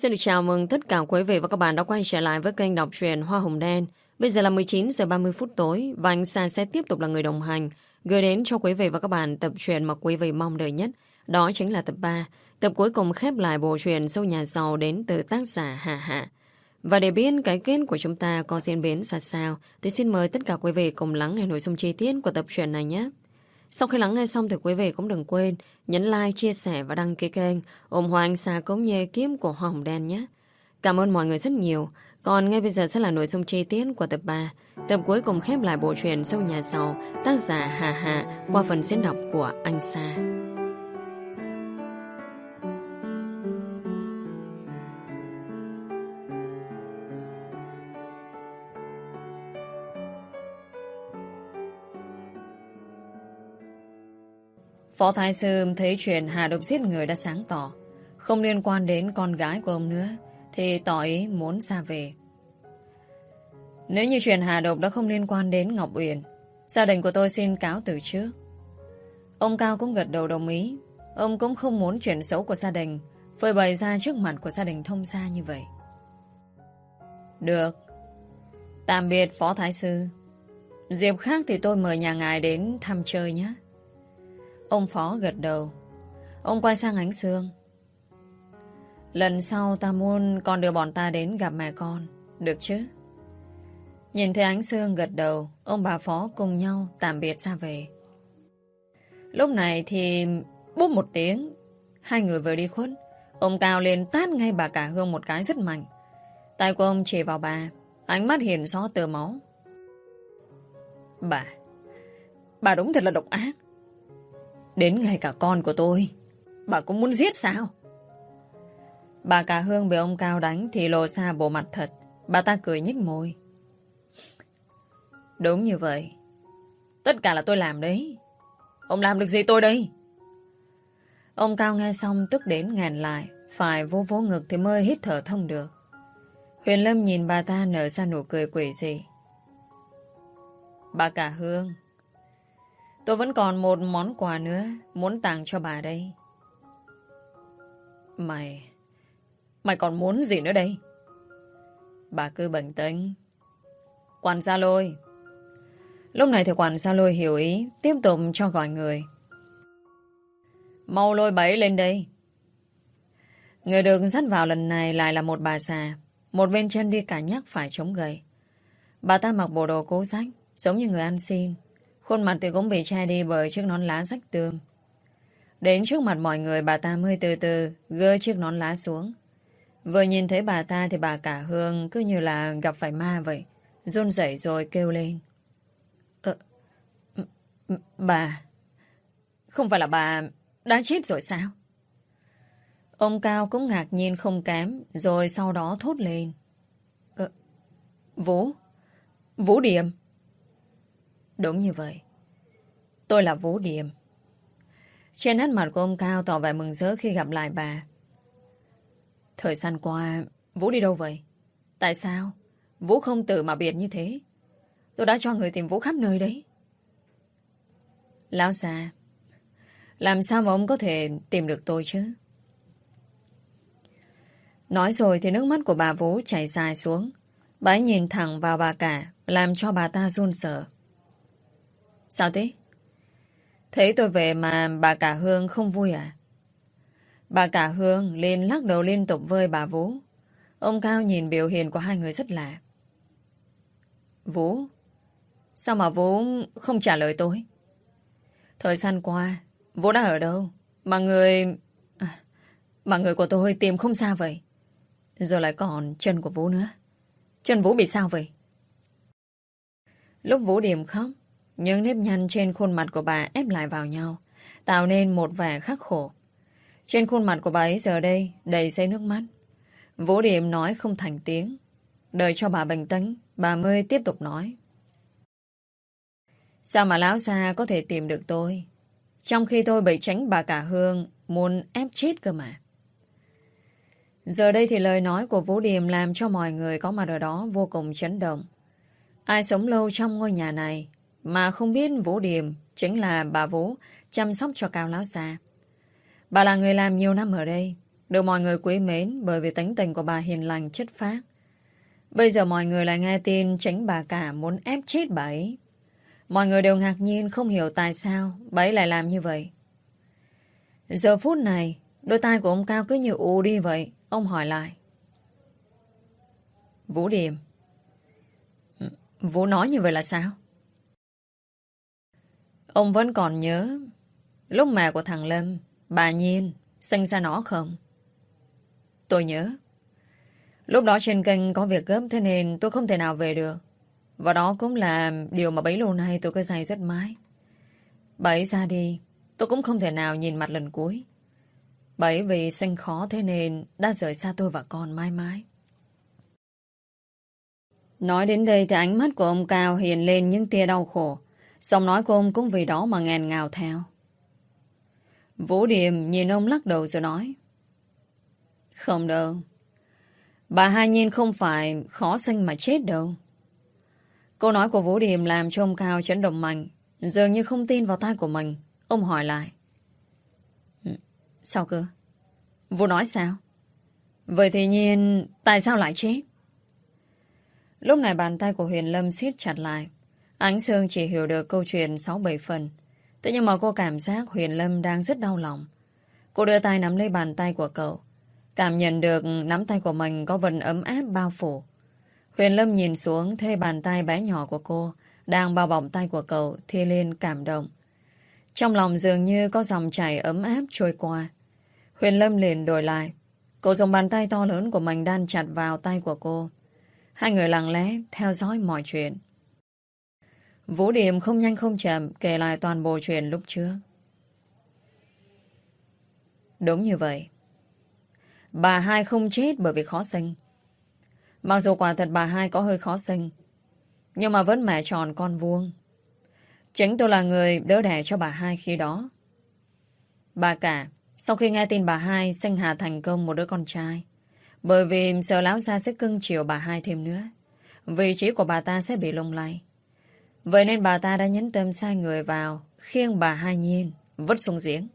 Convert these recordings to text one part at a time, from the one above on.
Xin được chào mừng tất cả quý vị và các bạn đã quay trở lại với kênh đọc truyện Hoa Hồng Đen. Bây giờ là 19 giờ 30 phút tối và anh Sa sẽ tiếp tục là người đồng hành gửi đến cho quý vị và các bạn tập truyện mà quý vị mong đợi nhất. Đó chính là tập 3, tập cuối cùng khép lại bộ truyện Sâu Nhà Giàu đến từ tác giả Hà Hạ. Và để biết cái kết của chúng ta có diễn biến ra sao thì xin mời tất cả quý vị cùng lắng nghe nội dung chi tiết của tập truyện này nhé. Sau khi lắng nghe xong thì quý vị cũng đừng quên nhấn like, chia sẻ và đăng ký kênh ủng hộ anh Sa cũng như kiếm của Hoa Hồng Đen nhé. Cảm ơn mọi người rất nhiều. Còn ngay bây giờ sẽ là nội dung chi tiết của tập 3, tập cuối cùng khép lại bộ truyện Sâu Nhà Giàu tác giả Hà Hạ qua phần diễn đọc của anh Sa. Phó Thái Sư thấy chuyện Hà Độc giết người đã sáng tỏ, không liên quan đến con gái của ông nữa, thì tỏ ý muốn ra về. Nếu như chuyện Hà Độc đã không liên quan đến Ngọc Uyển, gia đình của tôi xin cáo từ trước. Ông Cao cũng gật đầu đồng ý. Ông cũng không muốn chuyện xấu của gia đình phơi bày ra trước mặt của gia đình thông gia như vậy. Được. Tạm biệt Phó Thái Sư. Dịp khác thì tôi mời nhà ngài đến thăm chơi nhé. Ông Phó gật đầu. Ông quay sang Ánh Sương. Lần sau ta muốn con đưa bọn ta đến gặp mẹ con, được chứ? Nhìn thấy Ánh Sương gật đầu, ông bà Phó cùng nhau tạm biệt ra về. Lúc này thì búp một tiếng, hai người vừa đi khuất, ông Cao lên tát ngay bà cả Hương một cái rất mạnh. Tay của ông chỉ vào bà, ánh mắt hiền xó tơ máu. Bà đúng thật là độc ác. Đến ngay cả con của tôi bà cũng muốn giết sao? Bà cả Hương bị ông Cao đánh thì lộ ra bộ mặt thật. Bà ta cười nhếch môi. Đúng như vậy. Tất cả là tôi làm đấy. Ông làm được gì tôi đây? Ông Cao nghe xong tức đến nghẹn lại, phải vô vô ngực thì mới hít thở thông được. Huyền Lâm nhìn bà ta nở ra nụ cười quỷ dị. Bà cả Hương, tôi vẫn còn một món quà nữa muốn tặng cho bà đây. Mày còn muốn gì nữa đây? Bà cứ bình tĩnh. Quản gia Lôi. Lúc này thì quản gia Lôi hiểu ý, tiếp tục cho gọi người. Mau lôi bẫy lên đây. Người được dắt vào lần này lại là một bà già, một bên chân đi cả nhắc phải chống gậy. Bà ta mặc bộ đồ cố rách, giống như người ăn xin. Khuôn mặt thì cũng bị che đi bởi chiếc nón lá rách tươm. Đến trước mặt mọi người, bà ta mới từ từ gỡ chiếc nón lá xuống. Vừa nhìn thấy bà ta thì bà cả Hương cứ như là gặp phải ma vậy, run rẩy rồi kêu lên. Bà... Không phải là bà đã chết rồi sao? Ông Cao cũng ngạc nhiên không kém, rồi sau đó thốt lên. Vũ Điềm. Đúng như vậy. Tôi là Vũ Điềm. Trên nét mặt của ông Cao tỏ vẻ mừng rỡ khi gặp lại bà. Thời gian qua, Vũ đi đâu vậy? Tại sao Vũ không tự mà biệt như thế? Tôi đã cho người tìm Vũ khắp nơi đấy. Lão già, làm sao mà ông có thể tìm được tôi chứ? Nói rồi thì nước mắt của bà Vũ chảy dài xuống. Bà ấy nhìn thẳng vào bà cả, làm cho bà ta run sợ. Sao thế? Thấy tôi về mà bà cả Hương không vui à? Bà cả Hương liền lắc đầu liên tục với bà Vũ. Ông Cao nhìn biểu hiện của hai người rất lạ. Vũ? Sao mà Vũ không trả lời tôi? Thời gian qua Vũ đã ở đâu mà người của tôi tìm không xa vậy? Rồi lại còn chân của Vũ nữa. Chân Vũ bị sao vậy? Lúc Vũ Điềm khóc, những nếp nhăn trên khuôn mặt của bà ép lại vào nhau, tạo nên một vẻ khắc khổ. Trên khuôn mặt của bà ấy giờ đây đầy dây nước mắt. Vũ Điềm nói không thành tiếng. Đợi cho bà bình tĩnh, bà mới tiếp tục nói. Sao mà lão già có thể tìm được tôi, trong khi tôi bị tránh bà cả Hương muốn ép chết cơ mà? Giờ đây thì lời nói của Vũ Điềm làm cho mọi người có mặt ở đó vô cùng chấn động. Ai sống lâu trong ngôi nhà này mà không biết Vũ Điềm chính là bà Vũ chăm sóc cho Cao lão già. Bà là người làm nhiều năm ở đây, được mọi người quý mến bởi vì tính tình của bà hiền lành chất phác. Bây giờ mọi người lại nghe tin chính bà cả muốn ép chết bà ấy. Mọi người đều ngạc nhiên không hiểu tại sao bà ấy lại làm như vậy. Giờ phút này, đôi tai của ông Cao cứ như ù đi vậy. Ông hỏi lại. Vũ Điềm, Vũ nói như vậy là sao? Ông vẫn còn nhớ lúc mẹ của thằng Lâm, bà Nhiên, sinh ra nó không? Tôi nhớ. Lúc đó trên kênh có việc gấp thế nên tôi không thể nào về được. Và đó cũng là điều mà bấy lâu nay tôi cứ day rất mãi. Bà ấy ra đi, tôi cũng không thể nào nhìn mặt lần cuối. Bà ấy vì sinh khó thế nên đã rời xa tôi và con mãi mãi. Nói đến đây thì ánh mắt của ông Cao hiện lên những tia đau khổ. Giọng nói của ông cũng vì đó mà nghẹn ngào theo. Vũ Điềm nhìn ông lắc đầu rồi nói. Không đâu. Bà Hai Nhiên không phải khó sinh mà chết đâu. Câu nói của Vũ Điềm làm cho ông Cao chấn động mạnh. Dường như không tin vào tai của mình. Ông hỏi lại. Sao cơ? Vũ nói sao? Vậy thì Nhiên tại sao lại chết? Lúc này bàn tay của Huyền Lâm siết chặt lại. Ánh Sương chỉ hiểu được câu chuyện 6-7 phần. Thế nhưng mà cô cảm giác Huyền Lâm đang rất đau lòng. Cô đưa tay nắm lấy bàn tay của cậu. Cảm nhận được nắm tay của mình có vần ấm áp bao phủ. Huyền Lâm nhìn xuống thấy bàn tay bé nhỏ của cô đang bao bọc tay của cậu thì lên cảm động. Trong lòng dường như có dòng chảy ấm áp trôi qua. Huyền Lâm liền đổi lại. Cô dùng bàn tay to lớn của mình đan chặt vào tay của cô. Hai người lặng lẽ theo dõi mọi chuyện. Vũ Điềm không nhanh không chậm kể lại toàn bộ chuyện lúc trước. Đúng như vậy. Bà Hai không chết bởi vì khó sinh. Mặc dù quả thật bà Hai có hơi khó sinh, nhưng mà vẫn mẹ tròn con vuông. Chính tôi là người đỡ đẻ cho bà Hai khi đó. Bà cả, sau khi nghe tin bà Hai sinh hạ thành công một đứa con trai, bởi vì sợ lão gia sẽ cưng chiều bà Hai thêm nữa, vị trí của bà ta sẽ bị lung lay. Vậy nên bà ta đã nhẫn tâm sai người vào khiêng bà Hai Nhiên vứt xuống giếng.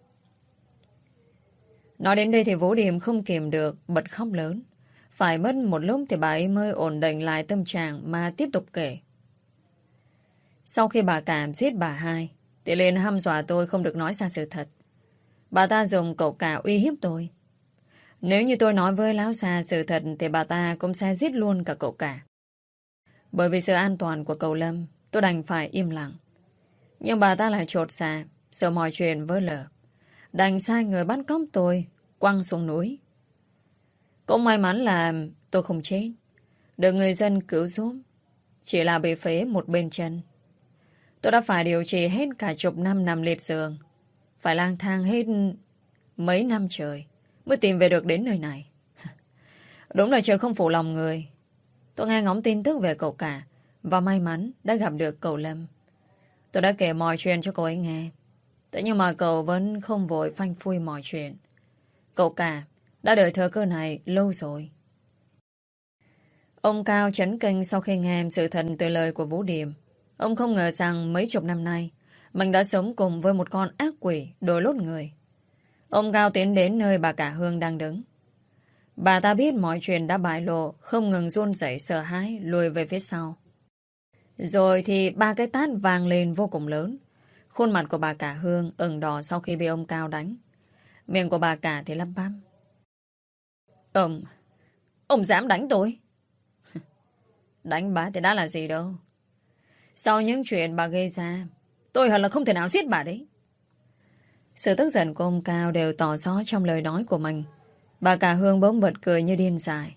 Nói đến đây thì Vũ Điềm không kiềm được bật khóc lớn. Phải mất một lúc thì bà ấy mới ổn định lại tâm trạng mà tiếp tục kể. Sau khi bà Cảm giết bà Hai thì liền hăm dọa tôi không được nói ra sự thật. Bà ta dùng cậu cả uy hiếp tôi. Nếu như tôi nói với lão già sự thật thì bà ta cũng sẽ giết luôn cả cậu cả. Bởi vì sự an toàn của cậu Lâm, tôi đành phải im lặng. Nhưng bà ta lại chột dạ, sợ mọi chuyện vỡ lở. Đành sai người bắt cóc tôi, quăng xuống núi. Cũng may mắn là tôi không chết, được người dân cứu giúp. Chỉ là bị phế một bên chân. Tôi đã phải điều trị hết cả chục năm nằm liệt giường. Phải lang thang hết mấy năm trời mới tìm về được đến nơi này. Đúng là trời không phụ lòng người. Tôi nghe ngóng tin tức về cậu cả và may mắn đã gặp được cậu Lâm. Tôi đã kể mọi chuyện cho cậu ấy nghe. Thế nhưng mà cậu vẫn không vội phanh phui mọi chuyện. Cậu cả đã đợi thời cơ này lâu rồi. Ông Cao chấn kinh sau khi nghe sự thật từ lời của Vũ Điềm. Ông không ngờ rằng mấy chục năm nay mình đã sống cùng với một con ác quỷ đổi lốt người. Ông Cao tiến đến nơi bà cả Hương đang đứng. Bà ta biết mọi chuyện đã bại lộ, không ngừng run rẩy sợ hãi lùi về phía sau. Rồi thì ba cái tát vang lên vô cùng lớn. Khuôn mặt của bà cả Hương ửng đỏ sau khi bị ông Cao đánh. Miệng của bà cả thì lắp bắp. Ông dám đánh tôi? Đánh bà thì đã là gì đâu. Sau những chuyện bà gây ra, tôi hẳn là không thể nào giết bà đấy. Sự tức giận của ông Cao đều tỏ rõ trong lời nói của mình. Bà cả Hương bỗng bật cười như điên dại.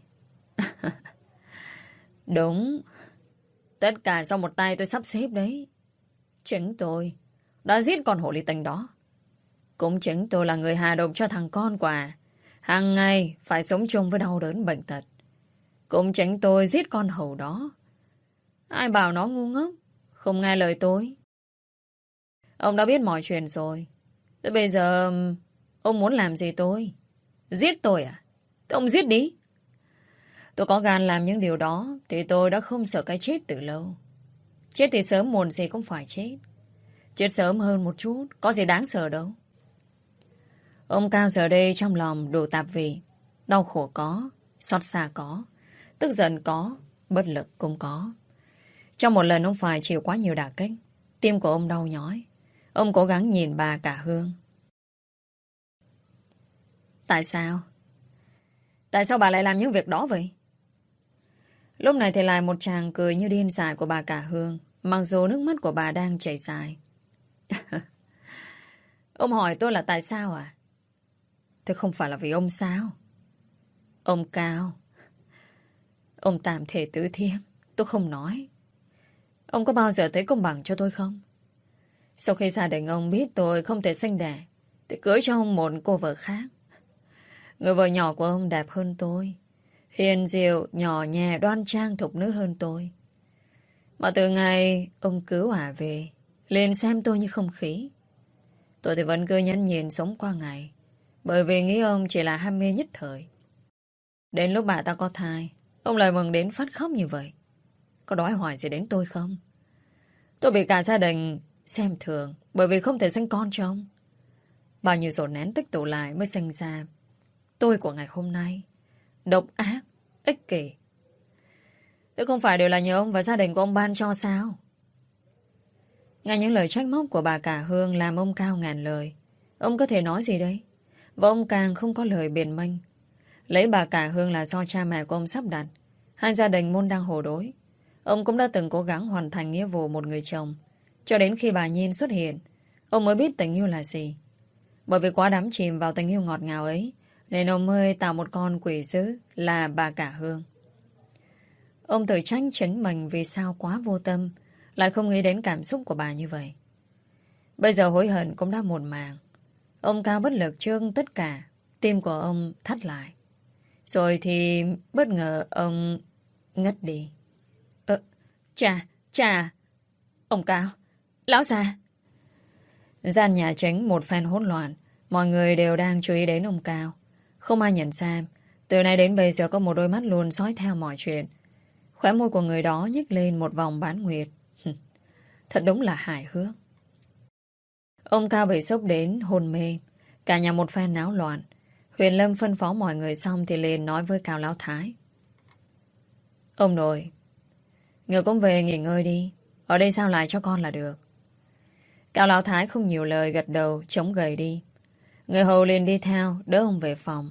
Đúng. Tất cả do một tay tôi sắp xếp đấy. Chính tôi đã giết con hổ ly tinh đó. Cũng chính tôi là người hạ độc cho thằng con quà. Hàng ngày phải sống chung với đau đớn bệnh tật. Cũng chính tôi giết con hổ đó. Ai bảo nó ngu ngốc, không nghe lời tôi. Ông đã biết mọi chuyện rồi. Thế bây giờ ông muốn làm gì tôi? Giết tôi à? Thế ông giết đi. Tôi có gan làm những điều đó thì tôi đã không sợ cái chết từ lâu. Chết thì sớm muộn gì cũng phải chết. Chết sớm hơn một chút có gì đáng sợ đâu. Ông Cao giờ đây trong lòng đủ tạp vì. Đau khổ có, xót xa có, tức giận có, bất lực cũng có. Trong một lần ông phải chịu quá nhiều đả kích, tim của ông đau nhói. Ông cố gắng nhìn bà cả Hương. Tại sao? Tại sao bà lại làm những việc đó vậy? Lúc này thì lại một tràng cười như điên dại của bà cả Hương, mặc dù nước mắt của bà đang chảy dài. Ông hỏi tôi là tại sao à? Thế không phải là vì ông sao? Ông Cao, ông tạm thể tứ thiên, tôi không nói. Ông có bao giờ thấy công bằng cho tôi không? Sau khi gia đình ông biết tôi không thể sinh đẻ, thì cưới cho ông một cô vợ khác. Người vợ nhỏ của ông đẹp hơn tôi, hiền diệu, nhỏ nhẹ, đoan trang, thục nữ hơn tôi. Mà từ ngày ông cứu Hòa về, liền xem tôi như không khí. Tôi thì vẫn cứ nhẫn nhịn sống qua ngày, bởi vì nghĩ ông chỉ là ham mê nhất thời. Đến lúc bà ta có thai, ông lại mừng đến phát khóc như vậy. Có đói hoài gì đến tôi không? Tôi bị cả gia đình xem thường bởi vì không thể sinh con cho ông. Bao nhiêu dồn nén tích tụ lại mới sinh ra tôi của ngày hôm nay. Độc ác, ích kỷ. Thế không phải đều là nhờ ông và gia đình của ông ban cho sao? Nghe những lời trách móc của bà cả Hương làm ông Cao ngàn lời. Ông có thể nói gì đấy? Và ông càng không có lời biện minh. Lấy bà cả Hương là do cha mẹ của ông sắp đặt. Hai gia đình môn đang hồ đối. Ông cũng đã từng cố gắng hoàn thành nghĩa vụ một người chồng. Cho đến khi bà Nhiên xuất hiện, ông mới biết tình yêu là gì. Bởi vì quá đắm chìm vào tình yêu ngọt ngào ấy, nên ông mới tạo một con quỷ dữ là bà cả Hương. Ông tự trách chính mình vì sao quá vô tâm, lại không nghĩ đến cảm xúc của bà như vậy. Bây giờ hối hận cũng đã muộn màng. Ông Cao bất lực trước tất cả. Tim của ông thắt lại. Rồi thì bất ngờ ông ngất đi. Chà, ông Cao, lão già. Gian nhà chính một phen hỗn loạn. Mọi người đều đang chú ý đến ông Cao. Không ai nhận ra. Từ nay đến bây giờ có một đôi mắt luôn dõi theo mọi chuyện. Khóe môi của người đó nhếch lên một vòng bán nguyệt. Thật đúng là hài hước. Ông Cao bị sốc đến hôn mê. Cả nhà một phen náo loạn. Huyền Lâm phân phó mọi người xong thì liền nói với Cao Lão Thái. Ông nội, người cũng về nghỉ ngơi đi. Ở đây sao lại cho con là được. Cao Lão Thái không nhiều lời gật đầu chống gầy đi. Người hầu liền đi theo đỡ ông về phòng.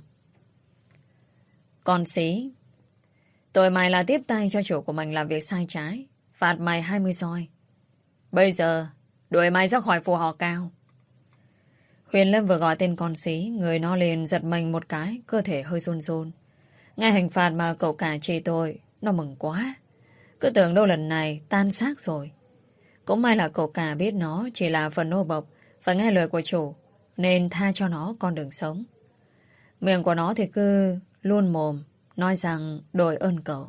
Con xí, tội mày là tiếp tay cho chủ của mình làm việc sai trái. Phạt mày 20 roi. Bây giờ đuổi mày ra khỏi phủ họ Cao. Huyền Lâm vừa gọi tên con xí, người nó liền giật mình một cái, cơ thể hơi run run. Nghe hình phạt mà cậu cả chê tôi, nó mừng quá. Cứ tưởng đâu lần này tan xác rồi. Cũng may là cậu cả biết nó chỉ là phần nô bộc, phải nghe lời của chủ, nên tha cho nó con đường sống. Miệng của nó thì cứ luôn mồm, nói rằng đổi ơn cậu.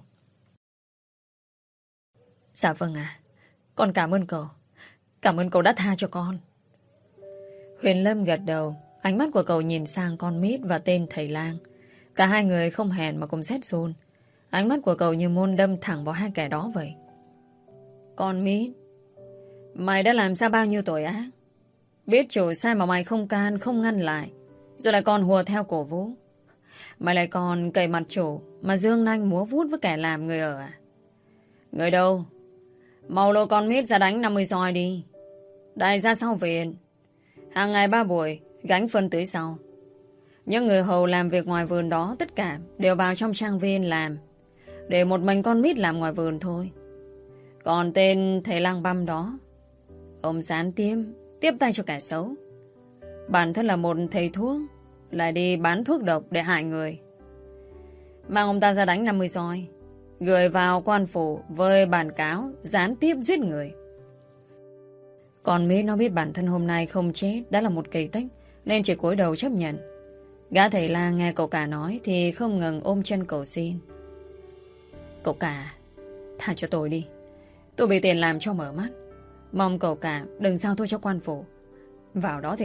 Dạ vâng ạ, con cảm ơn cậu. Cảm ơn cậu đã tha cho con. Huyền Lâm gật đầu. Ánh mắt của cậu nhìn sang con Mít và tên thầy lang. Cả hai người không hẹn mà cùng xét run. Ánh mắt của cậu như muốn đâm thẳng vào hai kẻ đó vậy. Con Mít, mày đã làm ra bao nhiêu tội ác. Biết chủ sai mà mày không can, không ngăn lại, rồi lại còn hùa theo cổ vũ. Mày lại còn cậy mặt chủ mà dương nanh múa vuốt với kẻ làm người ở à? Người đâu? Mau lôi con Mít ra đánh 50 roi đi. Đại ra sau viện. Hàng ngày 3 buổi, gánh phân tưới sau. Những người hầu làm việc ngoài vườn đó tất cả đều vào trong trang viên làm. Để một mình con Mít làm ngoài vườn thôi. Còn tên thầy lang băm đó, ông gián tiếp tay cho kẻ xấu. Bản thân là một thầy thuốc, lại đi bán thuốc độc để hại người. Mang ông ta ra đánh 50 roi, gửi vào quan phủ với bản cáo gián tiếp giết người. Còn Mít nó biết bản thân hôm nay không chết đã là một kỳ tích, nên chỉ cúi đầu chấp nhận. Gã thầy lang nghe cậu cả nói thì không ngừng ôm chân cầu xin. Cậu cả, tha cho tôi đi. Tôi bị tiền làm cho mở mắt. Mong cậu cả đừng giao tôi cho quan phủ. Vào đó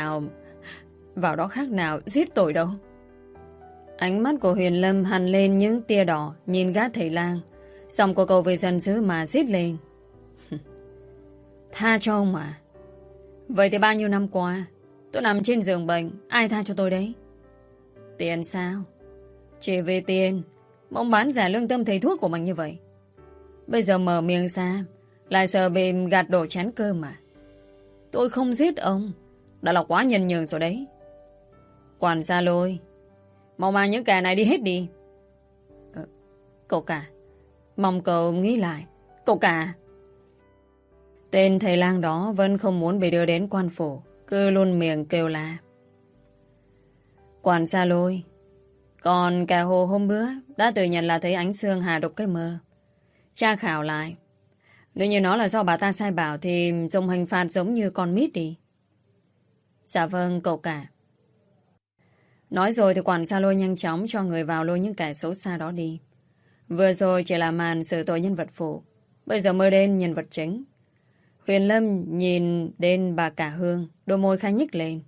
khác nào giết tôi đâu. Ánh mắt của Huyền Lâm hằn lên những tia đỏ, nhìn gã thầy lang. Giọng của cậu vì giận dữ mà rít lên. Tha cho ông mà. Vậy thì bao nhiêu năm qua Tôi nằm trên giường bệnh, ai tha cho tôi đấy? Tiền sao? Chỉ vì tiền mà ông bán giả lương tâm thầy thuốc của mình như vậy. Bây giờ mở miệng ra lại sợ bị gạt đổ chén cơm mà. Tôi không giết ông, đã là quá nhân nhường rồi đấy. Quản gia Lôi, mau mang những kẻ này đi hết đi. Cậu cả, mong cậu nghĩ lại. Cậu cả. Tên thầy lang đó vẫn không muốn bị đưa đến quan phủ, cứ luôn miệng kêu la. Quản gia Lôi, còn cả Hồ hôm bữa đã tự nhận là thấy ánh Sương hạ độc cái mơ. Tra khảo lại, nếu như nó là do bà ta sai bảo thì dùng hình phạt giống như con mít đi. Dạ vâng cậu cả. Nói rồi thì quản gia Lôi nhanh chóng cho người vào lôi những kẻ xấu xa đó đi. Vừa rồi chỉ là màn xử tội nhân vật phụ, bây giờ mới đến nhân vật chính. Huyền Lâm nhìn đến bà cả Hương, đôi môi khanh nhích lên.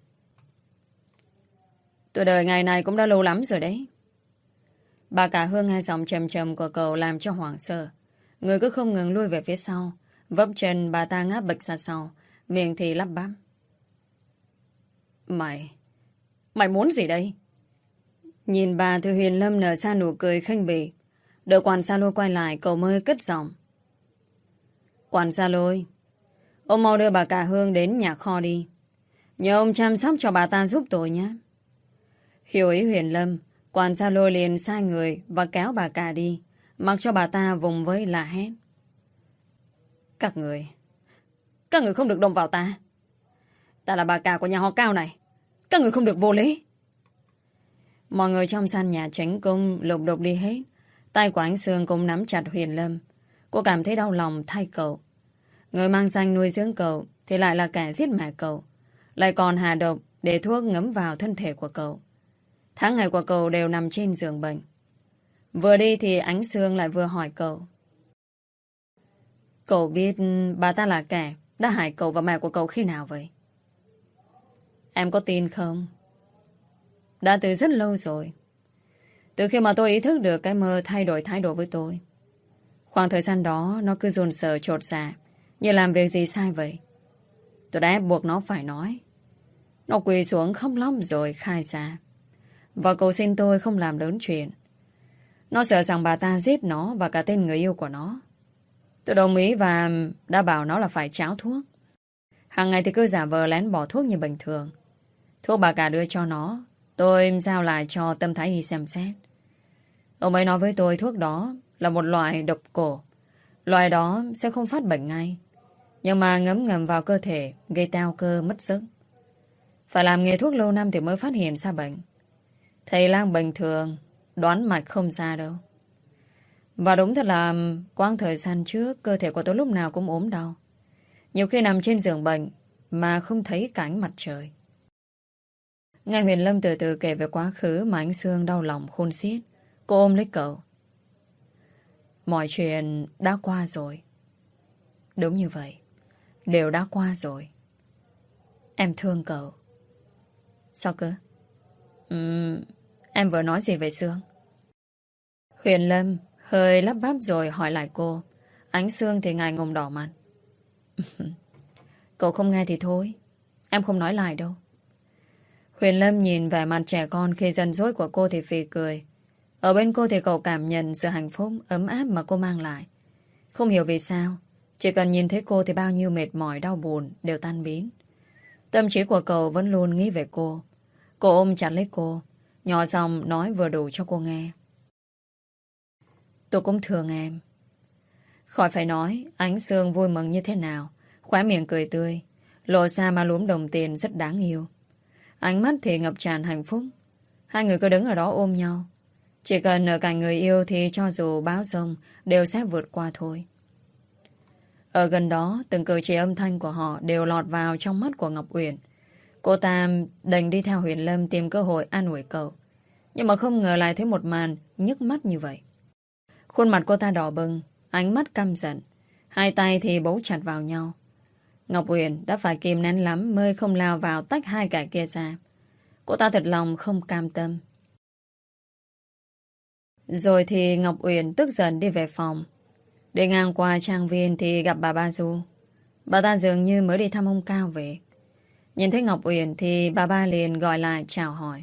Tôi đợi ngày này cũng đã lâu lắm rồi đấy. Bà cả Hương nghe giọng trầm trầm của cậu làm cho hoảng sợ. Người cứ không ngừng lui về phía sau, vấp chân bà ta ngáp bịch ra sau, miệng thì lắp bắp. Mày muốn gì đây? Nhìn bà thì Huyền Lâm nở ra nụ cười khinh bỉ. Đợi quản gia Lôi quay lại, cậu mới cất giọng. Quản gia Lôi, ông mau đưa bà cả Hương đến nhà kho đi. Nhờ ông chăm sóc cho bà ta giúp tôi nhé. Hiểu ý Huyền Lâm, quản gia Lôi liền sai người và kéo bà cả đi, mặc cho bà ta vùng với la hét. Các người không được động vào ta. Ta là bà cả của nhà họ Cao này. Các người không được vô lý. Mọi người trong sàn nhà tránh cung lục đục đi hết. Tay của anh Sương cũng nắm chặt Huyền Lâm. Cô cảm thấy đau lòng thay cậu. Người mang danh nuôi dưỡng cậu thì lại là kẻ giết mẹ cậu, lại còn hạ độc để thuốc ngấm vào thân thể của cậu. Tháng ngày của cậu đều nằm trên giường bệnh. Vừa đi thì Ánh Sương lại vừa hỏi cậu. Cậu biết bà ta là kẻ đã hại cậu và mẹ của cậu khi nào vậy? Em có tin không? Đã từ rất lâu rồi. Từ khi mà tôi ý thức được cái mơ thay đổi thái độ với tôi. Khoảng thời gian đó nó cứ dồn sợ chột dạ, như làm việc gì sai vậy. Tôi đã ép buộc nó phải nói. Nó quỳ xuống khóc lóc rồi khai ra. Và cầu xin tôi không làm lớn chuyện. Nó sợ rằng bà ta giết nó và cả tên người yêu của nó. Tôi đồng ý và đã bảo nó là phải tráo thuốc. Hàng ngày thì cứ giả vờ lén bỏ thuốc như bình thường. Thuốc bà cả đưa cho nó, tôi giao lại cho Tâm Thái Y xem xét. Ông ấy nói với tôi thuốc đó là một loại độc cổ. Loại đó sẽ không phát bệnh ngay, nhưng mà ngấm ngầm vào cơ thể, gây teo cơ mất sức. Phải làm nghề thuốc lâu năm thì mới phát hiện ra bệnh. Thầy lang bình thường đoán mạch không ra đâu. Và đúng thật là quãng thời gian trước cơ thể của tôi lúc nào cũng ốm đau. Nhiều khi nằm trên giường bệnh mà không thấy cả ánh mặt trời. Nghe Huyền Lâm từ từ kể về quá khứ mà anh Sương đau lòng khôn xiết. Cô ôm lấy cậu. Mọi chuyện đã qua rồi. Đúng như vậy, đều đã qua rồi. Em thương cậu. Sao cơ? Em vừa nói gì về Sương? Huyền Lâm hơi lắp bắp rồi hỏi lại cô. Ánh Sương thì ngại ngùng đỏ mặt. Cậu không nghe thì thôi, em không nói lại đâu. Huyền Lâm nhìn vẻ mặt trẻ con khi giận dỗi của cô thì phì cười. Ở bên cô thì cậu cảm nhận sự hạnh phúc ấm áp mà cô mang lại. Không hiểu vì sao, chỉ cần nhìn thấy cô thì bao nhiêu mệt mỏi đau buồn đều tan biến. Tâm trí của cậu vẫn luôn nghĩ về cô. Cô ôm chặt lấy cô, nhỏ giọng nói vừa đủ cho cô nghe. Tôi cũng thương em. Khỏi phải nói Ánh Sương vui mừng như thế nào, khóe miệng cười tươi, lộ ra mà lúm đồng tiền rất đáng yêu. Ánh mắt thì ngập tràn hạnh phúc. Hai người cứ đứng ở đó ôm nhau. Chỉ cần ở cạnh người yêu thì cho dù bão giông đều sẽ vượt qua thôi. Ở gần đó, từng cử chỉ âm thanh của họ đều lọt vào trong mắt của Ngọc Uyển. Cô ta đành đi theo Huyền Lâm tìm cơ hội an ủi cậu. Nhưng mà không ngờ lại thấy một màn nhức mắt như vậy. Khuôn mặt cô ta đỏ bừng, ánh mắt căm giận, hai tay thì bấu chặt vào nhau. Ngọc Uyển đã phải kìm nén lắm mới không lao vào tách hai kẻ kia ra. Cô ta thật lòng không cam tâm. Rồi thì Ngọc Uyển tức giận đi về phòng. Đi ngang qua trang viên thì gặp bà Ba Du. Bà ta dường như mới đi thăm ông Cao về. Nhìn thấy Ngọc Uyển thì bà ba liền gọi lại chào hỏi.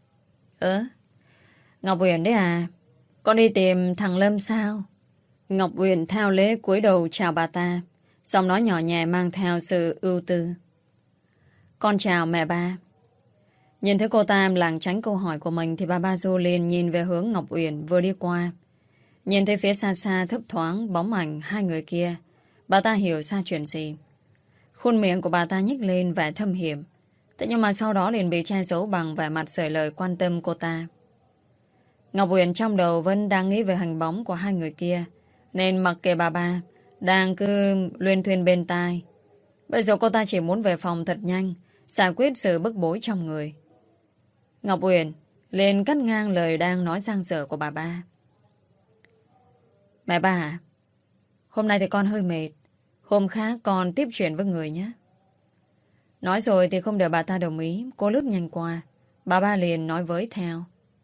Ngọc Uyển đấy à? Con đi tìm thằng Lâm sao? Ngọc Uyển theo lễ cúi đầu chào bà ta, giọng nói nhỏ nhẹ mang theo sự ưu tư. Con chào mẹ ba. Nhìn thấy cô ta lảng tránh câu hỏi của mình thì bà ba Du liền nhìn về hướng Ngọc Uyển vừa đi qua. Nhìn thấy phía xa xa thấp thoáng bóng ảnh hai người kia, bà ta hiểu ra chuyện gì. Khuôn miệng của bà ta nhếch lên vẻ thâm hiểm. Thế nhưng mà sau đó liền bị che giấu bằng vẻ mặt sởi lời quan tâm cô ta. Ngọc Uyển trong đầu vẫn đang nghĩ về hình bóng của hai người kia, nên mặc kệ bà ba đang cứ luyên thuyên bên tai. Bây giờ cô ta chỉ muốn về phòng thật nhanh, giải quyết sự bức bối trong người. Ngọc Uyển liền cắt ngang lời đang nói dang dở của bà ba. Mẹ ba à? Hôm nay thì con hơi mệt. Hôm khác con tiếp chuyện với người nhé. Nói rồi thì không đợi bà ta đồng ý, cô lướt nhanh qua. Bà ba liền nói với theo.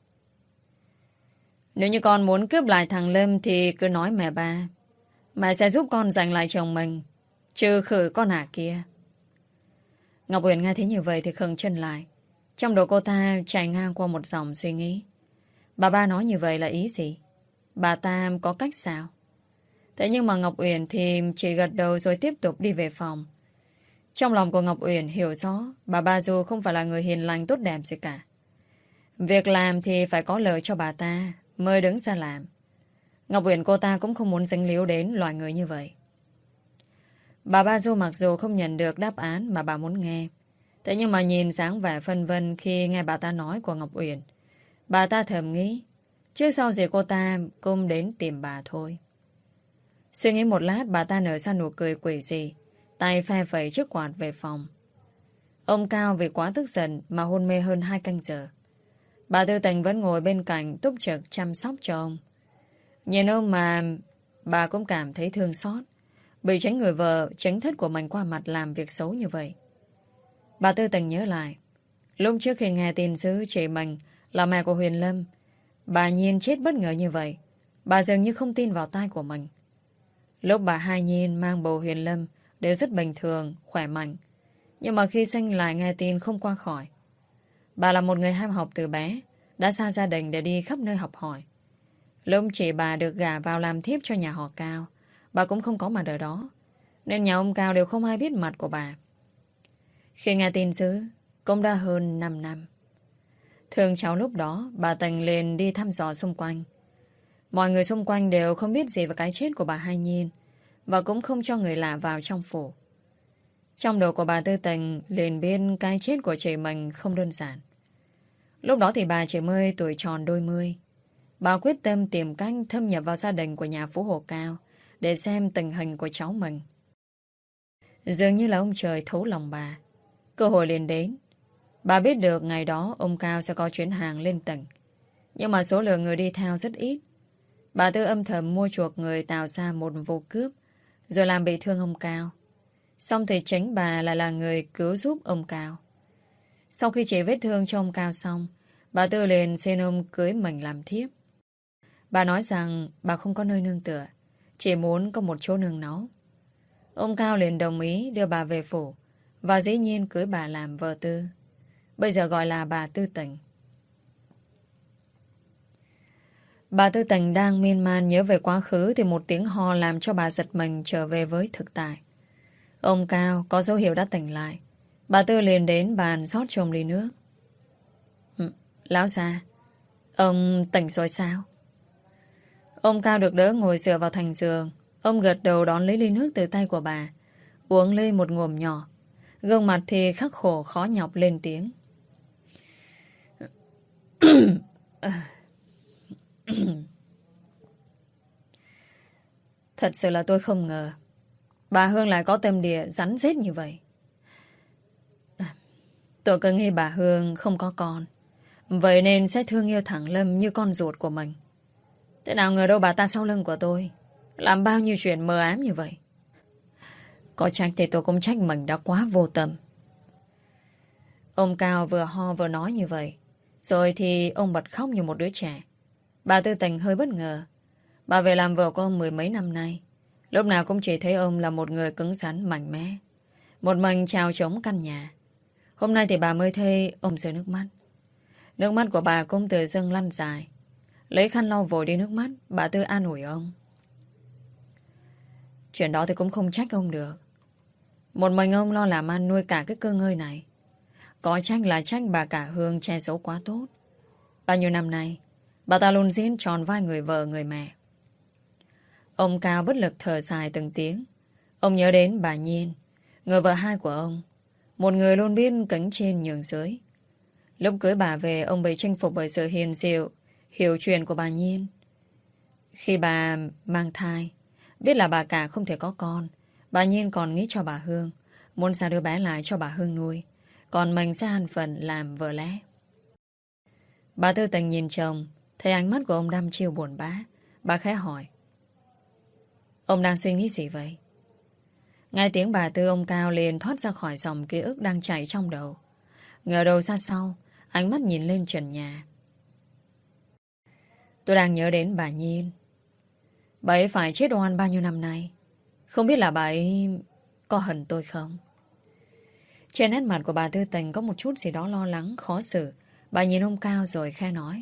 Nếu như con muốn cướp lại thằng Lâm thì cứ nói mẹ ba. Mẹ sẽ giúp con giành lại chồng mình, trừ khử con ả kia. Ngọc Uyển nghe thấy như vậy thì khựng chân lại. Trong đầu cô ta chạy ngang qua một dòng suy nghĩ. Bà ba nói như vậy là ý gì? Bà ta có cách sao? Thế nhưng mà Ngọc Uyển thì chỉ gật đầu rồi tiếp tục đi về phòng. Trong lòng của Ngọc Uyển hiểu rõ bà ba Du không phải là người hiền lành tốt đẹp gì cả. Việc làm thì phải có lợi cho bà ta mới đứng ra làm. Ngọc Uyển cô ta cũng không muốn dính líu đến loài người như vậy. Bà ba Du mặc dù không nhận được đáp án mà bà muốn nghe, thế nhưng mà nhìn dáng vẻ phân vân khi nghe bà ta nói của Ngọc Uyển, bà ta thầm nghĩ trước sau gì cô ta cũng đến tìm bà thôi. Suy nghĩ một lát, bà ta nở ra nụ cười quỷ dị, tay phe phẩy chiếc quạt về phòng. Ông Cao vì quá tức giận mà hôn mê hơn 2 canh giờ. Bà Tư Tình vẫn ngồi bên cạnh túc trực chăm sóc cho ông. Nhìn ông mà bà cũng cảm thấy thương xót, bị tránh người vợ tránh thất của mình qua mặt làm việc xấu như vậy. Bà Tư Tình nhớ lại lúc trước khi nghe tin dữ chị mình là mẹ của Huyền Lâm, bà Nhiên chết bất ngờ như vậy. Bà dường như không tin vào tai của mình. Lúc bà Hai Nhiên mang bầu Huyền Lâm đều rất bình thường, khỏe mạnh. Nhưng mà khi sinh lại nghe tin không qua khỏi. Bà là một người ham học từ bé, đã xa gia đình để đi khắp nơi học hỏi. Lúc chị bà được gả vào làm thiếp cho nhà họ Cao, bà cũng không có mặt ở đó, nên nhà ông Cao đều không ai biết mặt của bà. Khi nghe tin dữ, cũng đã hơn 5 năm. Thường cháu lúc đó, bà Tình lên đi thăm dò xung quanh. Mọi người xung quanh đều không biết gì về cái chết của bà Hai Nhiên, và cũng không cho người lạ vào trong phủ. Trong đầu của bà Tư Tình liền biết cái chết của chị mình không đơn giản. Lúc đó thì bà chỉ mới tuổi tròn đôi mươi. Bà quyết tâm tìm cách thâm nhập vào gia đình của nhà Phú Hộ Cao để xem tình hình của cháu mình. Dường như là ông trời thấu lòng bà. Cơ hội liền đến. Bà biết được ngày đó ông Cao sẽ có chuyến hàng lên tỉnh. Nhưng mà số lượng người đi theo rất ít. Bà Tư âm thầm mua chuộc người tạo ra một vụ cướp, rồi làm bị thương ông Cao. Xong thì chính bà lại là người cứu giúp ông Cao. Sau khi trị vết thương cho ông Cao xong, bà Tư liền xin ông cưới mình làm thiếp. Bà nói rằng bà không có nơi nương tựa, chỉ muốn có một chỗ nương náu. Ông Cao liền đồng ý đưa bà về phủ, và dĩ nhiên cưới bà làm vợ Tư. Bây giờ gọi là bà Tư Tình. Bà Tư Tình đang miên man nhớ về quá khứ thì một tiếng ho làm cho bà giật mình trở về với thực tại. Ông Cao có dấu hiệu đã tỉnh lại. Bà Tư liền đến bàn rót cho ông ly nước. Lão già, ông tỉnh rồi sao? Ông Cao được đỡ ngồi dựa vào thành giường. Ông gật đầu đón lấy ly nước từ tay của bà, uống lên một ngụm nhỏ. Gương mặt thì khắc khổ khó nhọc lên tiếng. Thật sự là tôi không ngờ bà Hương lại có tâm địa rắn rết như vậy. Tôi cứ nghĩ bà Hương không có con, vậy nên sẽ thương yêu thằng Lâm như con ruột của mình. Thế nào ngờ đâu bà ta sau lưng của tôi làm bao nhiêu chuyện mờ ám như vậy. Có trách thì tôi cũng trách mình đã quá vô tâm. Ông Cao vừa ho vừa nói như vậy, rồi thì ông bật khóc như một đứa trẻ. Bà Tư Tình hơi bất ngờ. Bà về làm vợ của ông mười mấy năm nay, lúc nào cũng chỉ thấy ông là một người cứng rắn mạnh mẽ, một mình chào chống căn nhà. Hôm nay thì bà mới thấy ông rơi nước mắt. Nước mắt của bà cũng từ dâng lăn dài. Lấy khăn lau vội đi nước mắt, bà Tư an ủi ông. Chuyện đó thì cũng không trách ông được. Một mình ông lo làm ăn nuôi cả cái cơ ngơi này. Có trách là trách bà cả Hương che giấu quá tốt. Bao nhiêu năm nay, bà ta luôn diễn tròn vai người vợ người mẹ. Ông Cao bất lực thở dài từng tiếng. Ông nhớ đến bà Nhiên, người vợ hai của ông. Một người luôn biết cánh trên nhường dưới. Lúc cưới bà về, ông bị chinh phục bởi sự hiền dịu, hiểu chuyện của bà Nhiên. Khi bà mang thai, biết là bà cả không thể có con, bà Nhiên còn nghĩ cho bà Hương, muốn xa đứa bé lại cho bà Hương nuôi, còn mình sẽ ăn phần làm vợ lẽ. Bà Tư Tình nhìn chồng, thấy ánh mắt của ông đăm chiêu buồn bã. Bà khẽ hỏi: ông đang suy nghĩ gì vậy? Nghe tiếng bà Tư, ông Cao liền thoát ra khỏi dòng ký ức đang chảy trong đầu. Ngờ đầu ra sau, ánh mắt nhìn lên trần nhà. Tôi đang nhớ đến bà Nhiên. Bà ấy phải chết oan bao nhiêu năm nay. Không biết là bà ấy có hận tôi không? Trên nét mặt của bà Tư Tình có một chút gì đó lo lắng, khó xử. Bà nhìn ông Cao rồi khẽ nói: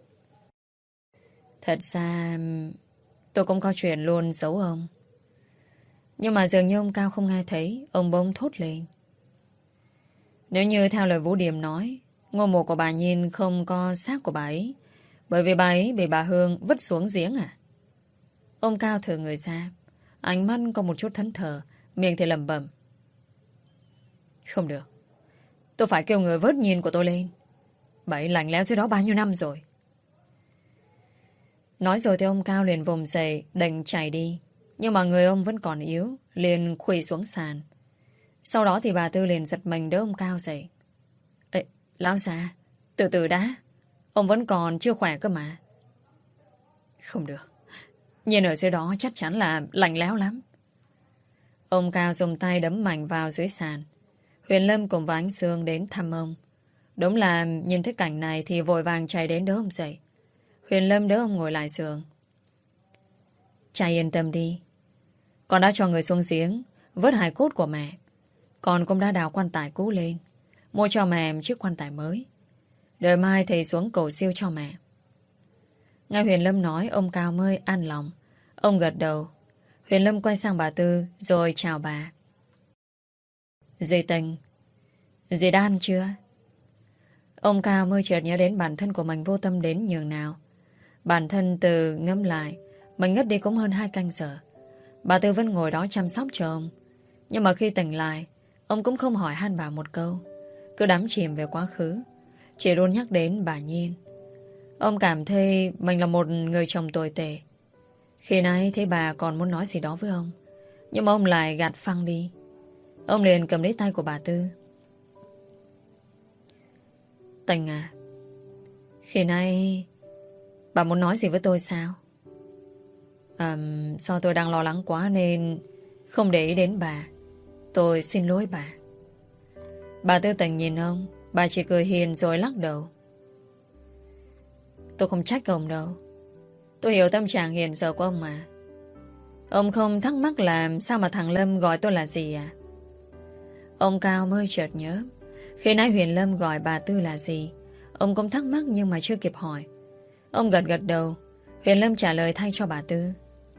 thật ra tôi cũng có chuyện luôn giấu ông. Nhưng mà dường như ông Cao không nghe thấy. Ông bỗng thốt lên: nếu như theo lời Vũ Điềm nói, ngôi mộ của bà Nhiên không có xác của bà ấy, bởi vì bà ấy bị bà Hương vứt xuống giếng à? Ông Cao thở người ra, ánh mắt có một chút thẫn thờ, miệng thì lẩm bẩm: không được, tôi phải kêu người vớt Nhiên của tôi lên. Bà ấy lạnh lẽo dưới đó bao nhiêu năm rồi. Nói rồi thì ông Cao liền vùng dậy đành chạy đi. Nhưng mà người ông vẫn còn yếu, liền khuỵu xuống sàn. Sau đó thì bà Tư liền giật mình đỡ ông Cao dậy. Ê, lão già, từ từ đã. Ông vẫn còn chưa khỏe cơ mà. Không được, Nhiên ở dưới đó chắc chắn là lạnh lẽo lắm. Ông Cao dùng tay đấm mạnh vào dưới sàn. Huyền Lâm cùng với Ánh Sương đến thăm ông. Đúng là nhìn thấy cảnh này thì vội vàng chạy đến đỡ ông dậy. Huyền Lâm đỡ ông ngồi lại giường. Cha yên tâm đi. Con đã cho người xuống giếng vớt hài cốt của mẹ. Con cũng đã đào quan tài cũ lên, mua cho mẹ chiếc quan tài mới. Đợi mai thầy xuống cầu siêu cho mẹ. Nghe Huyền Lâm nói, ông Cao mới an lòng. Ông gật đầu. Huyền Lâm quay sang bà Tư rồi chào bà. Dì Tình, dì đã ăn chưa? Ông Cao mới chợt nhớ đến bản thân của mình vô tâm đến nhường nào. Bản thân từ ngẫm lại, mình ngất đi cũng hơn 2 canh giờ. Bà Tư vẫn ngồi đó chăm sóc cho ông. Nhưng mà khi tỉnh lại, ông cũng không hỏi han bà một câu, cứ đắm chìm về quá khứ, chỉ luôn nhắc đến bà Nhiên. Ông cảm thấy mình là một người chồng tồi tệ. Khi nãy thấy bà còn muốn nói gì đó với ông, nhưng mà ông lại gạt phăng đi. Ông liền cầm lấy tay của bà Tư. Tình à, khi nãy bà muốn nói gì với tôi sao? Do tôi đang lo lắng quá nên không để ý đến bà. Tôi xin lỗi bà. Bà Tư Tình nhìn ông, bà chỉ cười hiền rồi lắc đầu. Tôi không trách ông đâu. Tôi hiểu tâm trạng hiện giờ của ông mà. Ông không thắc mắc là sao mà thằng Lâm gọi tôi là gì à? Ông Cao mới chợt nhớ, khi nãy Huyền Lâm gọi bà Tư là gì, ông cũng thắc mắc nhưng mà chưa kịp hỏi. Ông gật gật đầu. Huyền Lâm trả lời thay cho bà Tư.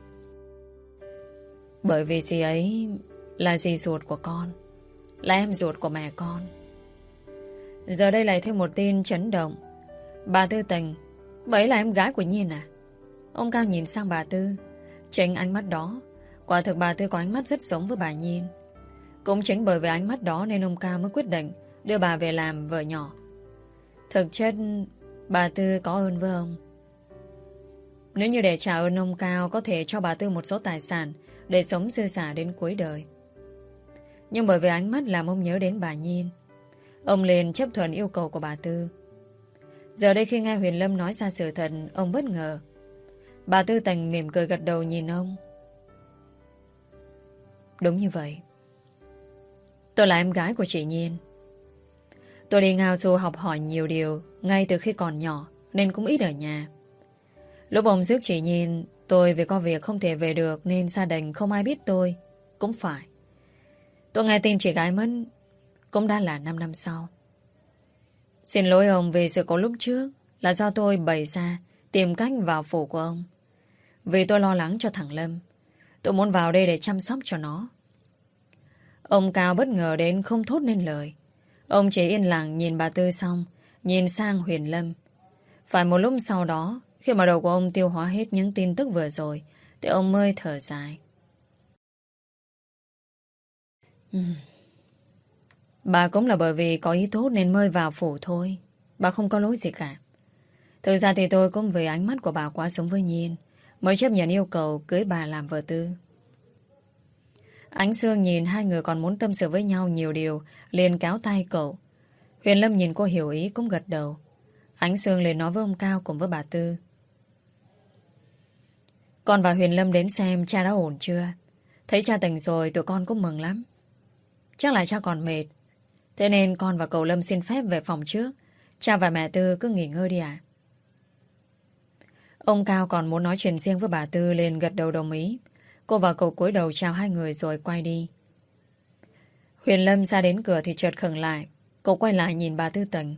Bởi vì dì ấy là dì ruột của con, là em ruột của mẹ con. Giờ đây lại thêm một tin chấn động. Bà Tư Tình, bà ấy là em gái của Nhiên à? Ông Cao nhìn sang bà Tư. Chính ánh mắt đó, quả thực bà Tư có ánh mắt rất giống với bà Nhiên. Cũng chính bởi vì ánh mắt đó nên ông Cao mới quyết định đưa bà về làm vợ nhỏ. Thực chất bà Tư có ơn với ông. Nếu như để trả ơn, ông Cao có thể cho bà Tư một số tài sản để sống dư dả đến cuối đời. Nhưng bởi vì ánh mắt làm ông nhớ đến bà Nhiên, ông liền chấp thuận yêu cầu của bà Tư. Giờ đây khi nghe Huyền Lâm nói ra sự thật, ông bất ngờ. Bà Tư Tình mỉm cười gật đầu nhìn ông. Đúng như vậy. Tôi là em gái của chị Nhiên. Tôi đi ngao du học hỏi nhiều điều ngay từ khi còn nhỏ nên cũng ít ở nhà. Lúc ông rước chị Nhiên, tôi vì có việc không thể về được nên gia đình không ai biết tôi. Cũng phải. Tôi nghe tin chị gái mất, cũng đã là 5 năm sau. Xin lỗi ông vì sự cố lúc trước là do tôi bày ra tìm cách vào phủ của ông. Vì tôi lo lắng cho thằng Lâm. Tôi muốn vào đây để chăm sóc cho nó. Ông Cao bất ngờ đến không thốt nên lời. Ông chỉ yên lặng nhìn bà Tư xong, nhìn sang Huyền Lâm. Phải một lúc sau đó, khi mà đầu của ông tiêu hóa hết những tin tức vừa rồi, thì ông mới thở dài. Bà cũng là bởi vì có ý tốt nên mới vào phủ thôi. Bà không có lỗi gì cả. Thực ra thì tôi cũng vì ánh mắt của bà quá giống với Nhiên mới chấp nhận yêu cầu cưới bà làm vợ Tư. Ánh Sương nhìn hai người còn muốn tâm sự với nhau nhiều điều, liền kéo tay cậu. Huyền Lâm nhìn cô hiểu ý cũng gật đầu. Ánh Sương liền nói với ông Cao cùng với bà Tư. Con và Huyền Lâm đến xem cha đã ổn chưa. Thấy cha tỉnh rồi tụi con cũng mừng lắm. Chắc là cha còn mệt. Thế nên con và cậu Lâm xin phép về phòng trước. Cha và mẹ Tư cứ nghỉ ngơi đi ạ. Ông Cao còn muốn nói chuyện riêng với bà Tư liền gật đầu đồng ý. Cô và cậu cúi đầu chào hai người rồi quay đi. Huyền Lâm ra đến cửa thì chợt khựng lại. Cậu quay lại nhìn bà Tư Tình.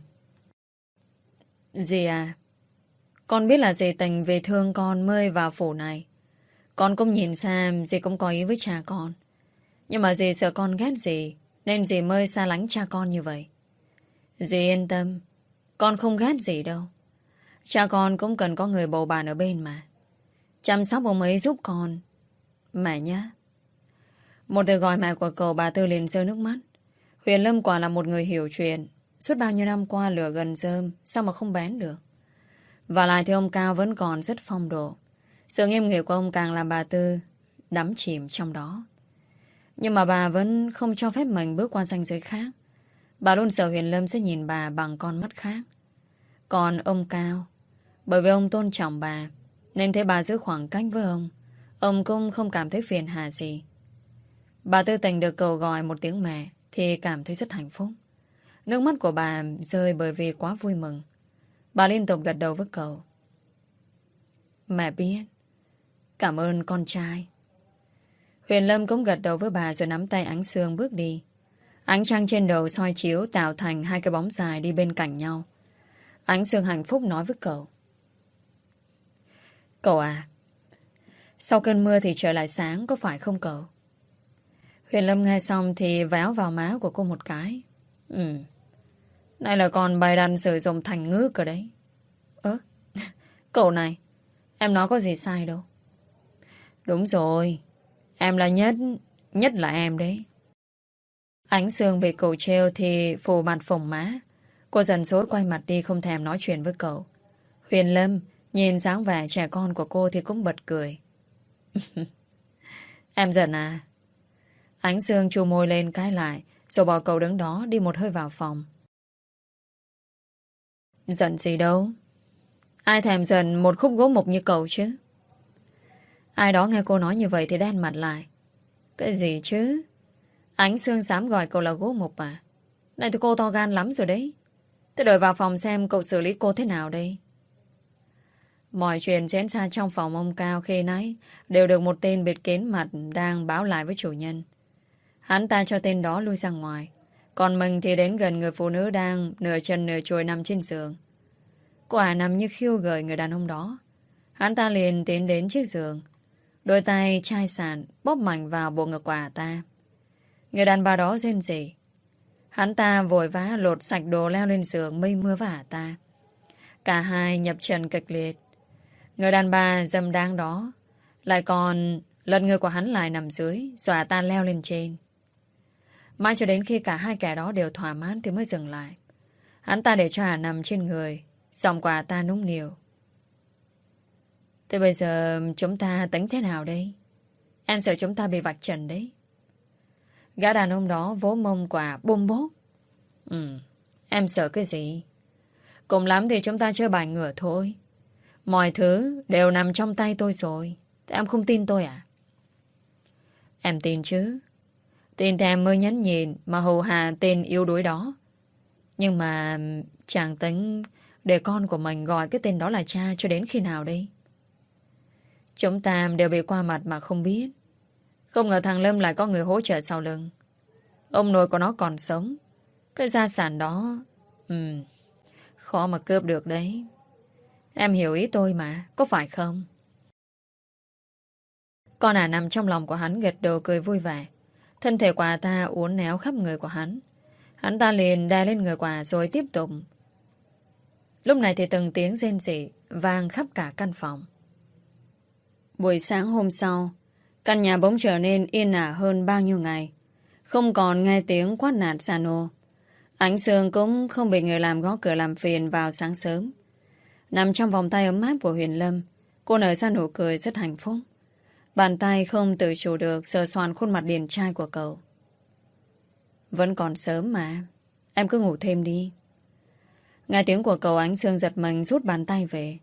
Dì à, con biết là dì Tình về thương con mới vào phủ này. Con cũng nhìn xem dì cũng có ý với cha con. Nhưng mà dì sợ con ghét dì nên dì mới xa lánh cha con như vậy. Dì yên tâm, con không ghét dì đâu. Cha con cũng cần có người bầu bạn ở bên mà. Chăm sóc ông ấy giúp con. Mẹ nhá. Một từ gọi mẹ của cậu, bà Tư liền rơi nước mắt. Huyền Lâm quả là một người hiểu chuyện. Suốt bao nhiêu năm qua lửa gần rơm, sao mà không bén được. Và lại thì ông Cao vẫn còn rất phong độ. Sự nghiêm nghị của ông càng làm bà Tư đắm chìm trong đó. Nhưng mà bà vẫn không cho phép mình bước qua ranh giới khác. Bà luôn sợ Huyền Lâm sẽ nhìn bà bằng con mắt khác. Còn ông Cao, bởi vì ông tôn trọng bà nên thấy bà giữ khoảng cách với ông cũng không cảm thấy phiền hà gì. Bà Tư Tình được cậu gọi một tiếng mẹ thì cảm thấy rất hạnh phúc. Nước mắt của bà rơi bởi vì quá vui mừng. Bà liên tục gật đầu với cậu. Mẹ biết. Cảm ơn con trai. Huyền Lâm cũng gật đầu với bà rồi nắm tay Ánh Sương bước đi. Ánh trăng trên đầu soi chiếu tạo thành hai cái bóng dài đi bên cạnh nhau. Ánh Sương hạnh phúc nói với cậu. Cậu à, sau cơn mưa thì trời lại sáng, có phải không cậu? Huyền Lâm nghe xong thì véo vào má của cô một cái. Này là còn bày đặt sử dụng thành ngữ cơ đấy. Cậu này, em nói có gì sai đâu. Đúng rồi, em là nhất, nhất là em đấy. Ánh Sương bị cậu trêu thì phủ mặt phồng má. Cô dần dối quay mặt đi không thèm nói chuyện với cậu. Huyền Lâm nhìn dáng vẻ trẻ con của cô thì cũng bật cười. Em giận à? Ánh Sương chu môi lên cái lại rồi bỏ cậu đứng đó đi một hơi vào phòng. Giận gì đâu. Ai thèm giận một khúc gỗ mục như cậu chứ? Ai đó nghe cô nói như vậy thì đen mặt lại. Cái gì chứ? Ánh Sương dám gọi cậu là gỗ mục à? Này thì cô to gan lắm rồi đấy. Tôi đợi vào phòng xem cậu xử lý cô thế nào đây. Mọi chuyện diễn ra trong phòng ông Cao khi nãy đều được một tên bịt kín mặt đang báo lại với chủ nhân. Hắn ta cho tên đó lui ra ngoài. Còn mình thì đến gần người phụ nữ đang nửa chân nửa chuôi nằm trên giường. Cô ả nằm như khiêu gợi người đàn ông đó. Hắn ta liền tiến đến chiếc giường. Đôi tay chai sàn bóp mạnh vào bộ ngực của ả ta. Người đàn bà đó rên rỉ. Hắn ta vội vã lột sạch đồ leo lên giường mây mưa với ả ta. Cả hai nhập trần kịch liệt. Người đàn bà dâm đáng đó lại còn lật người của hắn lại nằm dưới rồi ả ta leo lên trên. Mãi cho đến khi cả hai kẻ đó đều thỏa mãn thì mới dừng lại. Hắn ta để cho ả nằm trên người. Giọng của ả ta nũng nịu. Thế bây giờ chúng ta tính thế nào đây? Em sợ chúng ta bị vạch trần đấy. Gã đàn ông đó vỗ mông quả bôm bốp. Em sợ cái gì? Cùng lắm thì chúng ta chơi bài ngửa thôi. Mọi thứ đều nằm trong tay tôi rồi. Thế em không tin tôi à? Em tin chứ. Tin thì em mới nhấn nhìn mà hầu hà tên yếu đuối đó. Nhưng mà chẳng tính để con của mình gọi cái tên đó là cha cho đến khi nào đây? Chúng ta đều bị qua mặt mà không biết. Không ngờ thằng Lâm lại có người hỗ trợ sau lưng. Ông nội của nó còn sống. Cái gia sản đó khó mà cướp được đấy. Em hiểu ý tôi mà, có phải không? Con nằm trong lòng của hắn gật đầu cười vui vẻ. Thân thể của ta uốn éo khắp người của hắn. Hắn ta liền đè lên người quả rồi tiếp tục. Lúc này thì từng tiếng rên rỉ vang khắp cả căn phòng. Buổi sáng hôm sau, căn nhà bỗng trở nên yên ả hơn bao nhiêu ngày. Không còn nghe tiếng quát nạt san ô. Ánh Sương cũng không bị người làm gõ cửa làm phiền vào sáng sớm. Nằm trong vòng tay ấm áp của Huyền Lâm, cô nở ra nụ cười rất hạnh phúc. Bàn tay không tự chủ được sờ soạn khuôn mặt điển trai của cậu. Vẫn còn sớm mà, em cứ ngủ thêm đi. Nghe tiếng của cậu, Ánh Sương giật mình rút bàn tay về.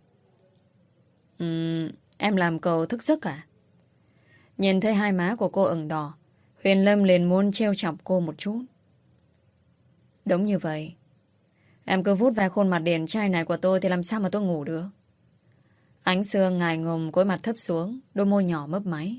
Em làm cậu thức giấc à? Nhìn thấy hai má của cô ửng đỏ, Huyền Lâm liền muốn trêu chọc cô một chút. Đúng như vậy. Em cứ vuốt ve khuôn mặt điển trai này của tôi thì làm sao mà tôi ngủ được? Ánh Sương ngại ngùng cúi mặt thấp xuống, đôi môi nhỏ mấp máy.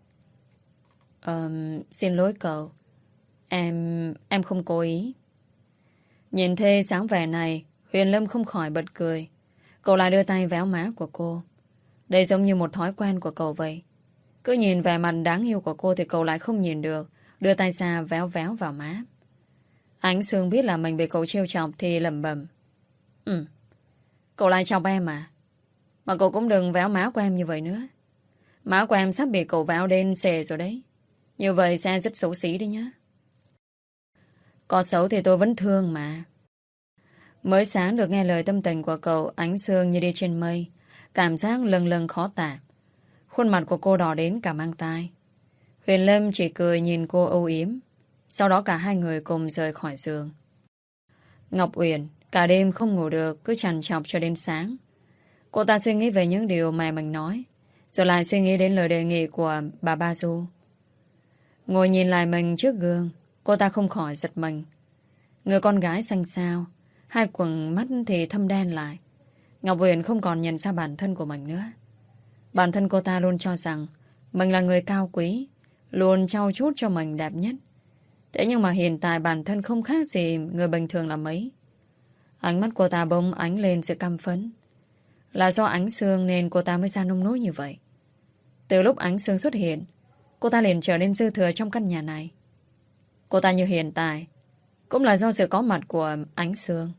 Xin lỗi cậu. Em không cố ý. Nhìn thấy sáng vẻ này, Huyền Lâm không khỏi bật cười. Cậu lại đưa tay véo má của cô. Đây giống như một thói quen của cậu vậy. Cứ nhìn vẻ mặt đáng yêu của cô thì cậu lại không nhìn được, đưa tay ra véo véo vào má. Ánh Sương biết là mình bị cậu trêu chọc thì lẩm bẩm. Cậu lại chọc em à? Mà cậu cũng đừng véo má của em như vậy nữa. Má của em sắp bị cậu véo đến xề rồi đấy. Như vậy sẽ rất xấu xí đấy nhá. Có xấu thì tôi vẫn thương mà. Mới sáng được nghe lời tâm tình của cậu, Ánh Sương như đi trên mây. Cảm giác lâng lâng khó tả. Khuôn mặt của cô đỏ đến cả mang tai. Huyền Lâm chỉ cười nhìn cô âu yếm. Sau đó cả hai người cùng rời khỏi giường. Ngọc Uyển cả đêm không ngủ được, cứ trằn trọc cho đến sáng. Cô ta suy nghĩ về những điều mà mình nói, rồi lại suy nghĩ đến lời đề nghị của bà Ba Du. Ngồi nhìn lại mình trước gương, cô ta không khỏi giật mình. Người con gái xanh xao, hai quầng mắt thì thâm đen lại. Ngọc Uyển không còn nhận ra bản thân của mình nữa. Bản thân cô ta luôn cho rằng mình là người cao quý, luôn trau chuốt cho mình đẹp nhất. Thế nhưng mà hiện tại bản thân không khác gì người bình thường là mấy. Ánh mắt cô ta bỗng ánh lên sự căm phẫn. Là do Ánh Sương nên cô ta mới ra nông nỗi như vậy. Từ lúc Ánh Sương xuất hiện, cô ta liền trở nên dư thừa trong căn nhà này. Cô ta như hiện tại cũng là do sự có mặt của Ánh Sương.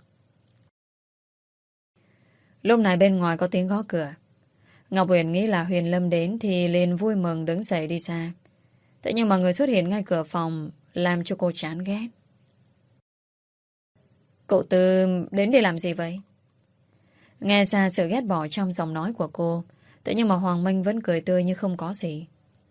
Lúc này bên ngoài có tiếng gõ cửa. Ngọc Uyển nghĩ là Huyền Lâm đến thì liền vui mừng đứng dậy đi xa. Thế nhưng mà người xuất hiện ngay cửa phòng làm cho cô chán ghét. Cậu Tư đến để làm gì vậy? Nghe ra sự ghét bỏ trong giọng nói của cô. Thế nhưng mà Hoàng Minh vẫn cười tươi như không có gì.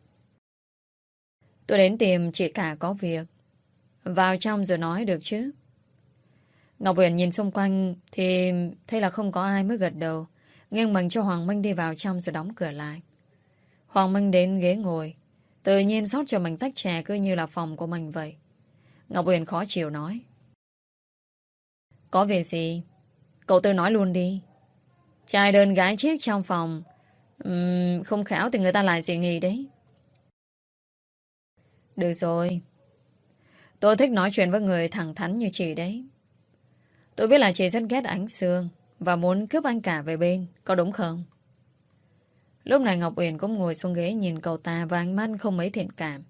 Tôi đến tìm chị cả có việc. Vào trong rồi nói được chứ. Ngọc Uyển nhìn xung quanh thì thấy là không có ai mới gật đầu. Nghiêng mình cho Hoàng Minh đi vào trong rồi đóng cửa lại. Hoàng Minh đến ghế ngồi, tự nhiên rót cho mình tách trà cứ như là phòng của mình vậy. Ngọc Uyển khó chịu nói. Có việc gì? Cậu Tư nói luôn đi. Trai đơn gái chiếc trong phòng, không khéo thì người ta lại dị nghị đấy. Được rồi. Tôi thích nói chuyện với người thẳng thắn như chị đấy. Tôi biết là chị rất ghét Ánh Sương và muốn cướp anh cả về bên, có đúng không? Lúc này Ngọc Uyển cũng ngồi xuống ghế nhìn cậu ta và ánh mắt không mấy thiện cảm.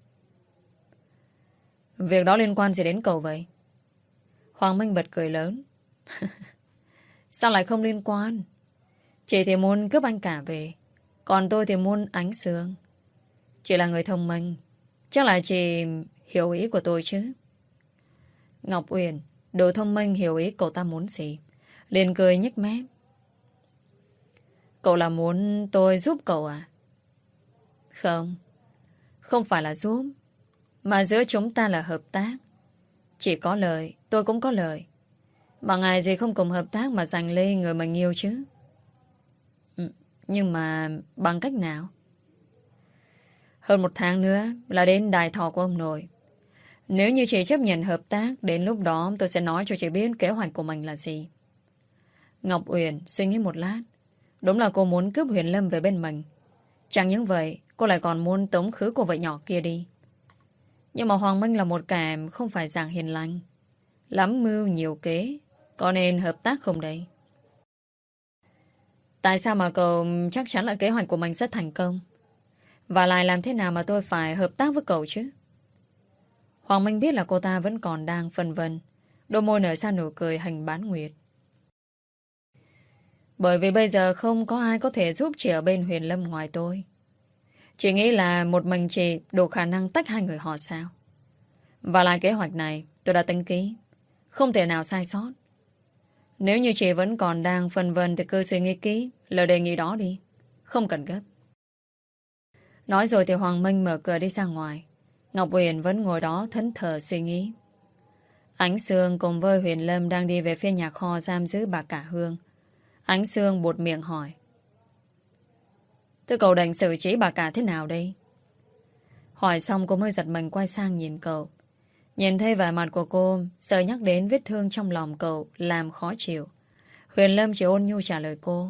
Việc đó liên quan gì đến cậu vậy? Hoàng Minh bật cười lớn. Sao lại không liên quan? Chị thì muốn cướp anh cả về, còn tôi thì muốn Ánh Sương. Chị là người thông minh, chắc là chị hiểu ý của tôi chứ. Ngọc Uyển đồ thông minh hiểu ý cậu ta muốn gì, liền cười nhếch mép. Cậu là muốn tôi giúp cậu à? Không, không phải là giúp, mà giữa chúng ta là hợp tác. Chỉ có lời, tôi cũng có lời. Mà ngài gì không cùng hợp tác mà giành lấy người mình yêu chứ? Nhưng mà bằng cách nào? Hơn 1 tháng nữa là đến đại thọ của ông nội. Nếu như chị chấp nhận hợp tác, đến lúc đó tôi sẽ nói cho chị biết kế hoạch của mình là gì. Ngọc Uyển suy nghĩ một lát. Đúng là cô muốn cướp Huyền Lâm về bên mình. Chẳng những vậy, cô lại còn muốn tống khứ cô vợ nhỏ kia đi. Nhưng mà Hoàng Minh là một kẻ không phải dạng hiền lành. lắm mưu nhiều kế, có nên hợp tác không đây? Tại sao mà cậu chắc chắn là kế hoạch của mình sẽ thành công? Và lại làm thế nào mà tôi phải hợp tác với cậu chứ? Hoàng Minh biết là cô ta vẫn còn đang phân vân. Đôi môi nở ra nụ cười hình bán nguyệt. Bởi vì bây giờ không có ai có thể giúp chị ở bên Huyền Lâm ngoài tôi. Chị nghĩ là một mình chị đủ khả năng tách hai người họ sao? Và lại kế hoạch này tôi đã tính kỹ, không thể nào sai sót. Nếu như chị vẫn còn đang phân vân thì cứ suy nghĩ kỹ lời đề nghị đó đi. Không cần gấp. Nói rồi thì Hoàng Minh mở cửa đi ra ngoài. Ngọc Huyền vẫn ngồi đó thẫn thờ suy nghĩ. Ánh Sương cùng với Huyền Lâm đang đi về phía nhà kho giam giữ bà Cả Hương. Ánh Sương buột miệng hỏi. Thế cậu định xử trí bà Cả thế nào đây? Hỏi xong cô mới giật mình quay sang nhìn cậu. Nhìn thấy vẻ mặt của cô, sợ nhắc đến vết thương trong lòng cậu làm khó chịu. Huyền Lâm chỉ ôn nhu trả lời cô.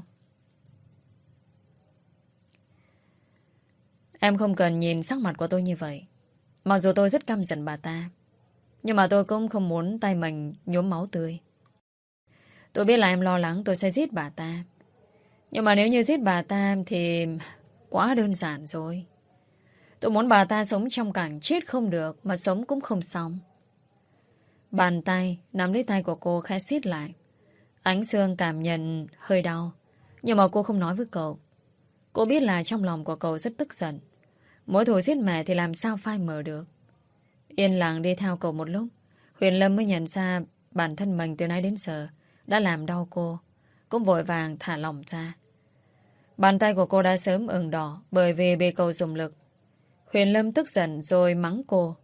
Em không cần nhìn sắc mặt của tôi như vậy. Mặc dù tôi rất căm giận bà ta, nhưng mà tôi cũng không muốn tay mình nhuốm máu tươi. Tôi biết là em lo lắng tôi sẽ giết bà ta. Nhưng mà nếu như giết bà ta thì quá đơn giản rồi. Tôi muốn bà ta sống trong cảnh chết không được mà sống cũng không xong. Bàn tay nắm lấy tay của cô khẽ siết lại. Ánh Sương cảm nhận hơi đau, nhưng mà cô không nói với cậu. Cô biết là trong lòng của cậu rất tức giận. Mối thù giết mẹ thì làm sao phai mờ được. Yên lặng đi theo cậu một lúc, Huyền Lâm mới nhận ra bản thân mình từ nay đến giờ đã làm đau cô. Cũng vội vàng thả lỏng ra. Bàn tay của cô đã sớm ửng đỏ bởi vì bị cậu dùng lực. Huyền Lâm tức giận rồi mắng cô.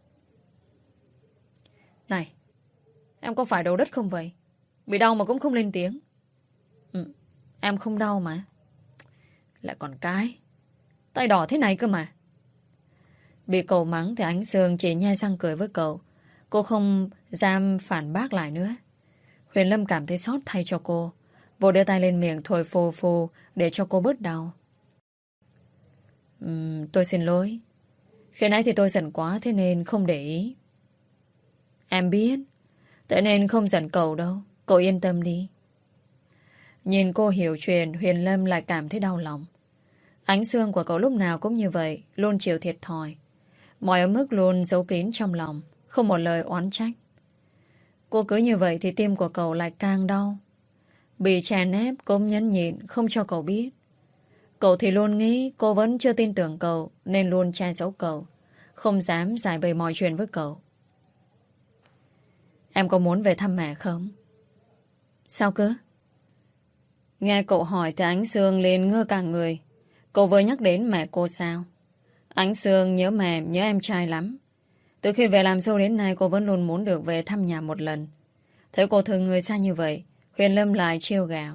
Này, em có phải đầu đất không vậy? Bị đau mà cũng không lên tiếng. Em không đau mà. Lại còn cái tay đỏ thế này cơ mà. Bị cậu mắng thì Ánh Sương chỉ nhe răng cười với cậu. Cô không dám phản bác lại nữa. Huyền Lâm cảm thấy xót thay cho cô. Vội đưa tay lên miệng thổi phù phù để cho cô bớt đau. Tôi xin lỗi. Khi nãy thì tôi giận quá thế nên không để ý. Em biết. Thế nên không giận cậu đâu. Cậu yên tâm đi. Nhìn cô hiểu chuyện, Huyền Lâm lại cảm thấy đau lòng. Ánh Sương của cậu lúc nào cũng như vậy, luôn chịu thiệt thòi. Mọi ở mức luôn giấu kín trong lòng, không một lời oán trách. Cô cứ như vậy thì tim của cậu lại càng đau. Bị chèn ép cũng nhẫn nhịn không cho cậu biết. Cậu thì luôn nghĩ cô vẫn chưa tin tưởng cậu nên luôn che giấu cậu, không dám giải bày mọi chuyện với cậu. Em có muốn về thăm mẹ không? Sao cơ? Nghe cậu hỏi thì Ánh Sương liền ngơ cả người. Cậu vừa nhắc đến mẹ cô sao? Ánh Sương nhớ mẹ, nhớ em trai lắm. Từ khi về làm dâu đến nay cô vẫn luôn muốn được về thăm nhà một lần. Thấy cô thương người xa như vậy, Huyền Lâm lại trêu gào.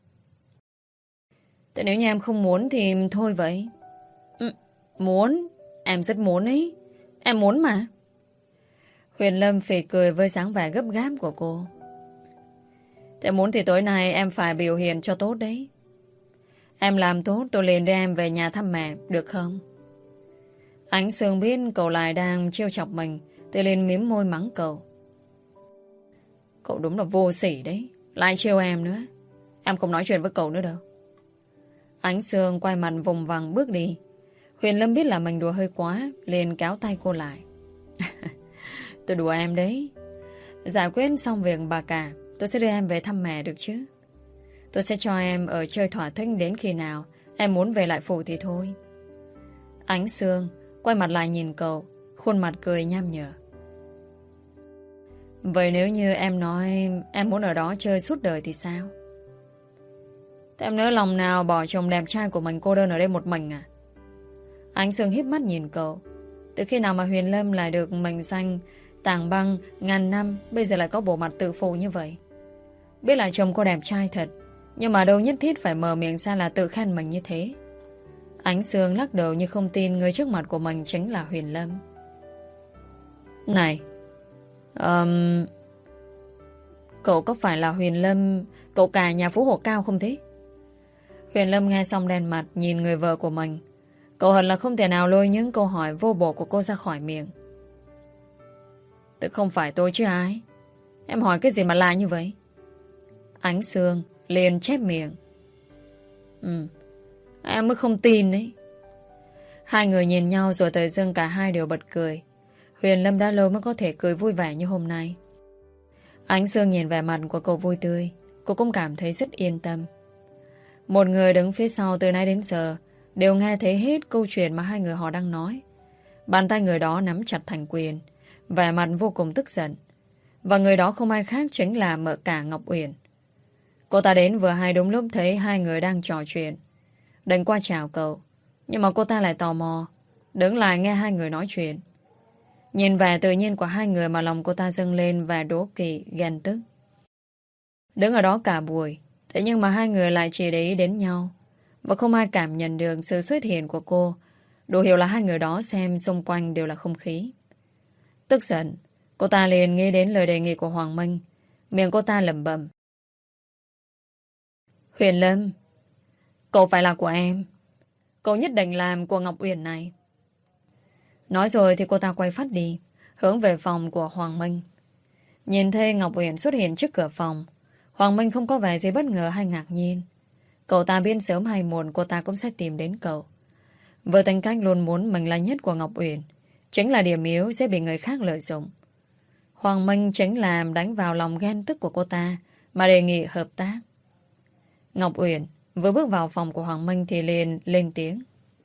Thế nếu như em không muốn thì thôi vậy. Muốn. Em rất muốn ấy. Em muốn mà. Huyền Lâm phì cười với dáng vẻ gấp gáp của cô. Thế muốn thì tối nay em phải biểu hiện cho tốt đấy. Em làm tốt tôi liền đưa em về nhà thăm mẹ, được không? Ánh Sương biết cậu lại đang trêu chọc mình thì liền mím môi mắng cậu. Cậu đúng là vô sỉ đấy. Lại trêu em nữa. Em không nói chuyện với cậu nữa đâu. Ánh Sương quay mặt vùng vằng bước đi. Huyền Lâm biết là mình đùa hơi quá, liền kéo tay cô lại. Tôi đùa em đấy. Giải quyết xong việc bà cả, tôi sẽ đưa em về thăm mẹ được chứ. Tôi sẽ cho em ở chơi thỏa thích đến khi nào em muốn về lại phủ thì thôi. Ánh Sương quay mặt lại nhìn cậu, khuôn mặt cười nham nhở. Vậy nếu như em nói em muốn ở đó chơi suốt đời thì sao? Thế em nỡ lòng nào bỏ chồng đẹp trai của mình cô đơn ở đây một mình à? Ánh Sương híp mắt nhìn cậu. Từ khi nào mà Huyền Lâm lại được mệnh danh tảng băng ngàn năm, bây giờ lại có bộ mặt tự phụ như vậy? Biết là chồng cô đẹp trai thật, nhưng mà đâu nhất thiết phải mở miệng ra là tự khen mình như thế. Ánh Sương lắc đầu như không tin người trước mặt của mình chính là Huyền Lâm. Này, cậu có phải là Huyền Lâm, cậu cả nhà Phú Hộ Cao không thế? Huyền Lâm nghe xong đen mặt nhìn người vợ của mình. Cậu hận là không thể nào lôi những câu hỏi vô bổ của cô ra khỏi miệng. Tự không phải tôi chứ ai. Em hỏi cái gì mà lạ như vậy? Ánh Sương liền chép miệng. Em mới không tin đấy. Hai người nhìn nhau rồi tự dưng cả hai đều bật cười. Huyền Lâm đã lâu mới có thể cười vui vẻ như hôm nay. Ánh Sương nhìn vẻ mặt của cậu vui tươi, cô cũng cảm thấy rất yên tâm. Một người đứng phía sau từ nay đến giờ đều nghe thấy hết câu chuyện mà hai người họ đang nói. Bàn tay người đó nắm chặt thành quyền, vẻ mặt vô cùng tức giận. Và người đó không ai khác chính là mợ cả Ngọc Uyển. Cô ta đến vừa hay đúng lúc thấy hai người đang trò chuyện, định qua chào cậu, nhưng mà cô ta lại tò mò đứng lại nghe hai người nói chuyện. Nhìn vẻ tự nhiên của hai người mà lòng cô ta dâng lên và đố kỵ, ghen tức. Đứng ở đó cả buổi, thế nhưng mà hai người lại chỉ để ý đến nhau, và không ai cảm nhận được sự xuất hiện của cô. Đủ hiểu là hai người đó xem xung quanh đều là không khí. Tức giận, cô ta liền nghĩ đến lời đề nghị của Hoàng Minh. Miệng cô ta lẩm bẩm. Huyền Lâm, cậu phải là của em. Cậu nhất định làm của Ngọc Uyển này. Nói rồi thì cô ta quay phát đi, hướng về phòng của Hoàng Minh. Nhìn thấy Ngọc Uyển xuất hiện trước cửa phòng, Hoàng Minh không có vẻ gì bất ngờ hay ngạc nhiên. Cậu ta biết sớm hay muộn cô ta cũng sẽ tìm đến cậu. Với tính cách luôn muốn mình là nhất của Ngọc Uyển, chính là điểm yếu sẽ bị người khác lợi dụng. Hoàng Minh chính là đánh vào lòng ghen tức của cô ta mà đề nghị hợp tác. Ngọc Uyển vừa bước vào phòng của Hoàng Minh thì liền lên tiếng.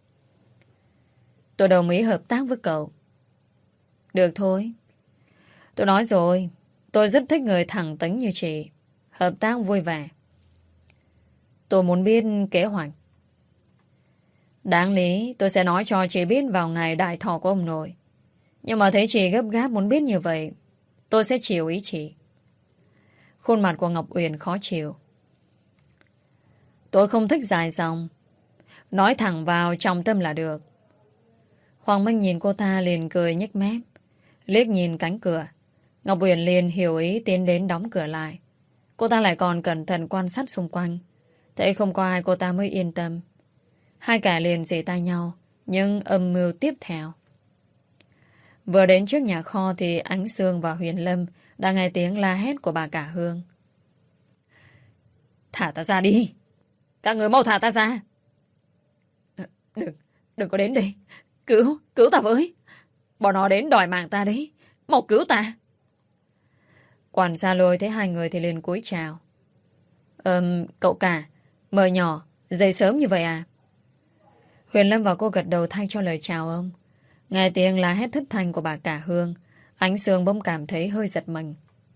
Tôi đồng ý hợp tác với cậu. Được thôi. Tôi nói rồi, tôi rất thích người thẳng tính như chị. Hợp tác vui vẻ. Tôi muốn biết kế hoạch. Đáng lý tôi sẽ nói cho chị biết vào ngày đại thọ của ông nội. Nhưng mà thấy chị gấp gáp muốn biết như vậy, tôi sẽ chiều ý chị. Khuôn mặt của Ngọc Uyển khó chịu. Tôi không thích dài dòng. Nói thẳng vào trọng tâm là được. Hoàng Minh nhìn cô ta liền cười nhếch mép. Liếc nhìn cánh cửa, Ngọc Uyển liền hiểu ý tiến đến đóng cửa lại. Cô ta lại còn cẩn thận quan sát xung quanh. Thấy không có ai cô ta mới yên tâm. Hai kẻ liền giỉ tay nhau, nhưng âm mưu tiếp theo. Vừa đến trước nhà kho thì Ánh Sương và Huyền Lâm đang nghe tiếng la hét của bà cả Hương. Thả ta ra đi. Các người mau thả ta ra. Đừng có đến đây. Cứu ta với. Bọn nó đến đòi mạng ta đấy. Mau cứu ta. Quản gia Lôi thấy hai người thì liền cúi chào. Cậu cả, mời nhỏ, dậy sớm như vậy à? Huyền Lâm và cô gật đầu thay cho lời chào ông. Nghe tiếng la hét thất thanh của bà cả Hương, Ánh Sương bỗng cảm thấy hơi giật mình.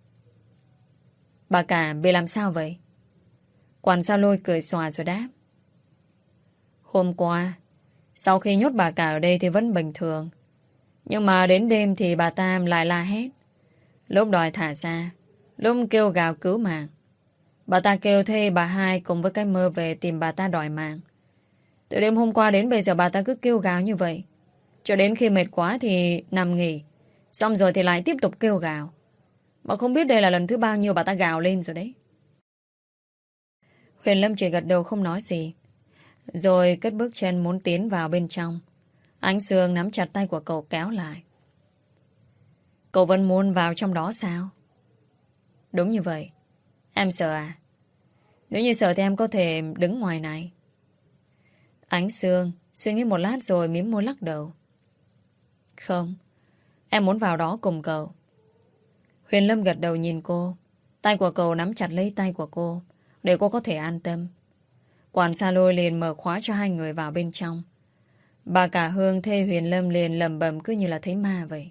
Bà cả bị làm sao vậy? Quản gia Lôi cười xòa rồi đáp. Hôm qua, sau khi nhốt bà cả ở đây thì vẫn bình thường. Nhưng mà đến đêm thì bà ta lại la hét. Lúc đòi thả ra, lúc kêu gào cứu mạng. Bà ta kêu thê bà hai cùng với cái mơ về tìm bà ta đòi mạng. Từ đêm hôm qua đến bây giờ bà ta cứ kêu gào như vậy. Cho đến khi mệt quá thì nằm nghỉ. Xong rồi thì lại tiếp tục kêu gào. Mà không biết đây là lần thứ bao nhiêu bà ta gào lên rồi đấy. Huyền Lâm chỉ gật đầu không nói gì. Rồi cất bước chân muốn tiến vào bên trong. Ánh Sương nắm chặt tay của cậu kéo lại. Cậu vẫn muốn vào trong đó sao? Đúng như vậy. Em sợ à? Nếu như sợ thì em có thể đứng ngoài này. Ánh Sương suy nghĩ một lát rồi mím môi lắc đầu. Không, em muốn vào đó cùng cậu. Huyền Lâm gật đầu nhìn cô. Tay của cậu nắm chặt lấy tay của cô để cô có thể an tâm. Quản gia Lôi liền mở khóa cho hai người vào bên trong. Bà cả Hương thê Huyền Lâm liền lẩm bẩm cứ như là thấy ma vậy.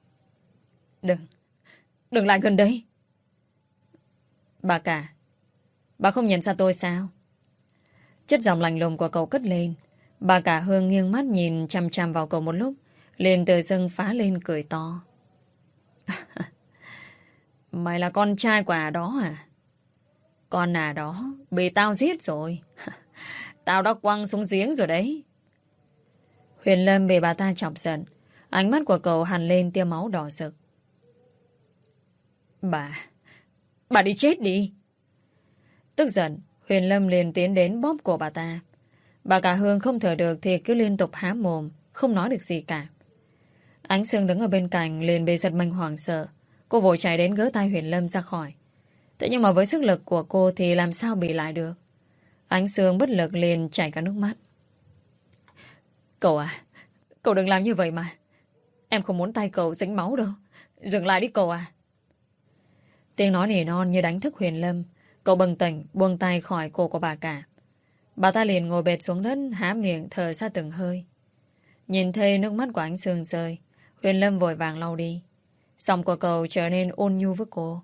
Đừng lại gần đây. Bà cả, bà không nhận ra tôi sao? Chất giọng lạnh lùng của cậu cất lên. Bà cả Hương nghiêng mắt nhìn chằm chằm vào cậu một lúc, liền tự dưng phá lên cười to. Mày là con trai của đó à? Con đó bị tao giết rồi. Tao đã quăng xuống giếng rồi đấy. Huyền Lâm bị bà ta chọc giận. Ánh mắt của cậu hằn lên tia máu đỏ rực. Bà đi chết đi. Tức giận, Huyền Lâm liền tiến đến bóp cổ bà ta. Bà cả Hương không thở được thì cứ liên tục há mồm, không nói được gì cả. Ánh Sương đứng ở bên cạnh liền bị giật mình hoảng sợ. Cô vội chạy đến gỡ tay Huyền Lâm ra khỏi. Thế nhưng mà với sức lực của cô thì làm sao bị lại được. Ánh Sương bất lực liền chảy cả nước mắt. Cậu à, cậu đừng làm như vậy mà. Em không muốn tay cậu dính máu đâu. Dừng lại đi cậu à. Tiếng nói nỉ non như đánh thức Huyền Lâm. Cậu bừng tỉnh buông tay khỏi cổ của bà cả. Bà ta liền ngồi bệt xuống đất, há miệng thở ra từng hơi. Nhìn thấy nước mắt của Ánh Sương rơi, Huyền Lâm vội vàng lau đi. Giọng của cậu trở nên ôn nhu với cô.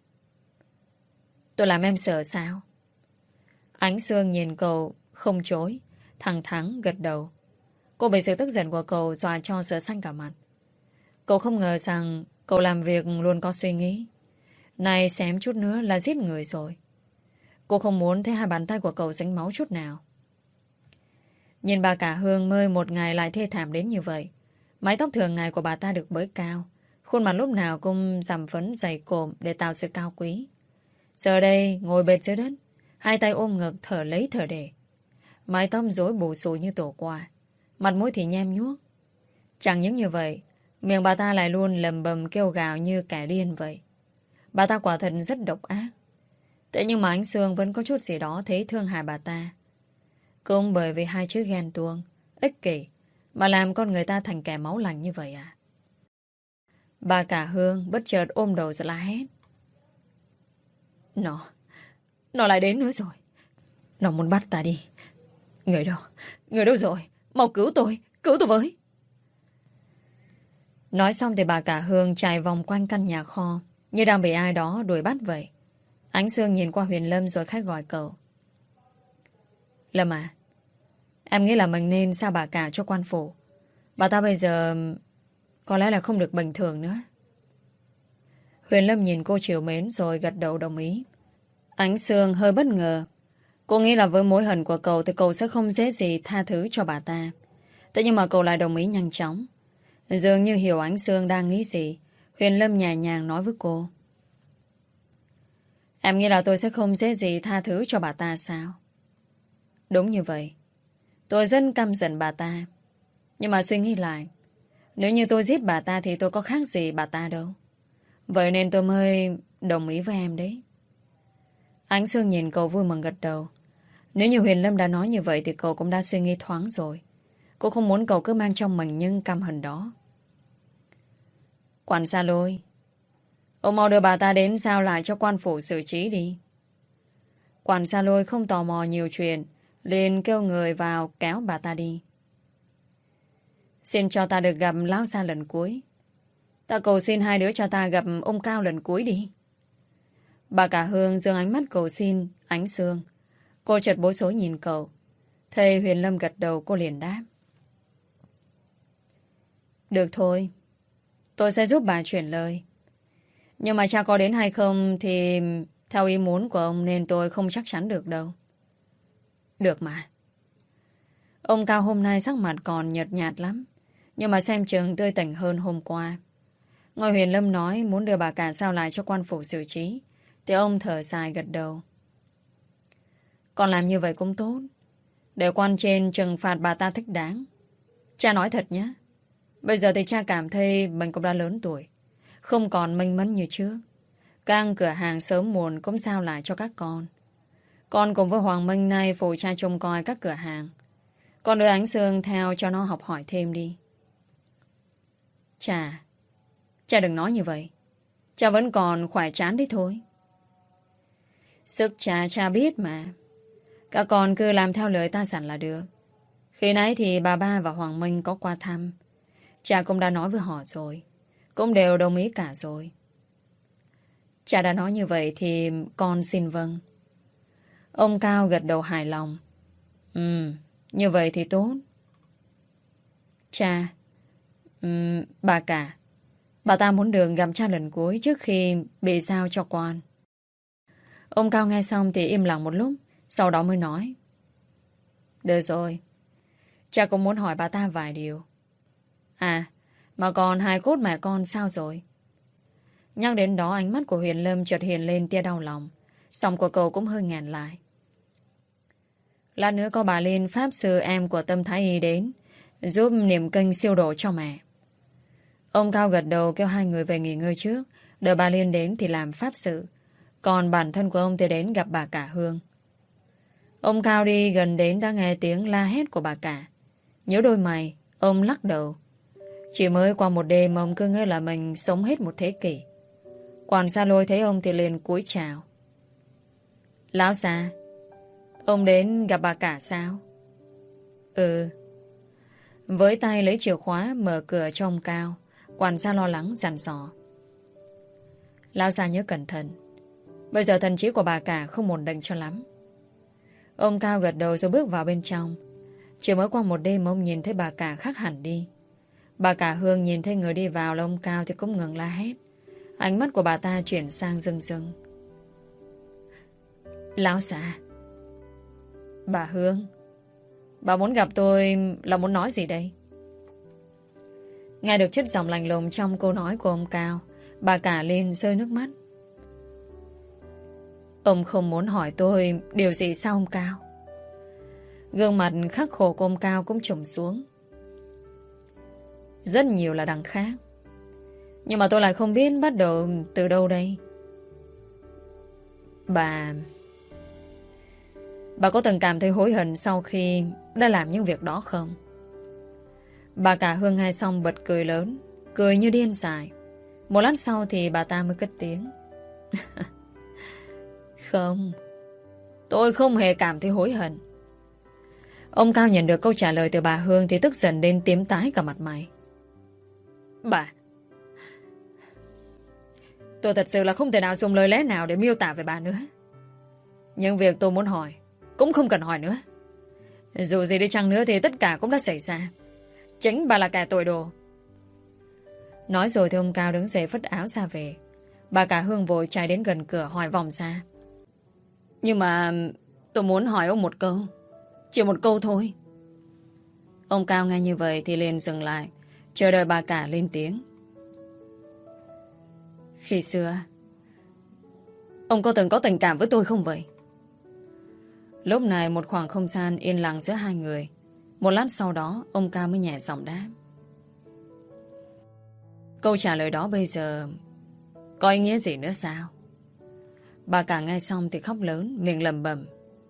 Tôi làm em sợ sao? Ánh Sương nhìn cậu không chối, thẳng thắn gật đầu. Cô bị sự tức giận của cậu dọa cho sợ xanh cả mặt. Cậu không ngờ rằng cậu làm việc luôn có suy nghĩ. Này xém chút nữa là giết người rồi. Cô không muốn thấy hai bàn tay của cậu dính máu chút nào. Nhìn bà cả Hương mơi một ngày lại thê thảm đến như vậy. Mái tóc thường ngày của bà ta được bới cao. Khuôn mặt lúc nào cũng giảm phấn dày cộm để tạo sự cao quý. Giờ đây ngồi bệt dưới đất, hai tay ôm ngực thở lấy thở để. Mái tóc rối bù xù như tổ qua, mặt mũi thì nhem nhuốc. Chẳng những như vậy, miệng bà ta lại luôn lầm bầm kêu gào như kẻ điên vậy. Bà ta quả thật rất độc ác. Thế nhưng mà Ánh Sương vẫn có chút gì đó thấy thương hại bà ta. Cũng bởi vì hai chữ ghen tuông, ích kỷ mà làm con người ta thành kẻ máu lạnh như vậy à? Bà cả Hương bất chợt ôm đầu rồi la hét. Nó lại đến nữa rồi. Nó muốn bắt ta đi. Người đâu? Người đâu rồi? Mau cứu tôi với. Nói xong thì bà cả Hương chạy vòng quanh căn nhà kho như đang bị ai đó đuổi bắt vậy. Ánh Sương nhìn qua Huyền Lâm rồi khách gọi cậu. Lâm à, em nghĩ là mình nên sao bà cả cho quan phủ. Bà ta bây giờ có lẽ là không được bình thường nữa. Huyền Lâm nhìn cô trìu mến rồi gật đầu đồng ý. Ánh Sương hơi bất ngờ. Cô nghĩ là với mối hận của cậu thì cậu sẽ không dễ gì tha thứ cho bà ta. Thế nhưng mà cậu lại đồng ý nhanh chóng. Dường như hiểu Ánh Sương đang nghĩ gì, Huyền Lâm nhẹ nhàng nói với cô. Em nghĩ là tôi sẽ không dễ gì tha thứ cho bà ta sao? Đúng như vậy. Tôi rất căm giận bà ta. Nhưng mà suy nghĩ lại, nếu như tôi giết bà ta thì tôi có khác gì bà ta đâu. Vậy nên tôi mới đồng ý với em đấy. Ánh Sương nhìn cậu vui mừng gật đầu. Nếu như Huyền Lâm đã nói như vậy thì cậu cũng đã suy nghĩ thoáng rồi. Cô không muốn cậu cứ mang trong mình những căm hận đó. Quản gia Lôi, ông mau đưa bà ta đến giao lại cho quan phủ xử trí đi. Quản gia Lôi không tò mò nhiều chuyện, liền kêu người vào kéo bà ta đi. Xin cho ta được gặp lão gia lần cuối. Ta cầu xin hai đứa cho ta gặp ông Cao lần cuối đi. Bà cả Hương giương ánh mắt cầu xin Ánh Sương. Cô chợt bối rối nhìn cậu. Thầy Huyền Lâm gật đầu, cô liền đáp. Được thôi, tôi sẽ giúp bà chuyển lời. Nhưng mà cha có đến hay không thì theo ý muốn của ông nên tôi không chắc chắn được đâu. Được mà. Ông Cao hôm nay sắc mặt còn nhợt nhạt lắm, nhưng mà xem chừng tươi tỉnh hơn hôm qua. Ngôi Huyền Lâm nói muốn đưa bà cả giao lại cho quan phủ xử trí, thì ông thở dài gật đầu. Con làm như vậy cũng tốt, để quan trên trừng phạt bà ta thích đáng. Cha nói thật nhé, bây giờ thì cha cảm thấy mình cũng đã lớn tuổi, không còn minh mẫn như trước. Các cửa hàng sớm muộn cũng giao lại cho các con. Con cùng với Hoàng Minh nay phụ cha trông coi các cửa hàng. Con đưa Ánh Sương theo cho nó học hỏi thêm đi. Cha đừng nói như vậy. Cha vẫn còn khỏe chán đấy thôi. Sức cha biết mà. Các con cứ làm theo lời ta dặn là được. Khi nãy thì bà ba và Hoàng Minh có qua thăm. Cha cũng đã nói với họ rồi, cũng đều đồng ý cả rồi. Cha đã nói như vậy thì con xin vâng. Ông Cao gật đầu hài lòng. Như vậy thì tốt. Cha, bà cả, bà ta muốn được gặp cha lần cuối trước khi bị giao cho quan. Ông Cao nghe xong thì im lặng một lúc, sau đó mới nói. Được rồi, cha cũng muốn hỏi bà ta vài điều. À, mà còn hài cốt mẹ con sao rồi? Nhắc đến đó ánh mắt của Huyền Lâm chợt hiện lên tia đau lòng. Giọng của cậu cũng hơi ngàn lại. Lát nữa có bà Linh Pháp Sư em của Tâm Thái Y đến giúp niệm kinh siêu độ cho mẹ. Ông Cao gật đầu kêu hai người về nghỉ ngơi trước, Đợi bà Liên đến thì làm pháp sự. Còn bản thân của ông thì đến gặp bà cả Hương. Ông Cao đi gần đến đã nghe tiếng la hét của bà cả. Nhớ đôi mày, ông lắc đầu. Chỉ mới qua một đêm ông cứ ngỡ là mình sống hết một thế kỷ. Quản Sa Lôi thấy ông thì liền cúi chào. Lão già, ông đến gặp bà cả sao? Ừ. Với tay lấy chìa khóa mở cửa cho ông Cao. Quản gia lo lắng dặn dò. Lão già nhớ cẩn thận. Bây giờ thần trí của bà cả không ổn định cho lắm. Ông Cao gật đầu rồi bước vào bên trong. Chỉ mới qua một đêm ông nhìn thấy bà cả khác hẳn đi. Bà cả Hương nhìn thấy người đi vào là ông Cao thì cũng ngừng la hét. Ánh mắt của bà ta chuyển sang rưng rưng. Lão già. Bà Hương, bà muốn gặp tôi là muốn nói gì đây? Nghe được chất giọng lạnh lùng trong câu nói của ông Cao, bà cả lên rơi nước mắt. Ông không muốn hỏi tôi điều gì sao ông Cao? Gương mặt khắc khổ của ông Cao cũng trùng xuống. Rất nhiều là đằng khác. Nhưng mà tôi lại không biết bắt đầu từ đâu đây. Bà có từng cảm thấy hối hận sau khi đã làm những việc đó không? Bà cả Hương nghe xong bật cười lớn, cười như điên dại. Một lát sau thì bà ta mới cất tiếng. Không, tôi không hề cảm thấy hối hận. Ông Cao nhận được câu trả lời từ bà Hương thì tức giận đến tím tái cả mặt mày. Bà, tôi thật sự là không thể nào dùng lời lẽ nào để miêu tả về bà nữa. Nhưng việc tôi muốn hỏi cũng không cần hỏi nữa. Dù gì đi chăng nữa thì tất cả cũng đã xảy ra. Chính bà là kẻ tội đồ. Nói rồi thì ông Cao đứng dậy phất áo ra về. Bà cả Hương vội chạy đến gần cửa hỏi vòng ra. Nhưng mà tôi muốn hỏi ông một câu. Chỉ một câu thôi. Ông Cao nghe như vậy thì liền dừng lại, chờ đợi bà cả lên tiếng. Khi xưa ông có từng có tình cảm với tôi không vậy? Lúc này một khoảng không gian yên lặng giữa hai người. Một lát sau đó ông Cao mới nhẹ giọng đáp. Câu trả lời đó bây giờ có ý nghĩa gì nữa sao? Bà cả nghe xong thì khóc lớn, miệng lẩm bẩm.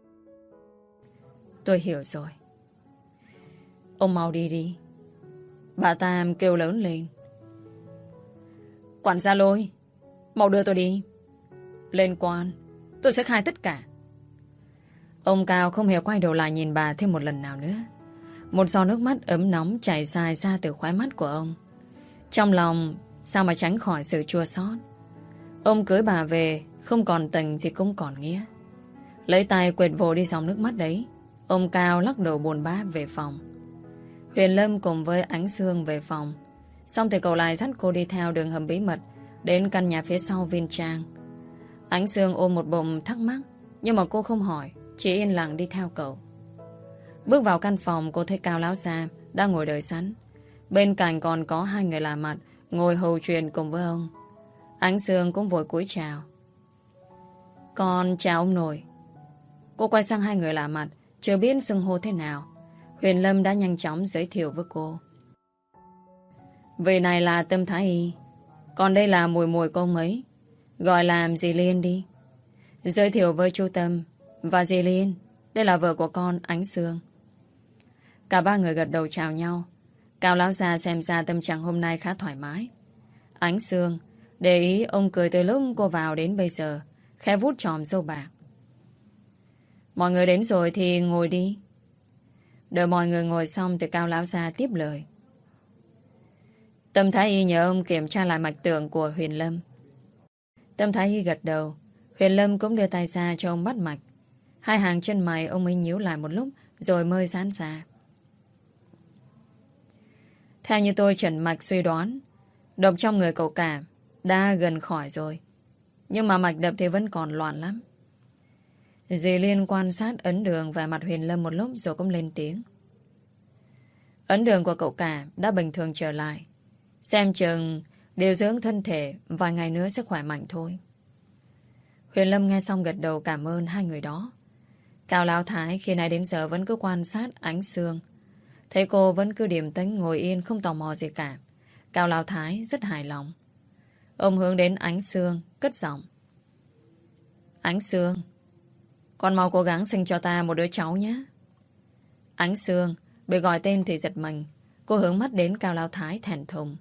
Tôi hiểu rồi. Ông mau đi đi. Bà ta kêu lớn lên. Quản gia Lôi, mau đưa tôi đi. Lên quan, tôi sẽ khai tất cả. Ông Cao không hề quay đầu lại nhìn bà thêm một lần nào nữa. Một giọt nước mắt ấm nóng chảy dài ra từ khóe mắt của ông. Trong lòng sao mà tránh khỏi sự chua xót. Ông cưới bà về, không còn tình thì cũng còn nghĩa. Lấy tay quệt vội đi dòng nước mắt đấy. Ông Cao lắc đầu buồn bã về phòng. Huyền Lâm cùng với Ánh Sương về phòng. Xong thì cậu lại dắt cô đi theo đường hầm bí mật đến căn nhà phía sau Viên Trang. Ánh Sương ôm một bụng thắc mắc, nhưng mà cô không hỏi, chỉ yên lặng đi theo cậu. Bước vào căn phòng, cô thấy Cao lão già đang ngồi đợi sẵn. Bên cạnh còn có hai người lạ mặt ngồi hầu chuyện cùng với ông. Ánh Sương cũng vội cúi chào. Con chào ông nội. Cô quay sang hai người lạ mặt, chưa biết xưng hô thế nào. Huyền Lâm đã nhanh chóng giới thiệu với cô. Vị này là Tâm Thái Y, còn đây là mùi mùi cô ấy. Gọi là dì Liên đi. Giới thiệu với chú Tâm và dì Liên, đây là vợ của con Ánh Sương. Cả ba người gật đầu chào nhau. Cao lão già xem ra tâm trạng hôm nay khá thoải mái. Ánh Sương để ý ông cười từ lúc cô vào đến bây giờ, khẽ vuốt chòm râu bạc. Mọi người đến rồi thì ngồi đi. Đợi mọi người ngồi xong thì Cao lão già tiếp lời. Tâm Thái Y nhờ ông kiểm tra lại mạch tượng của Huyền Lâm. Tâm Thái Y gật đầu. Huyền Lâm cũng đưa tay ra cho ông bắt mạch. Hai hàng chân mày ông ấy nhíu lại một lúc rồi mới giãn ra. Theo như tôi chẩn mạch suy đoán, độc trong người cậu cả đã gần khỏi rồi. Nhưng mà mạch đập thì vẫn còn loạn lắm. Dì Liên quan sát ấn đường và mặt Huyền Lâm một lúc rồi cũng lên tiếng. Ấn đường của cậu cả đã bình thường trở lại. Xem chừng điều dưỡng thân thể vài ngày nữa sẽ khỏe mạnh thôi. Huyền Lâm nghe xong gật đầu cảm ơn hai người đó. Cao lão thái khi này đến giờ vẫn cứ quan sát Ánh Sương. Thấy cô vẫn cứ điềm tĩnh ngồi yên không tò mò gì cả. Cao lão thái rất hài lòng. Ông hướng đến Ánh Sương, cất giọng. Ánh Sương, con mau cố gắng sinh cho ta một đứa cháu nhé. Ánh Sương bị gọi tên thì giật mình. Cô hướng mắt đến Cao Lao Thái thẹn thùng.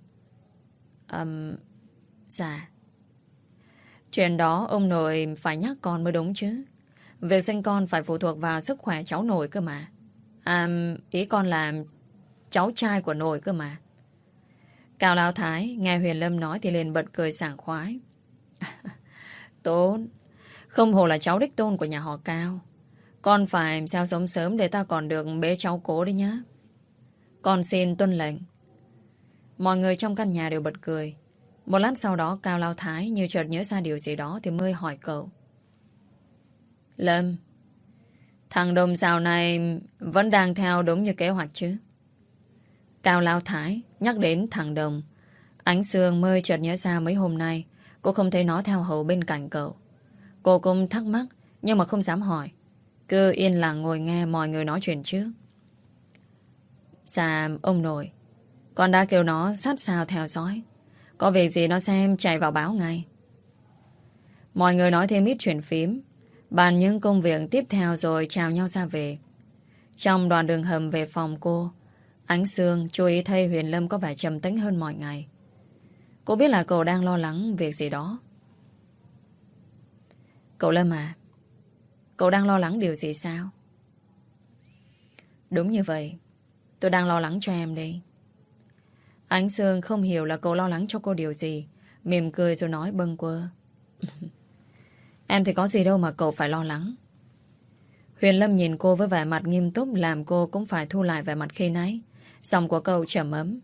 Dạ. Chuyện đó ông nội phải nhắc con mới đúng chứ. Việc sinh con phải phụ thuộc vào sức khỏe cháu nội cơ mà. Ý con là cháu trai của nội cơ mà. Cao Lao Thái nghe Huyền Lâm nói thì liền bật cười sảng khoái. Tốt. Không hổ là cháu đích tôn của nhà họ Cao. Con phải sao sống sớm để ta còn được bế cháu cố đấy nhá. Con xin tuân lệnh. Mọi người trong căn nhà đều bật cười. Một lát sau đó Cao Lao Thái như chợt nhớ ra điều gì đó thì mới hỏi cậu. Lâm, thằng Đồng Sào này vẫn đang theo đúng như kế hoạch chứ? Cao Lao Thái nhắc đến thằng Đồng. Ánh Sương mới chợt nhớ ra mấy hôm nay cô không thấy nó theo hầu bên cạnh cậu. Cô cũng thắc mắc nhưng mà không dám hỏi. Cứ yên lặng ngồi nghe mọi người nói chuyện trước. Dạ ông nội, con đã kêu nó sát sao theo dõi. Có việc gì nó xem chạy vào báo ngay. Mọi người nói thêm ít chuyện phím, bàn những công việc tiếp theo rồi chào nhau ra về. Trong đoạn đường hầm về phòng cô, Ánh Sương chú ý thấy Huyền Lâm có vẻ trầm tĩnh hơn mọi ngày. Cô biết là cậu đang lo lắng việc gì đó. Cậu Lâm à, cậu đang lo lắng điều gì sao? Đúng như vậy, tôi đang lo lắng cho em đây. Ánh Sương không hiểu là cậu lo lắng cho cô điều gì, mỉm cười rồi nói bâng quơ. Em thì có gì đâu mà cậu phải lo lắng. Huyền Lâm nhìn cô với vẻ mặt nghiêm túc làm cô cũng phải thu lại vẻ mặt khi nãy. Giọng của cậu trầm ấm.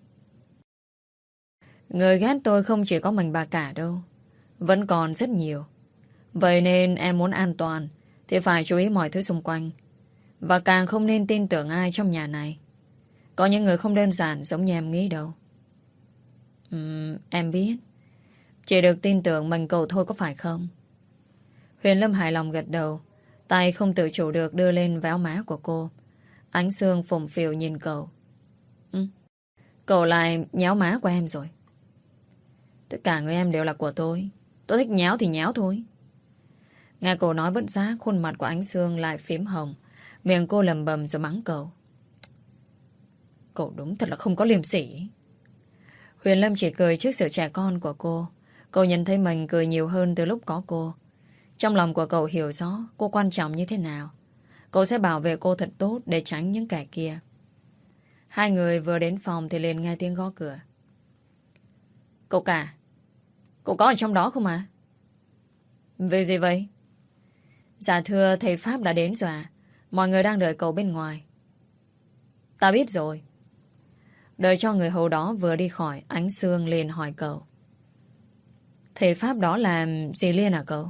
Người ghét tôi không chỉ có mình bà cả đâu, vẫn còn rất nhiều. Vậy nên em muốn an toàn thì phải chú ý mọi thứ xung quanh. Và càng không nên tin tưởng ai trong nhà này. Có những người không đơn giản giống như em nghĩ đâu. Em biết. Chỉ được tin tưởng mình cậu thôi có phải không? Huyền Lâm hài lòng gật đầu. Tay không tự chủ được đưa lên véo má của cô. Ánh Sương phùng phìu nhìn cậu. Cậu lại nhéo má của em rồi. Tất cả người em đều là của tôi. Tôi thích nhéo thì nhéo thôi. Nghe cô nói bất giác, khuôn mặt của Ánh Sương lại phím hồng. Miệng cô lầm bầm rồi mắng cậu. Cậu đúng thật là không có liêm sỉ. Huyền Lâm chỉ cười trước sự trẻ con của cô. Cậu nhận thấy mình cười nhiều hơn từ lúc có cô. Trong lòng của cậu hiểu rõ cô quan trọng như thế nào. Cậu sẽ bảo vệ cô thật tốt để tránh những kẻ kia. Hai người vừa đến phòng thì liền nghe tiếng gõ cửa. Cậu cả, cậu có ở trong đó không à? Về gì vậy? Dạ thưa thầy Pháp đã đến rồi à? Mọi người đang đợi cậu bên ngoài. Ta biết rồi. Đợi cho người hầu đó vừa đi khỏi, Ánh Sương liền hỏi cậu. Thầy Pháp đó làm gì liên à cậu?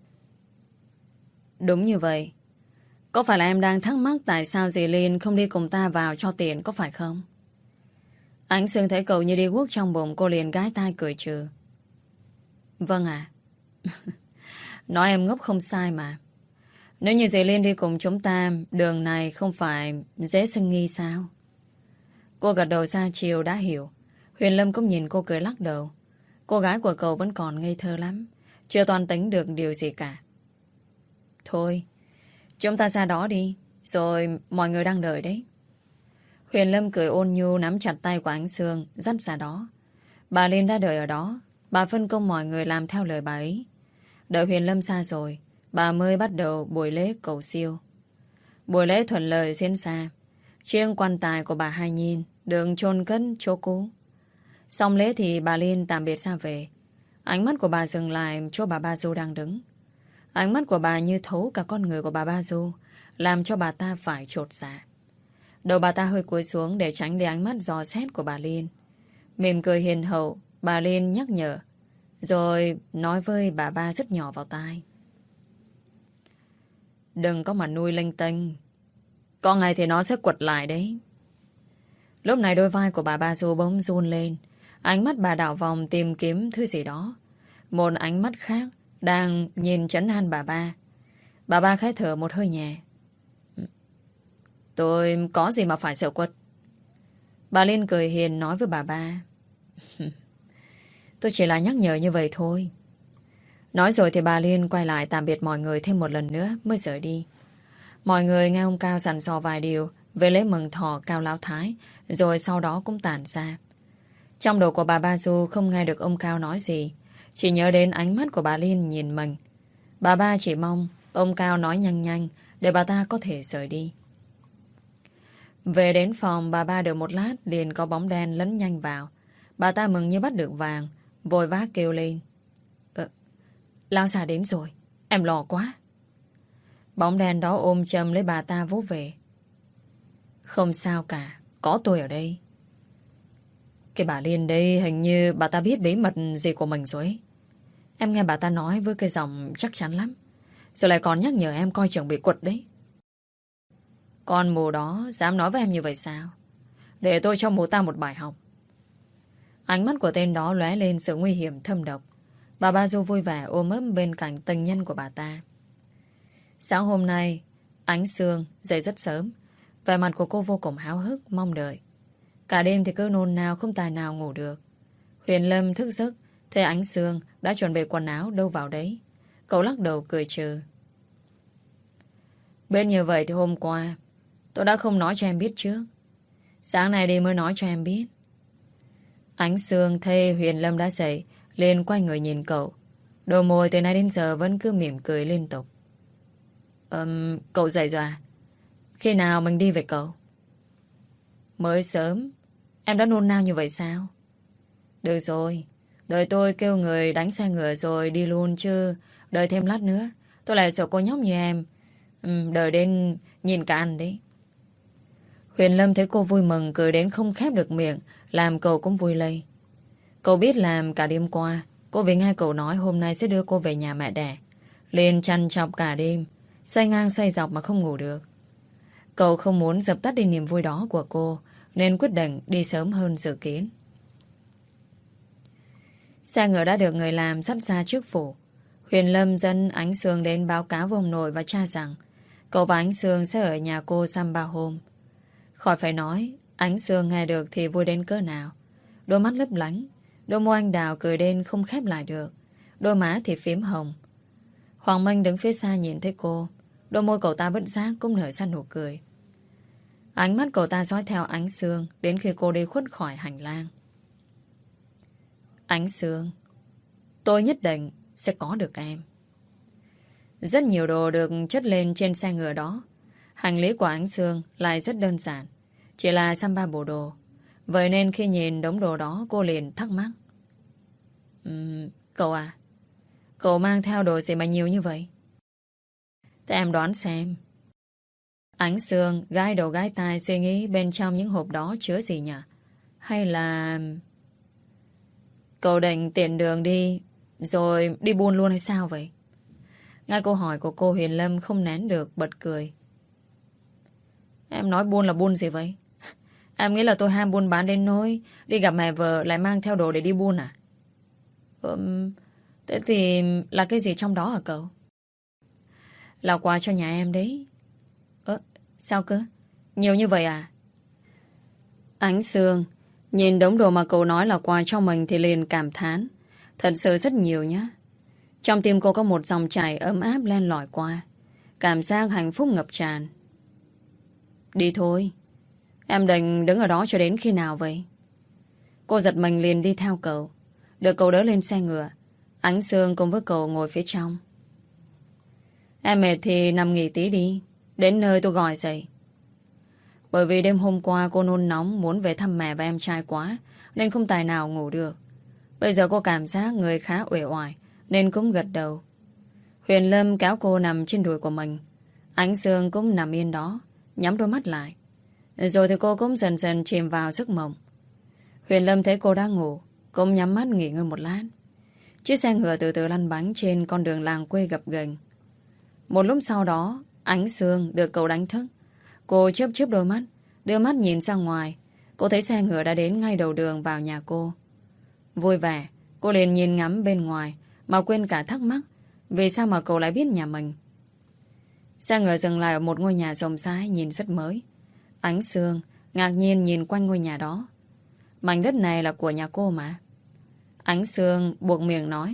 Đúng như vậy. Có phải là em đang thắc mắc tại sao dì Liên không đi cùng ta vào cho tiền có phải không? Ánh Sương thấy cậu như đi guốc trong bụng, cô liền gái tai cười trừ. Vâng ạ. Nói em ngốc không sai mà. Nếu như dì Liên đi cùng chúng ta, đường này không phải dễ sinh nghi sao? Cô gật đầu ra chiều đã hiểu. Huyền Lâm cũng nhìn cô cười lắc đầu. Cô gái của cậu vẫn còn ngây thơ lắm, chưa toàn tính được điều gì cả. Thôi, chúng ta ra đó đi, rồi mọi người đang đợi đấy. Huyền Lâm cười ôn nhu nắm chặt tay của Ánh Sương, dắt ra đó. Bà Liên đã đợi ở đó, bà phân công mọi người làm theo lời bà ấy. Đợi Huyền Lâm xa rồi, bà mới bắt đầu buổi lễ cầu siêu. Buổi lễ thuận lợi diễn ra. Chiếc quan tài của bà Hai Nhìn được chôn cất chỗ cũ. Xong lễ thì bà Liên tạm biệt ra về. Ánh mắt của bà dừng lại chỗ bà Ba Du đang đứng. Ánh mắt của bà như thấu cả con người của bà Ba Du, làm cho bà ta phải chột dạ. Đầu bà ta hơi cúi xuống để tránh đi ánh mắt dò xét của bà Liên. Mỉm cười hiền hậu, bà Liên nhắc nhở, rồi nói với bà Ba rất nhỏ vào tai. Đừng có mà nuôi lênh tênh. Có ngày thì nó sẽ quật lại đấy. Lúc này đôi vai của bà Ba Du bỗng run lên. Ánh mắt bà đảo vòng tìm kiếm thứ gì đó. Một ánh mắt khác đang nhìn trấn an bà Ba. Bà Ba khẽ thở một hơi nhẹ. Tôi có gì mà phải sợ quật. Bà Liên cười hiền nói với bà Ba. Tôi chỉ là nhắc nhở như vậy thôi. Nói rồi thì bà Liên quay lại tạm biệt mọi người thêm một lần nữa mới rời đi. Mọi người nghe ông Cao sẵn sò vài điều về lễ mừng thọ Cao Lão Thái, rồi sau đó cũng tản ra. Trong đầu của bà Ba Du không nghe được ông Cao nói gì, chỉ nhớ đến ánh mắt của bà Liên nhìn mình. Bà Ba chỉ mong ông Cao nói nhanh nhanh để bà ta có thể rời đi. Về đến phòng, bà Ba được một lát liền có bóng đen lấn nhanh vào. Bà ta mừng như bắt được vàng, vội vã kêu lên. Lão già đến rồi, em lo quá. Bóng đen đó ôm chầm lấy bà ta vỗ về. Không sao cả, có tôi ở đây. Cái bà Liên đây hình như bà ta biết bí mật gì của mình rồi ấy. Em nghe bà ta nói với cái giọng chắc chắn lắm. Rồi lại còn nhắc nhở em coi chừng bị quật đấy. Con mù đó dám nói với em như vậy sao? Để tôi cho mù ta một bài học. Ánh mắt của tên đó lóe lên sự nguy hiểm thâm độc. Bà Ba Du vui vẻ ôm ấp bên cạnh tình nhân của bà ta. Sáng hôm nay, Ánh Sương dậy rất sớm. Vẻ mặt của cô vô cùng háo hức, mong đợi. Cả đêm thì cứ nôn nao không tài nào ngủ được. Huyền Lâm thức giấc, thấy Ánh Sương đã chuẩn bị quần áo đâu vào đấy. Cậu lắc đầu cười trừ. Biết như vậy thì hôm qua tôi đã không nói cho em biết trước. Sáng nay đi mới nói cho em biết. Ánh Sương thấy Huyền Lâm đã dậy, liền quay người nhìn cậu. Đôi môi từ nay đến giờ vẫn cứ mỉm cười liên tục. Cậu dậy rồi à? Khi nào mình đi về cậu? Mới sớm. Em đã nôn nao như vậy sao? Được rồi, đợi tôi kêu người đánh xe ngựa rồi đi luôn chứ. Đợi thêm lát nữa tôi lại sợ cô nhóc như em. Đợi đến nhìn cả ăn đấy. Huyền Lâm thấy cô vui mừng, cười đến không khép được miệng, làm cậu cũng vui lây. Cậu biết làm cả đêm qua cô vì nghe cậu nói hôm nay sẽ đưa cô về nhà mẹ đẻ, liền chăn chọc cả đêm, xoay ngang xoay dọc mà không ngủ được. Cậu không muốn dập tắt đi niềm vui đó của cô, nên quyết định đi sớm hơn dự kiến. Xe ngựa đã được người làm dắt ra trước phủ. Huyền Lâm dẫn Ánh Sương đến báo cáo với ông nội và cha rằng cậu và Ánh Sương sẽ ở nhà cô xăm 3 hôm. Khỏi phải nói, Ánh Sương nghe được thì vui đến cỡ nào. Đôi mắt lấp lánh, đôi môi anh đào cười đến không khép lại được, đôi má thì phím hồng. Hoàng Minh đứng phía xa nhìn thấy cô, đôi môi cậu ta bất giác cũng nở ra nụ cười. Ánh mắt cậu ta dõi theo Ánh Sương đến khi cô đi khuất khỏi hành lang. Ánh Sương, tôi nhất định sẽ có được em. Rất nhiều đồ được chất lên trên xe ngựa đó. Hành lý của Ánh Sương lại rất đơn giản, chỉ là xăm 3 bộ đồ. Vậy nên khi nhìn đống đồ đó cô liền thắc mắc. Cậu à, cậu mang theo đồ gì mà nhiều như vậy? Thế em đoán xem. Ánh Sương gãi đầu gãi tai suy nghĩ bên trong những hộp đó chứa gì nhỉ? Hay là... Cậu định tiện đường đi rồi đi buôn luôn hay sao vậy? Ngay câu hỏi của cô, Huyền Lâm không nén được bật cười. Em nói buôn là buôn gì vậy? Em nghĩ là tôi ham buôn bán đến nỗi đi gặp mẹ vợ lại mang theo đồ để đi buôn à? Thế thì là cái gì trong đó hả cậu? Là quà cho nhà em đấy. Sao cơ? Nhiều như vậy à? Ánh Sương nhìn đống đồ mà cậu nói là quà cho mình thì liền cảm thán. Thật sự rất nhiều nhá. Trong tim cô có một dòng chảy ấm áp len lỏi qua. Cảm giác hạnh phúc ngập tràn. Đi thôi. Em định đứng ở đó cho đến khi nào vậy? Cô giật mình liền đi theo cậu. Được cậu đỡ lên xe ngựa. Ánh Sương cùng với cậu ngồi phía trong. Em mệt thì nằm nghỉ tí đi. Đến nơi tôi gọi dậy. Bởi vì đêm hôm qua cô nôn nóng muốn về thăm mẹ và em trai quá, nên không tài nào ngủ được. Bây giờ cô cảm giác người khá uể oải, nên cũng gật đầu. Huyền Lâm kéo cô nằm trên đùi của mình. Ánh Sương cũng nằm yên đó, nhắm đôi mắt lại. Rồi thì cô cũng dần dần chìm vào giấc mộng. Huyền Lâm thấy cô đang ngủ, cũng nhắm mắt nghỉ ngơi một lát. Chiếc xe ngựa từ từ lăn bánh trên con đường làng quê gập ghềnh. Một lúc sau đó, Ánh Sương được cậu đánh thức. Cô chớp chớp đôi mắt, đưa mắt nhìn ra ngoài. Cô thấy xe ngựa đã đến ngay đầu đường vào nhà cô. Vui vẻ, cô liền nhìn ngắm bên ngoài mà quên cả thắc mắc vì sao mà cậu lại biết nhà mình. Xe ngựa dừng lại ở một ngôi nhà rộng rãi nhìn rất mới. Ánh Sương ngạc nhiên nhìn quanh ngôi nhà đó. Mảnh đất này là của nhà cô mà. Ánh Sương buộc miệng nói.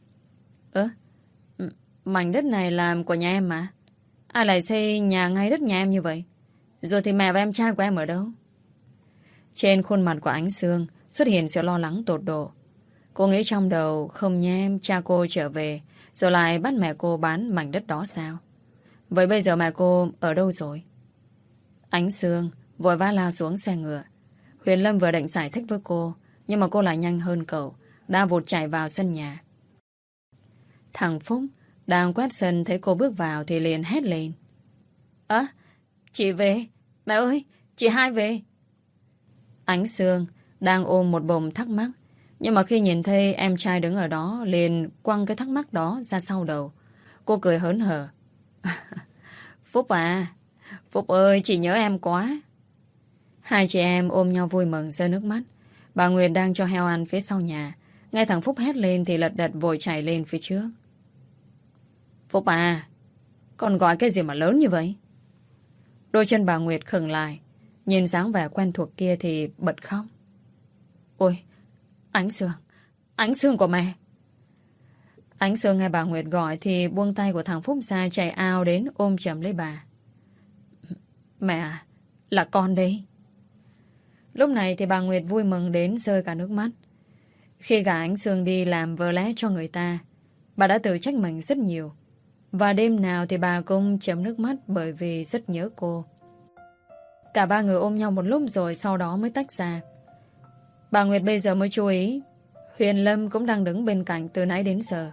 Mảnh đất này là của nhà em mà. Ai lại xây nhà ngay đất nhà em như vậy? Rồi thì mẹ và em trai của em ở đâu? Trên khuôn mặt của Ánh Sương xuất hiện sự lo lắng tột độ. Cô nghĩ trong đầu không nhé em cha cô trở về rồi lại bắt mẹ cô bán mảnh đất đó sao? Vậy bây giờ mẹ cô ở đâu rồi? Ánh Sương vội vã lao xuống xe ngựa. Huyền Lâm vừa định giải thích với cô, nhưng mà cô lại nhanh hơn cậu, đã vụt chạy vào sân nhà. Thằng Phúc đang quét sân thấy cô bước vào thì liền hét lên. Chị về. Mẹ ơi, chị hai về. Ánh Sương đang ôm một bụng thắc mắc, nhưng mà khi nhìn thấy em trai đứng ở đó liền quăng cái thắc mắc đó ra sau đầu. Cô cười hớn hở. Phúc à, Phúc ơi, chị nhớ em quá. Hai chị em ôm nhau vui mừng rơi nước mắt. Bà Nguyệt đang cho heo ăn phía sau nhà. Nghe thằng Phúc hét lên thì lật đật vội chạy lên phía trước. Phúc à, con gọi cái gì mà lớn như vậy? Đôi chân bà Nguyệt khựng lại. Nhìn dáng vẻ quen thuộc kia thì bật khóc. Ôi, Ánh Sương của mẹ. Ánh Sương nghe bà Nguyệt gọi thì buông tay của thằng Phúc ra chạy ao đến ôm chầm lấy bà. Mẹ à, là con đây. Lúc này thì bà Nguyệt vui mừng đến rơi cả nước mắt. Khi gả Ánh Sương đi làm vợ lẽ cho người ta, bà đã tự trách mình rất nhiều. Và đêm nào thì bà cũng chấm nước mắt bởi vì rất nhớ cô. Cả ba người ôm nhau một lúc rồi sau đó mới tách ra. Bà Nguyệt bây giờ mới chú ý Huyền Lâm cũng đang đứng bên cạnh từ nãy đến giờ.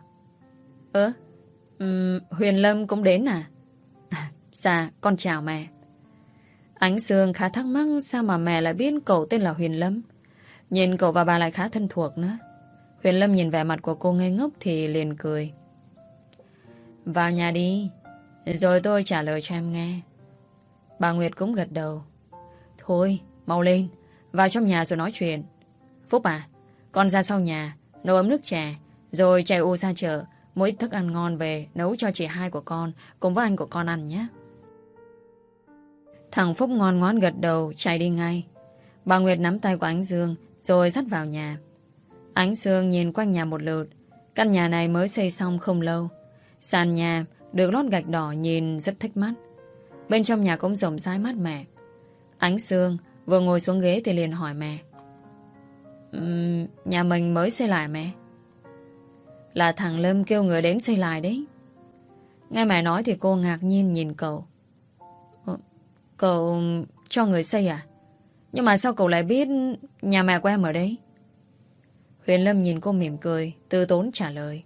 Huyền Lâm cũng đến à? Dạ, con chào mẹ. Ánh Sương khá thắc mắc sao mà mẹ lại biết cậu tên là Huyền Lâm. Nhìn cậu và bà lại khá thân thuộc nữa. Huyền Lâm nhìn vẻ mặt của cô ngây ngốc thì liền cười. Vào nhà đi, rồi tôi trả lời cho em nghe. Bà Nguyệt cũng gật đầu. Thôi, mau lên, vào trong nhà rồi nói chuyện. Phúc à, con ra sau nhà, nấu ấm nước trà, rồi chạy ô ra chợ, mua ít thức ăn ngon về, nấu cho chị hai của con, cùng với anh của con ăn nhé. Thằng Phúc ngoan ngoãn gật đầu, chạy đi ngay. Bà Nguyệt nắm tay của Ánh Dương, rồi dắt vào nhà. Ánh Dương nhìn quanh nhà một lượt. Căn nhà này mới xây xong không lâu. Sàn nhà được lót gạch đỏ nhìn rất thích mắt. Bên trong nhà cũng rộng rãi mát mẻ. Ánh Sương vừa ngồi xuống ghế thì liền hỏi mẹ. Nhà mình mới xây lại mẹ? Là thằng Lâm kêu người đến xây lại đấy. Nghe mẹ nói thì cô ngạc nhiên nhìn cậu. Cậu cho người xây à? Nhưng mà sao cậu lại biết nhà mẹ của em ở đấy? Huyền Lâm nhìn cô mỉm cười, từ tốn trả lời.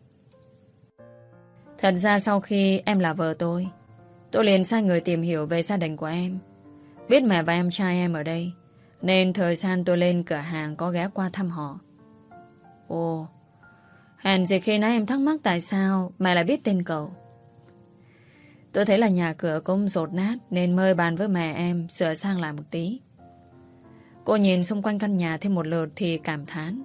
Thật ra sau khi em là vợ tôi liền sai người tìm hiểu về gia đình của em. Biết mẹ và em trai em ở đây, nên thời gian tôi lên cửa hàng có ghé qua thăm họ. Ồ, hèn gì khi nãy em thắc mắc tại sao mẹ lại biết tên cậu. Tôi thấy là nhà cửa cũng dột nát nên mời bàn với mẹ em sửa sang lại một tí. Cô nhìn xung quanh căn nhà thêm một lượt thì cảm thán.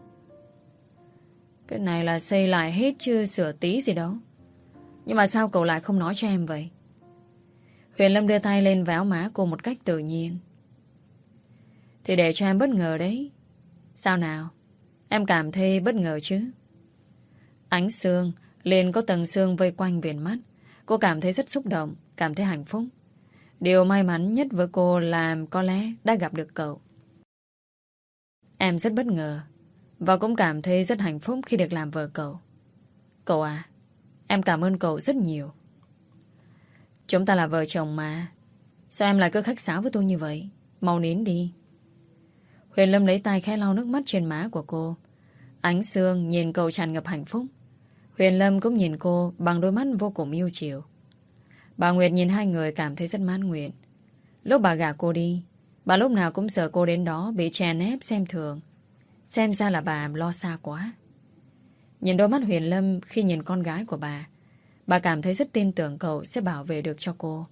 Cái này là xây lại hết chứ sửa tí gì đâu. Nhưng mà sao cậu lại không nói cho em vậy? Huyền Lâm đưa tay lên véo má cô một cách tự nhiên. Thì để cho em bất ngờ đấy. Sao nào? Em cảm thấy bất ngờ chứ? Ánh Sương liền có tầng sương vây quanh viền mắt. Cô cảm thấy rất xúc động, cảm thấy hạnh phúc. Điều may mắn nhất với cô là có lẽ đã gặp được cậu. Em rất bất ngờ và cũng cảm thấy rất hạnh phúc khi được làm vợ cậu. Cậu à, em cảm ơn cậu rất nhiều. Chúng ta là vợ chồng mà. Sao em lại cứ khách sáo với tôi như vậy? Mau nín đi. Huyền Lâm lấy tay khẽ lau nước mắt trên má của cô. Ánh Sương nhìn cậu tràn ngập hạnh phúc. Huyền Lâm cũng nhìn cô bằng đôi mắt vô cùng yêu chiều. Bà Nguyệt nhìn hai người cảm thấy rất mãn nguyện. Lúc bà gả cô đi, bà lúc nào cũng sợ cô đến đó bị chèn ép xem thường. Xem ra là bà lo xa quá. Nhìn đôi mắt Huyền Lâm khi nhìn con gái của bà cảm thấy rất tin tưởng cậu sẽ bảo vệ được cho cô.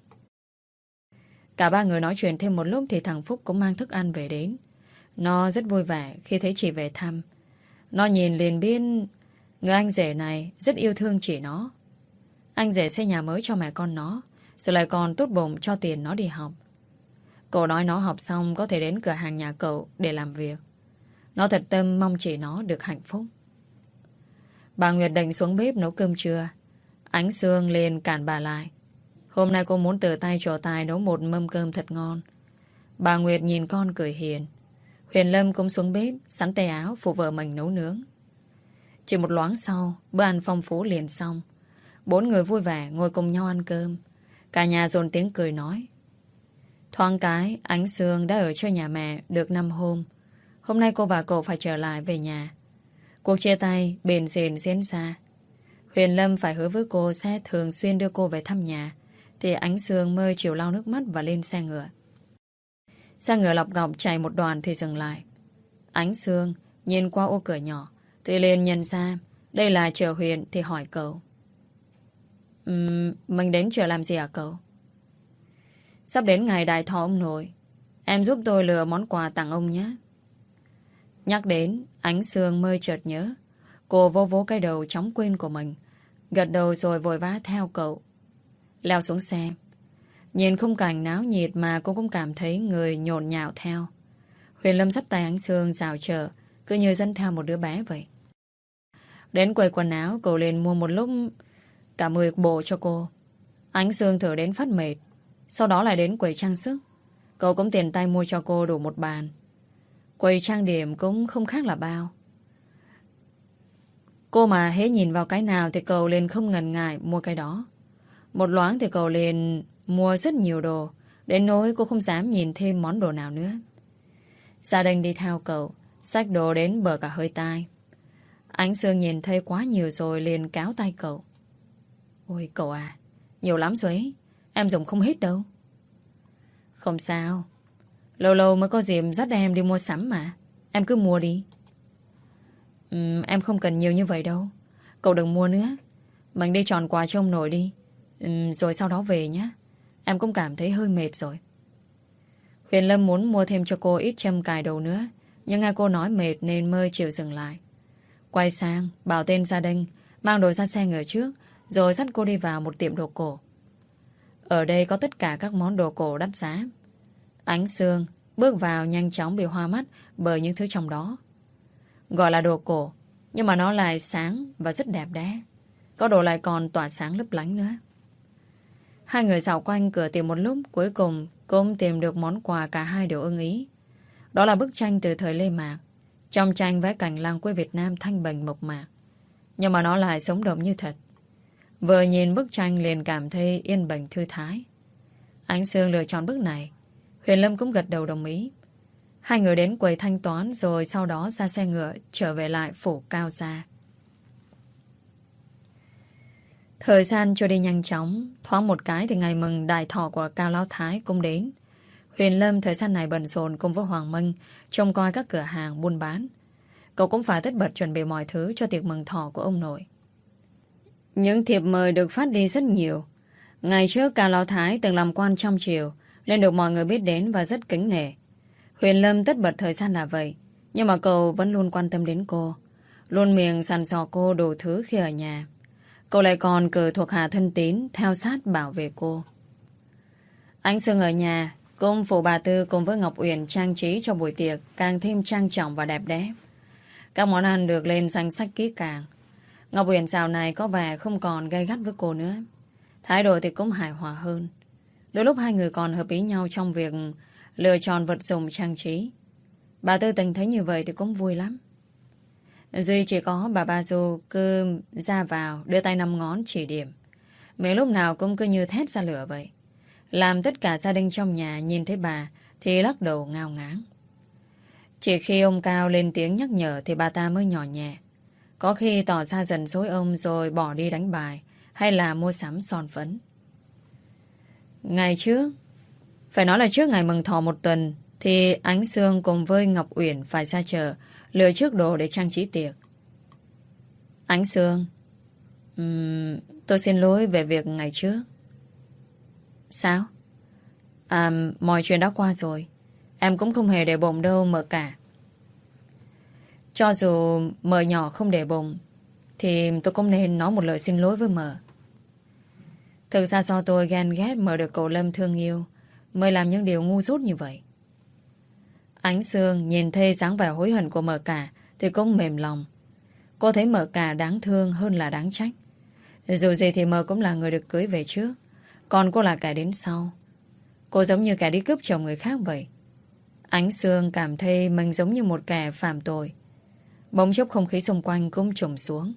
Cả ba người nói chuyện thêm một lúc thì thằng Phúc cũng mang thức ăn về đến. Nó rất vui vẻ khi thấy chị về thăm. Nó nhìn liền biết người anh rể này rất yêu thương chị nó. Anh rể xây nhà mới cho mẹ con nó, rồi lại còn tốt bụng cho tiền nó đi học. Cậu nói nó học xong có thể đến cửa hàng nhà cậu để làm việc. Nó thật tâm mong chị nó được hạnh phúc. Bà Nguyệt định xuống bếp nấu cơm trưa. Ánh Sương liền cản bà lại. Hôm nay cô muốn tự tay trổ tài nấu một mâm cơm thật ngon. Bà Nguyệt nhìn con cười hiền. Huyền Lâm cũng xuống bếp, sắn tay áo phụ vợ mình nấu nướng. Chỉ một loáng sau, bữa ăn phong phú liền xong. 4 người vui vẻ ngồi cùng nhau ăn cơm. Cả nhà dồn tiếng cười nói. Thoáng cái, Ánh Sương đã ở chơi nhà mẹ được 5 hôm. Hôm nay cô và cậu phải trở lại về nhà. Cuộc chia tay bền xền diễn ra. Huyền Lâm phải hứa với cô sẽ thường xuyên đưa cô về thăm nhà. Thì Ánh Sương mới chịu lau nước mắt và lên xe ngựa. Xe ngựa lọc ngọc chạy một đoạn thì dừng lại. Ánh Sương nhìn qua ô cửa nhỏ thì liền nhận ra đây là chợ huyện thì hỏi cậu. Mình đến chợ làm gì hả cậu? Sắp đến ngày đại thọ ông nội. Em giúp tôi lựa món quà tặng ông nhé. Nhắc đến, Ánh Sương mới chợt nhớ. Cô vô vỗ cái đầu chóng quên của mình. Gật đầu rồi vội vã theo cậu. Leo xuống xe. Nhìn khung cảnh náo nhiệt mà cô cũng cảm thấy người nhộn nhạo theo. Huyền Lâm dắt tay Ánh Sương rào chợ, cứ như dẫn theo một đứa bé vậy. Đến quầy quần áo, cậu liền mua một lúc cả 10 bộ cho cô. Ánh Sương thử đến phát mệt. Sau đó lại đến quầy trang sức. Cậu cũng tiền tay mua cho cô đủ một bàn. Quầy trang điểm cũng không khác là bao. Cô mà hễ nhìn vào cái nào thì cậu liền không ngần ngại mua cái đó. Một loáng thì cậu liền mua rất nhiều đồ, đến nỗi cô không dám nhìn thêm món đồ nào nữa. Gia đình đi theo cậu, xách đồ đến bờ cả hơi tai. Ánh Sương nhìn thấy quá nhiều rồi liền cáo tay cậu. Ôi cậu à, nhiều lắm rồi ấy. Em dùng không hết đâu. Không sao. Lâu lâu mới có dịp dắt em đi mua sắm mà. Em cứ mua đi. Em không cần nhiều như vậy đâu. Cậu đừng mua nữa. Mình đi chọn quà cho ông nội đi. Rồi sau đó về nhé. Em cũng cảm thấy hơi mệt rồi. Huyền Lâm muốn mua thêm cho cô ít châm cài đầu nữa. Nhưng nghe cô nói mệt nên mới chịu dừng lại. Quay sang, bảo tên gia đình mang đồ ra xe ngựa trước, rồi dắt cô đi vào một tiệm đồ cổ. Ở đây có tất cả các món đồ cổ đắt giá. Ánh Sương bước vào nhanh chóng bị hoa mắt bởi những thứ trong đó. Gọi là đồ cổ, nhưng mà nó lại sáng và rất đẹp đẽ. Có đồ lại còn tỏa sáng lấp lánh nữa. Hai người dạo quanh cửa tìm một lúc, cuối cùng cũng tìm được món quà cả hai đều ưng ý. Đó là bức tranh từ thời Lê Mạc. Trong tranh vẽ cảnh làng quê Việt Nam thanh bình mộc mạc, nhưng mà nó lại sống động như thật. Vừa nhìn bức tranh liền cảm thấy yên bình thư thái. Ánh Sương lựa chọn bức này. Huyền Lâm cũng gật đầu đồng ý. Hai người đến quầy thanh toán rồi sau đó ra xe ngựa trở về lại phủ Cao Gia. Thời gian trôi đi nhanh chóng. Thoáng một cái thì ngày mừng đại thọ của Cao Lão Thái cũng đến. Huyền Lâm thời gian này bận rộn cùng với Hoàng Minh trông coi các cửa hàng buôn bán. Cậu cũng phải tất bật chuẩn bị mọi thứ cho tiệc mừng thọ của ông nội. Những thiệp mời được phát đi rất nhiều. Ngày trước Cao Lão Thái từng làm quan trong triều nên được mọi người biết đến và rất kính nể. Huyền Lâm tất bật thời gian là vậy, nhưng mà cậu vẫn luôn quan tâm đến cô, luôn miệng săn sò cô đủ thứ khi ở nhà. Cậu lại còn cử thuộc hạ thân tín theo sát bảo vệ cô. Ánh Sương ở nhà cùng phụ bà Tư cùng với Ngọc Uyển trang trí cho buổi tiệc càng thêm trang trọng và đẹp đẽ. Các món ăn được lên danh sách kỹ càng. Ngọc Uyển dạo này có vẻ không còn gay gắt với cô nữa. Thái độ thì cũng hài hòa hơn. Đôi lúc hai người còn hợp ý nhau trong việc lựa chọn vật dụng trang trí. Bà Tư tình thấy như vậy thì cũng vui lắm. Duy chỉ có bà Ba Du cứ ra vào đưa tay 5 ngón chỉ điểm. Mấy lúc nào cũng cứ như thét ra lửa vậy. Làm tất cả gia đình trong nhà nhìn thấy bà thì lắc đầu ngao ngáng. Chỉ khi ông Cao lên tiếng nhắc nhở thì bà ta mới nhỏ nhẹ. Có khi tỏ ra dần dối ông rồi bỏ đi đánh bài hay là mua sắm son phấn. Ngày trước, phải nói là trước ngày mừng thọ một tuần, thì Ánh Sương cùng với Ngọc Uyển phải ra chợ lựa trước đồ để trang trí tiệc. Ánh Sương, tôi xin lỗi về việc ngày trước. Sao? Mọi chuyện đã qua rồi. Em cũng không hề để bụng đâu mợ cả. Cho dù mợ nhỏ không để bụng thì tôi cũng nên nói một lời xin lỗi với mợ. Thực ra do tôi ghen ghét mợ được cậu Lâm thương yêu mới làm những điều ngu dốt như vậy. Ánh Sương nhìn thấy dáng vẻ hối hận của mợ cả thì cũng mềm lòng. Cô thấy mợ cả đáng thương hơn là đáng trách. Dù gì thì mợ cũng là người được cưới về trước, còn cô là kẻ đến sau. Cô giống như kẻ đi cướp chồng người khác vậy. Ánh Sương cảm thấy mình giống như một kẻ phạm tội. Bỗng chốc không khí xung quanh cũng trùng xuống.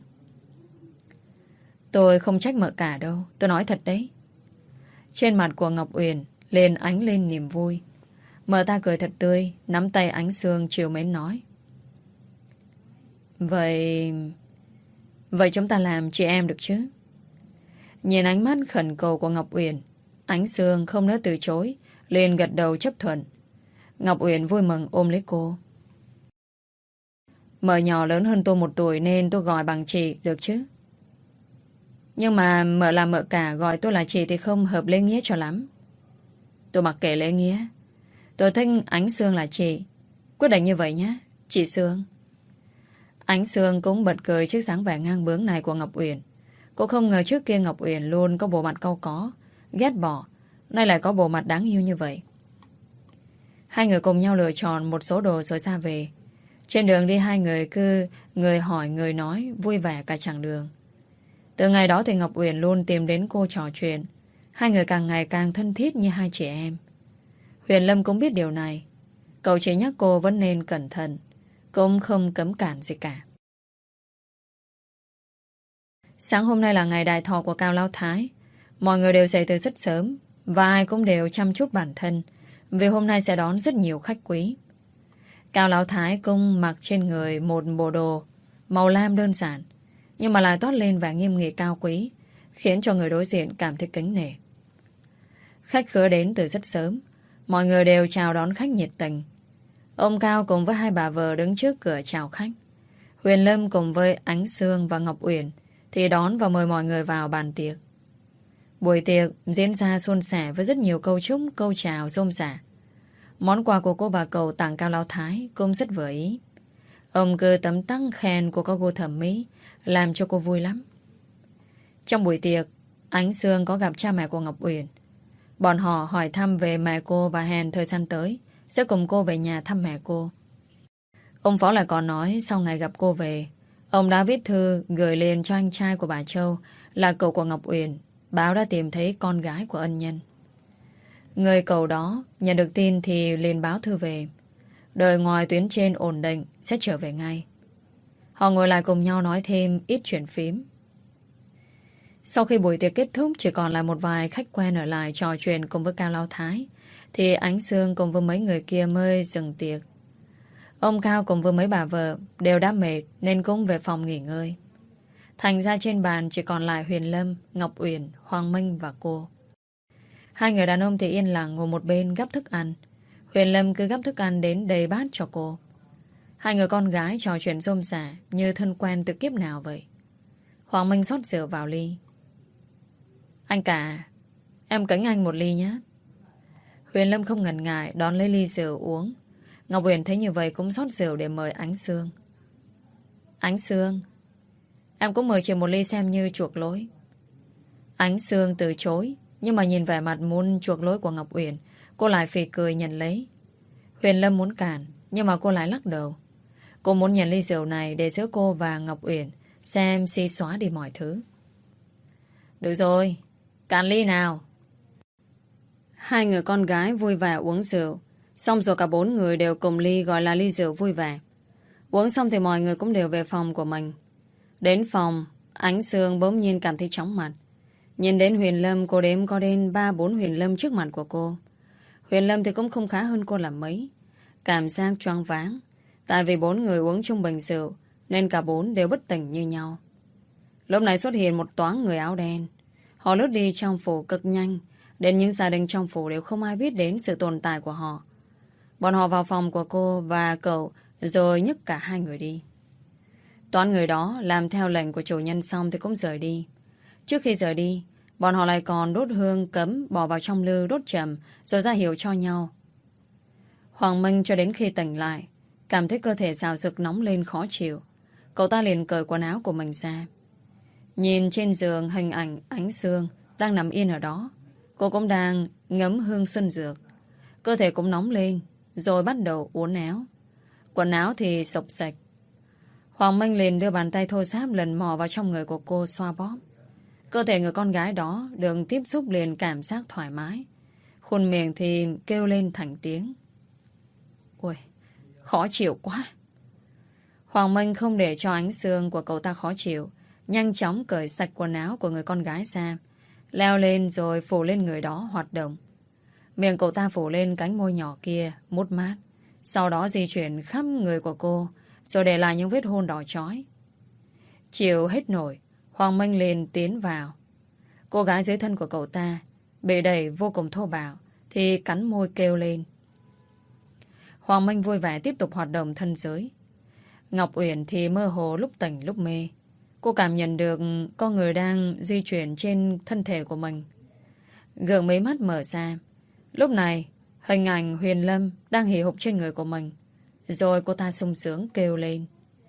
Tôi không trách mợ cả đâu, tôi nói thật đấy. Trên mặt của Ngọc Uyển liền ánh lên niềm vui. Mợ ta cười thật tươi, nắm tay Ánh Sương trìu mến nói. Vậy... Vậy chúng ta làm chị em được chứ? Nhìn ánh mắt khẩn cầu của Ngọc Uyển, Ánh Sương không nỡ từ chối, liền gật đầu chấp thuận. Ngọc Uyển vui mừng ôm lấy cô. Mợ nhỏ lớn hơn tôi 1 tuổi nên tôi gọi bằng chị được chứ? Nhưng mà mợ là mợ cả, gọi tôi là chị thì không hợp lễ nghĩa cho lắm. Tôi mặc kệ lễ nghĩa. Tôi thích Ánh Sương là chị. Quyết định như vậy nhé, chị Sương. Ánh Sương cũng bật cười trước dáng vẻ ngang bướng này của Ngọc Uyển. Cô không ngờ trước kia Ngọc Uyển luôn có bộ mặt cau có, ghét bỏ, nay lại có bộ mặt đáng yêu như vậy. Hai người cùng nhau lựa chọn một số đồ rồi ra về. Trên đường đi hai người cứ người hỏi người nói vui vẻ cả chặng đường. Từ ngày đó thì Ngọc Uyển luôn tìm đến cô trò chuyện. Hai người càng ngày càng thân thiết như hai chị em. Huyền Lâm cũng biết điều này. Cậu chỉ nhắc cô vẫn nên cẩn thận, cũng không cấm cản gì cả. Sáng hôm nay là ngày đại thọ của Cao Lão Thái. Mọi người đều dậy từ rất sớm và ai cũng đều chăm chút bản thân vì hôm nay sẽ đón rất nhiều khách quý. Cao Lão Thái cũng mặc trên người một bộ đồ màu lam đơn giản nhưng mà lại toát lên vẻ nghiêm nghị cao quý, khiến cho người đối diện cảm thấy kính nể. Khách khứa đến từ rất sớm, mọi người đều chào đón khách nhiệt tình. Ông Cao cùng với hai bà vợ đứng trước cửa chào khách. Huyền Lâm cùng với Ánh Sương và Ngọc Uyển thì đón và mời mọi người vào bàn tiệc. Buổi tiệc diễn ra suôn sẻ với rất nhiều câu chúc, câu chào rôm rả. Món quà của cô bà cậu tặng Cao Lão Thái cũng rất vừa ý. Ông cứ tấm tắc khen cô có gu thẩm mỹ, làm cho cô vui lắm. Trong buổi tiệc, Ánh Sương có gặp cha mẹ của Ngọc Uyển. Bọn họ hỏi thăm về mẹ cô và hẹn thời gian tới sẽ cùng cô về nhà thăm mẹ cô. Ông Phó lại còn nói sau ngày gặp cô về, ông đã viết thư gửi lên cho anh trai của bà Châu là cậu của Ngọc Uyển, báo đã tìm thấy con gái của ân nhân. Người cậu đó nhận được tin thì liền báo thư về, đợi ngoài tuyến trên ổn định sẽ trở về ngay. Họ ngồi lại cùng nhau nói thêm ít chuyện phím. Sau khi buổi tiệc kết thúc chỉ còn lại một vài khách quen ở lại trò chuyện cùng với Cao Lão Thái thì Ánh Sương cùng với mấy người kia mới dừng tiệc. Ông Cao cùng với mấy bà vợ đều đã mệt nên cũng về phòng nghỉ ngơi. Thành ra trên bàn chỉ còn lại Huyền Lâm, Ngọc Uyển, Hoàng Minh và cô. Hai người đàn ông thì yên lặng ngồi một bên gắp thức ăn. Huyền Lâm cứ gắp thức ăn đến đầy bát cho cô. Hai người con gái trò chuyện rôm rả như thân quen từ kiếp nào vậy. Hoàng Minh rót rượu vào ly. Anh cả, em kính anh một ly nhé. Huyền Lâm không ngần ngại đón lấy ly rượu uống. Ngọc Uyển thấy như vậy cũng rót rượu để mời Ánh Sương. Ánh Sương, em cũng mời chị một ly xem như chuộc lỗi. Ánh Sương từ chối, nhưng mà nhìn vẻ mặt muốn chuộc lỗi của Ngọc Uyển, cô lại phì cười nhận lấy. Huyền Lâm muốn cản, nhưng mà cô lại lắc đầu. Cô muốn nhận ly rượu này để giữa cô và Ngọc Uyển xem xí xóa đi mọi thứ. Được rồi, cạn ly nào. Hai người con gái vui vẻ uống rượu. Xong rồi cả 4 người đều cùng ly gọi là ly rượu vui vẻ. Uống xong thì mọi người cũng đều về phòng của mình. Đến phòng, Ánh Sương bỗng nhiên cảm thấy chóng mặt. Nhìn đến Huyền Lâm, cô đếm có đến 3-4 Huyền Lâm trước mặt của cô. Huyền Lâm thì cũng không khá hơn cô là mấy. Cảm giác choáng váng. Tại vì 4 người uống chung bình rượu nên cả 4 đều bất tỉnh như nhau. Lúc này xuất hiện một toán người áo đen. Họ lướt đi trong phủ cực nhanh, đến những gia đình trong phủ đều không ai biết đến sự tồn tại của họ. Bọn họ vào phòng của cô và cậu rồi nhấc cả hai người đi. Toán người đó làm theo lệnh của chủ nhân xong thì cũng rời đi. Trước khi rời đi, bọn họ lại còn đốt hương cấm bỏ vào trong lư đốt chậm rồi ra hiệu cho nhau. Hoàng Minh cho đến khi tỉnh lại, cảm thấy cơ thể rào rực nóng lên khó chịu. Cậu ta liền cởi quần áo của mình ra. Nhìn trên giường hình ảnh Ánh Sương đang nằm yên ở đó. Cô cũng đang ngấm hương xuân dược. Cơ thể cũng nóng lên rồi bắt đầu uốn éo. Quần áo thì sộc sạch. Hoàng Minh liền đưa bàn tay thô ráp lần mò vào trong người của cô xoa bóp. Cơ thể người con gái đó được tiếp xúc liền cảm giác thoải mái. Khuôn miệng thì kêu lên thành tiếng. Ôi, khó chịu quá. Hoàng Minh không để cho ánh xương của cậu ta khó chịu, nhanh chóng cởi sạch quần áo của người con gái ra, leo lên rồi phủ lên người đó hoạt động. Miệng cậu ta phủ lên cánh môi nhỏ kia, mút mát. Sau đó di chuyển khắp người của cô, rồi để lại những vết hôn đỏ chói. Chịu hết nổi, Hoàng Minh liền tiến vào. Cô gái dưới thân của cậu ta bị đẩy vô cùng thô bạo, thì cắn môi kêu lên. Hoàng Minh vui vẻ tiếp tục hoạt động thân giới. Ngọc Uyển thì mơ hồ lúc tỉnh lúc mê. Cô cảm nhận được con người đang di chuyển trên thân thể của mình. Gượng mấy mắt mở ra. Lúc này, hình ảnh Huyền Lâm đang hì hục trên người của mình. Rồi cô ta sung sướng kêu lên.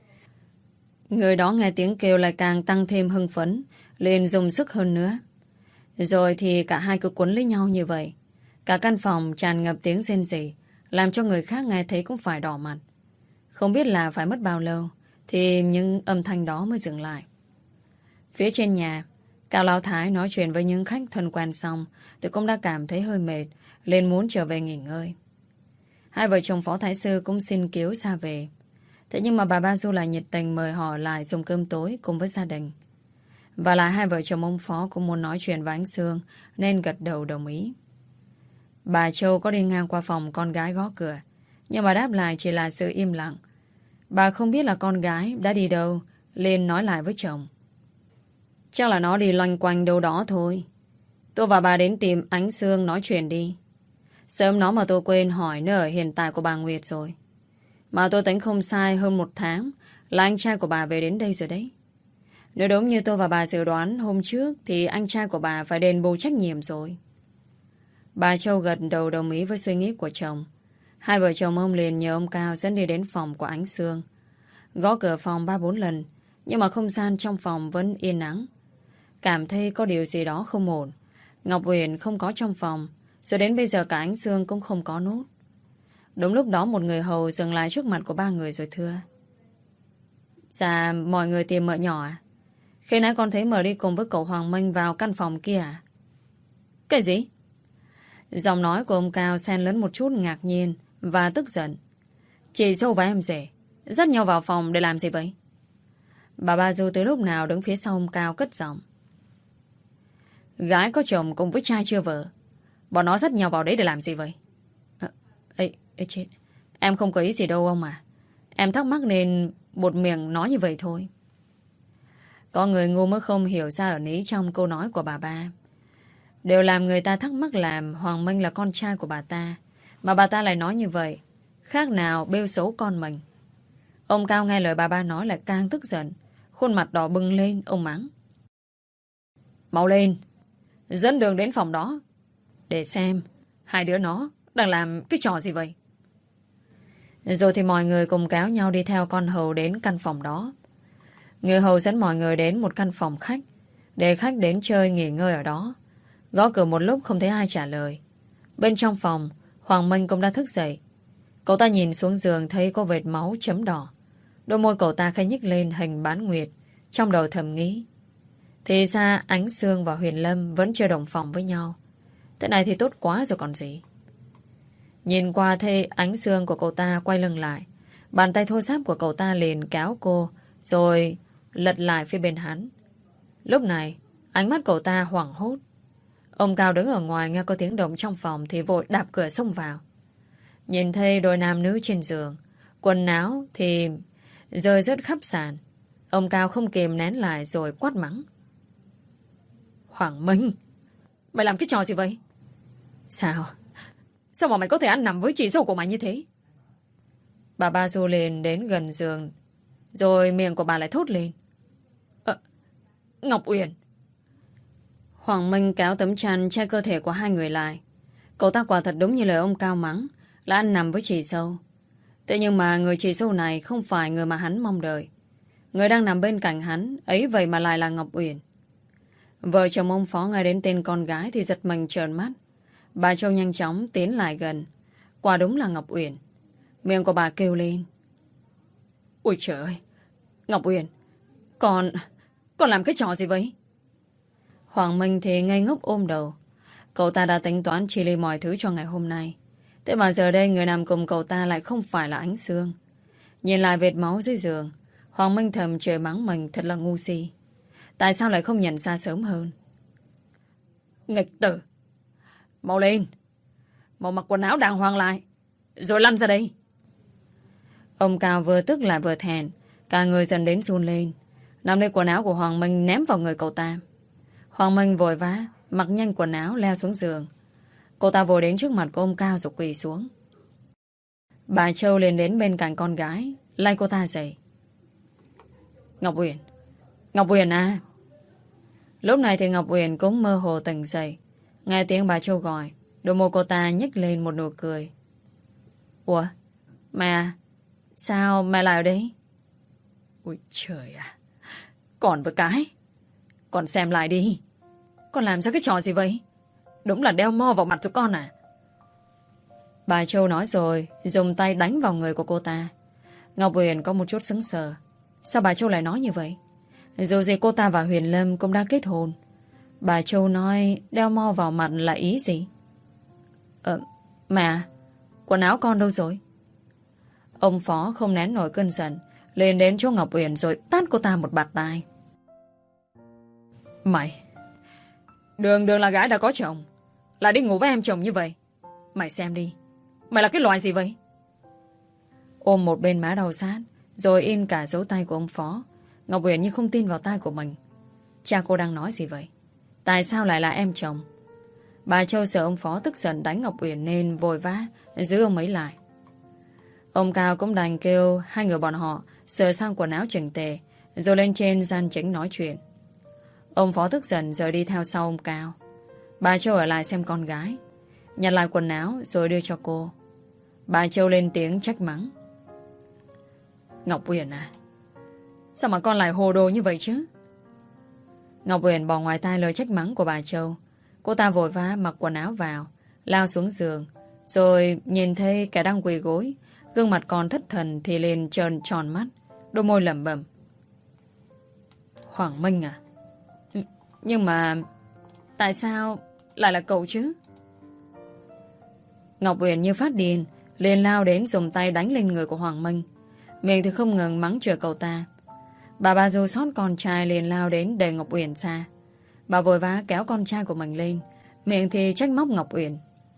Người đó nghe tiếng kêu lại càng tăng thêm hưng phấn, liền dùng sức hơn nữa. Rồi thì cả hai cứ quấn lấy nhau như vậy. Cả căn phòng tràn ngập tiếng rên rỉ, làm cho người khác nghe thấy cũng phải đỏ mặt. Không biết là phải mất bao lâu thì những âm thanh đó mới dừng lại. Phía trên nhà, Cao Lão Thái nói chuyện với những khách thân quen xong thì cũng đã cảm thấy hơi mệt, nên muốn trở về nghỉ ngơi. Hai vợ chồng Phó Thái Sư cũng xin cứu ra về. Thế nhưng mà bà Ba Du lại nhiệt tình mời họ lại dùng cơm tối cùng với gia đình. Và lại hai vợ chồng ông Phó cũng muốn nói chuyện với anh Sương, nên gật đầu đồng ý. Bà Châu có đi ngang qua phòng con gái gõ cửa, nhưng mà đáp lại chỉ là sự im lặng. Bà không biết là con gái đã đi đâu, liền nói lại với chồng. Chắc là nó đi loanh quanh đâu đó thôi. Tôi và bà đến tìm Ánh Sương nói chuyện đi. Sớm nó mà tôi quên hỏi nơi ở hiện tại của bà Nguyệt rồi. Mà tôi tính không sai, hơn 1 tháng là anh trai của bà về đến đây rồi đấy. Nếu đúng như tôi và bà dự đoán hôm trước thì anh trai của bà phải đền bù trách nhiệm rồi. Bà Châu gật đầu đồng ý với suy nghĩ của chồng. Hai vợ chồng ông liền nhờ ông Cao dẫn đi đến phòng của Ánh Sương. Gõ cửa phòng 3-4 lần, nhưng mà không gian trong phòng vẫn yên ắng. Cảm thấy có điều gì đó không ổn. Ngọc Uyển không có trong phòng, rồi đến bây giờ cả Ánh Sương cũng không có nốt. Đúng lúc đó một người hầu dừng lại trước mặt của ba người rồi thưa. Dạ, mọi người tìm mợ nhỏ à? Khi nãy con thấy mợ đi cùng với cậu Hoàng Minh vào căn phòng kia à? Cái gì? Giọng nói của ông Cao xen lẫn một chút ngạc nhiên và tức giận. Chị dâu và em rể dắt nhau vào phòng để làm gì vậy? Bà Ba Du từ lúc nào đứng phía sau ông Cao cất giọng. Gái có chồng cùng với trai chưa vợ, bọn nó dắt nhau vào đấy để làm gì vậy? Ê chết, em không có ý gì đâu ông à. Em thắc mắc nên buột miệng nói như vậy thôi. Có người ngu mới không hiểu ra ẩn ý trong câu nói của bà Ba. Đều làm người ta thắc mắc làm Hoàng Minh là con trai của bà ta, mà bà ta lại nói như vậy, khác nào bêu xấu con mình. Ông Cao nghe lời bà Ba nói lại càng tức giận, khuôn mặt đỏ bừng lên, ông mắng. Mau lên, dẫn đường đến phòng đó, để xem hai đứa nó đang làm cái trò gì vậy. Rồi thì mọi người cùng kéo nhau đi theo con hầu đến căn phòng đó. Người hầu dẫn mọi người đến một căn phòng khách, để khách đến chơi nghỉ ngơi ở đó. Gõ cửa một lúc không thấy ai trả lời. Bên trong phòng, Hoàng Minh cũng đã thức dậy. Cậu ta nhìn xuống giường thấy có vệt máu chấm đỏ. Đôi môi cậu ta khẽ nhích lên hình bán nguyệt, trong đầu thầm nghĩ. Thì ra Ánh Sương và Huyền Lâm vẫn chưa đồng phòng với nhau. Thế này thì tốt quá rồi còn gì. Nhìn qua thấy Ánh Sương của cậu ta quay lưng lại. Bàn tay thô ráp của cậu ta liền kéo cô, rồi lật lại phía bên hắn. Lúc này, ánh mắt cậu ta hoảng hốt. Ông Cao đứng ở ngoài nghe có tiếng động trong phòng thì vội đạp cửa xông vào. Nhìn thấy đôi nam nữ trên giường, quần áo thì rơi rớt khắp sàn. Ông Cao không kìm nén lại rồi quát mắng. Hoàng Minh, mày làm cái trò gì vậy? Sao? Sao mà mày có thể ăn nằm với chị dâu của mày như thế? Bà Ba Du liền đến gần giường, rồi miệng của bà lại thốt lên. Ngọc Uyển. Hoàng Minh kéo tấm chăn che cơ thể của hai người lại. Cậu ta quả thật đúng như lời ông Cao mắng, là ăn nằm với chị dâu. Thế nhưng mà người chị dâu này không phải người mà hắn mong đợi. Người đang nằm bên cạnh hắn ấy vậy mà lại là Ngọc Uyển. Vợ chồng ông Phó nghe đến tên con gái thì giật mình trợn mắt. Bà Châu nhanh chóng tiến lại gần. Quả đúng là Ngọc Uyển. Miệng của bà kêu lên. Ôi trời ơi, Ngọc Uyển, con làm cái trò gì vậy? Hoàng Minh thì ngây ngốc ôm đầu. Cậu ta đã tính toán chi li mọi thứ cho ngày hôm nay. Thế mà giờ đây người nằm cùng cậu ta lại không phải là Ánh Sương. Nhìn lại vệt máu dưới giường, Hoàng Minh thầm chửi mắng mình thật là ngu si. Tại sao lại không nhận ra sớm hơn? Nghịch tử! Mau lên! Mau mặc quần áo đàng hoàng lại, rồi lăn ra đây! Ông Cao vừa tức lại vừa thẹn, cả người dần đến run lên, nắm lấy quần áo của Hoàng Minh ném vào người cậu ta. Hoàng Minh vội vã mặc nhanh quần áo leo xuống giường. Cô ta vội đến trước mặt của ông Cao rồi quỳ xuống. Bà Châu liền đến bên cạnh con gái, lay cô ta dậy. Ngọc Uyển! Ngọc Uyển à! Lúc này thì Ngọc Uyển cũng mơ hồ tỉnh dậy. Nghe tiếng bà Châu gọi, đôi môi cô ta nhếch lên một nụ cười. Ủa? Mẹ? Sao mẹ lại ở đây? Ôi trời à! Còn với cái! Con xem lại đi! Con làm ra cái trò gì vậy? Đúng là đeo mo vào mặt tụi con à? Bà Châu nói rồi, dùng tay đánh vào người của cô ta. Ngọc Uyển có một chút sững sờ. Sao bà Châu lại nói như vậy? Dù gì cô ta và Huyền Lâm cũng đã kết hôn. Bà Châu nói đeo mo vào mặt là ý gì? Mẹ, quần áo con đâu rồi? Ông Phó không nén nổi cơn giận, lên đến chỗ Ngọc Uyển rồi tát cô ta một bạt tai. Mày! Đường là gái đã có chồng, là đi ngủ với em chồng như vậy. Mày xem đi, mày là cái loại gì vậy? Ôm một bên má đầu sát, rồi in cả dấu tay của ông Phó. Ngọc Uyển như không tin vào tai của mình. Cha cô đang nói gì vậy? Tại sao lại là em chồng? Bà Châu sợ ông Phó tức giận đánh Ngọc Uyển nên vội vã giữ ông ấy lại. Ông Cao cũng đành kêu hai người bọn họ sửa sang quần áo chỉnh tề, rồi lên trên gian chính nói chuyện. Ông Phó tức giận rồi đi theo sau ông Cao. Bà Châu ở lại xem con gái, nhặt lại quần áo rồi đưa cho cô. Bà Châu lên tiếng trách mắng. Ngọc Uyển à, sao mà con lại hồ đồ như vậy chứ? Ngọc Uyển bỏ ngoài tai lời trách mắng của bà Châu. Cô ta vội vã mặc quần áo vào, lao xuống giường, rồi nhìn thấy kẻ đang quỳ gối, gương mặt còn thất thần thì liền trợn tròn mắt, đôi môi lẩm bẩm. Hoàng Minh à? Nhưng mà tại sao lại là cậu chứ? Ngọc Uyển như phát điên, liền lao đến dùng tay đánh lên người của Hoàng Minh. Miệng thì không ngừng mắng chửi cậu ta. Bà dù sót con trai liền lao đến đẩy Ngọc Uyển ra. Bà vội vã kéo con trai của mình lên, miệng thì trách móc Ngọc Uyển.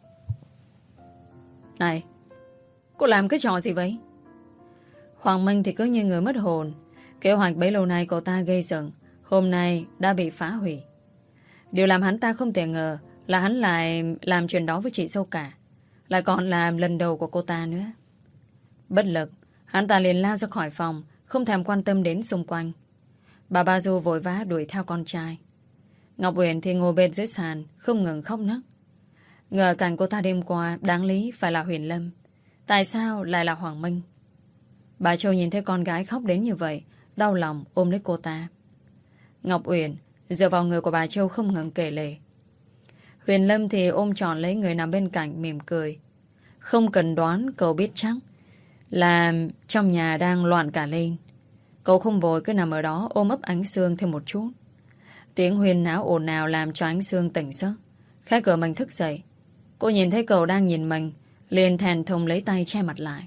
Này, cô làm cái trò gì vậy? Hoàng Minh thì cứ như người mất hồn. Kế hoạch bấy lâu nay cậu ta gây dựng, hôm nay đã bị phá hủy. Điều làm hắn ta không thể ngờ là hắn lại làm chuyện đó với chị Sâu Cả, lại còn là lần đầu của cô ta nữa. Bất lực, hắn ta liền lao ra khỏi phòng, không thèm quan tâm đến xung quanh. Bà Du vội vã đuổi theo con trai. Ngọc Uyển thì ngồi bên dưới sàn, không ngừng khóc nấc. Ngờ cảnh cô ta đêm qua đáng lý phải là Huyền Lâm, tại sao lại là Hoàng Minh? Bà Châu nhìn thấy con gái khóc đến như vậy, đau lòng ôm lấy cô ta. Ngọc Uyển dựa vào người của bà Châu không ngừng kể lể. Huyền Lâm thì ôm trọn lấy người nằm bên cạnh mỉm cười. Không cần đoán, cậu biết chắc là trong nhà đang loạn cả lên. Cậu không vội cứ nằm ở đó ôm ấp Ánh Sương thêm một chút. Tiếng huyên náo ồn ào làm cho Ánh Sương tỉnh giấc. Khẽ cửa mình thức dậy. Cô nhìn thấy cậu đang nhìn mình, liền thèn thùng lấy tay che mặt lại.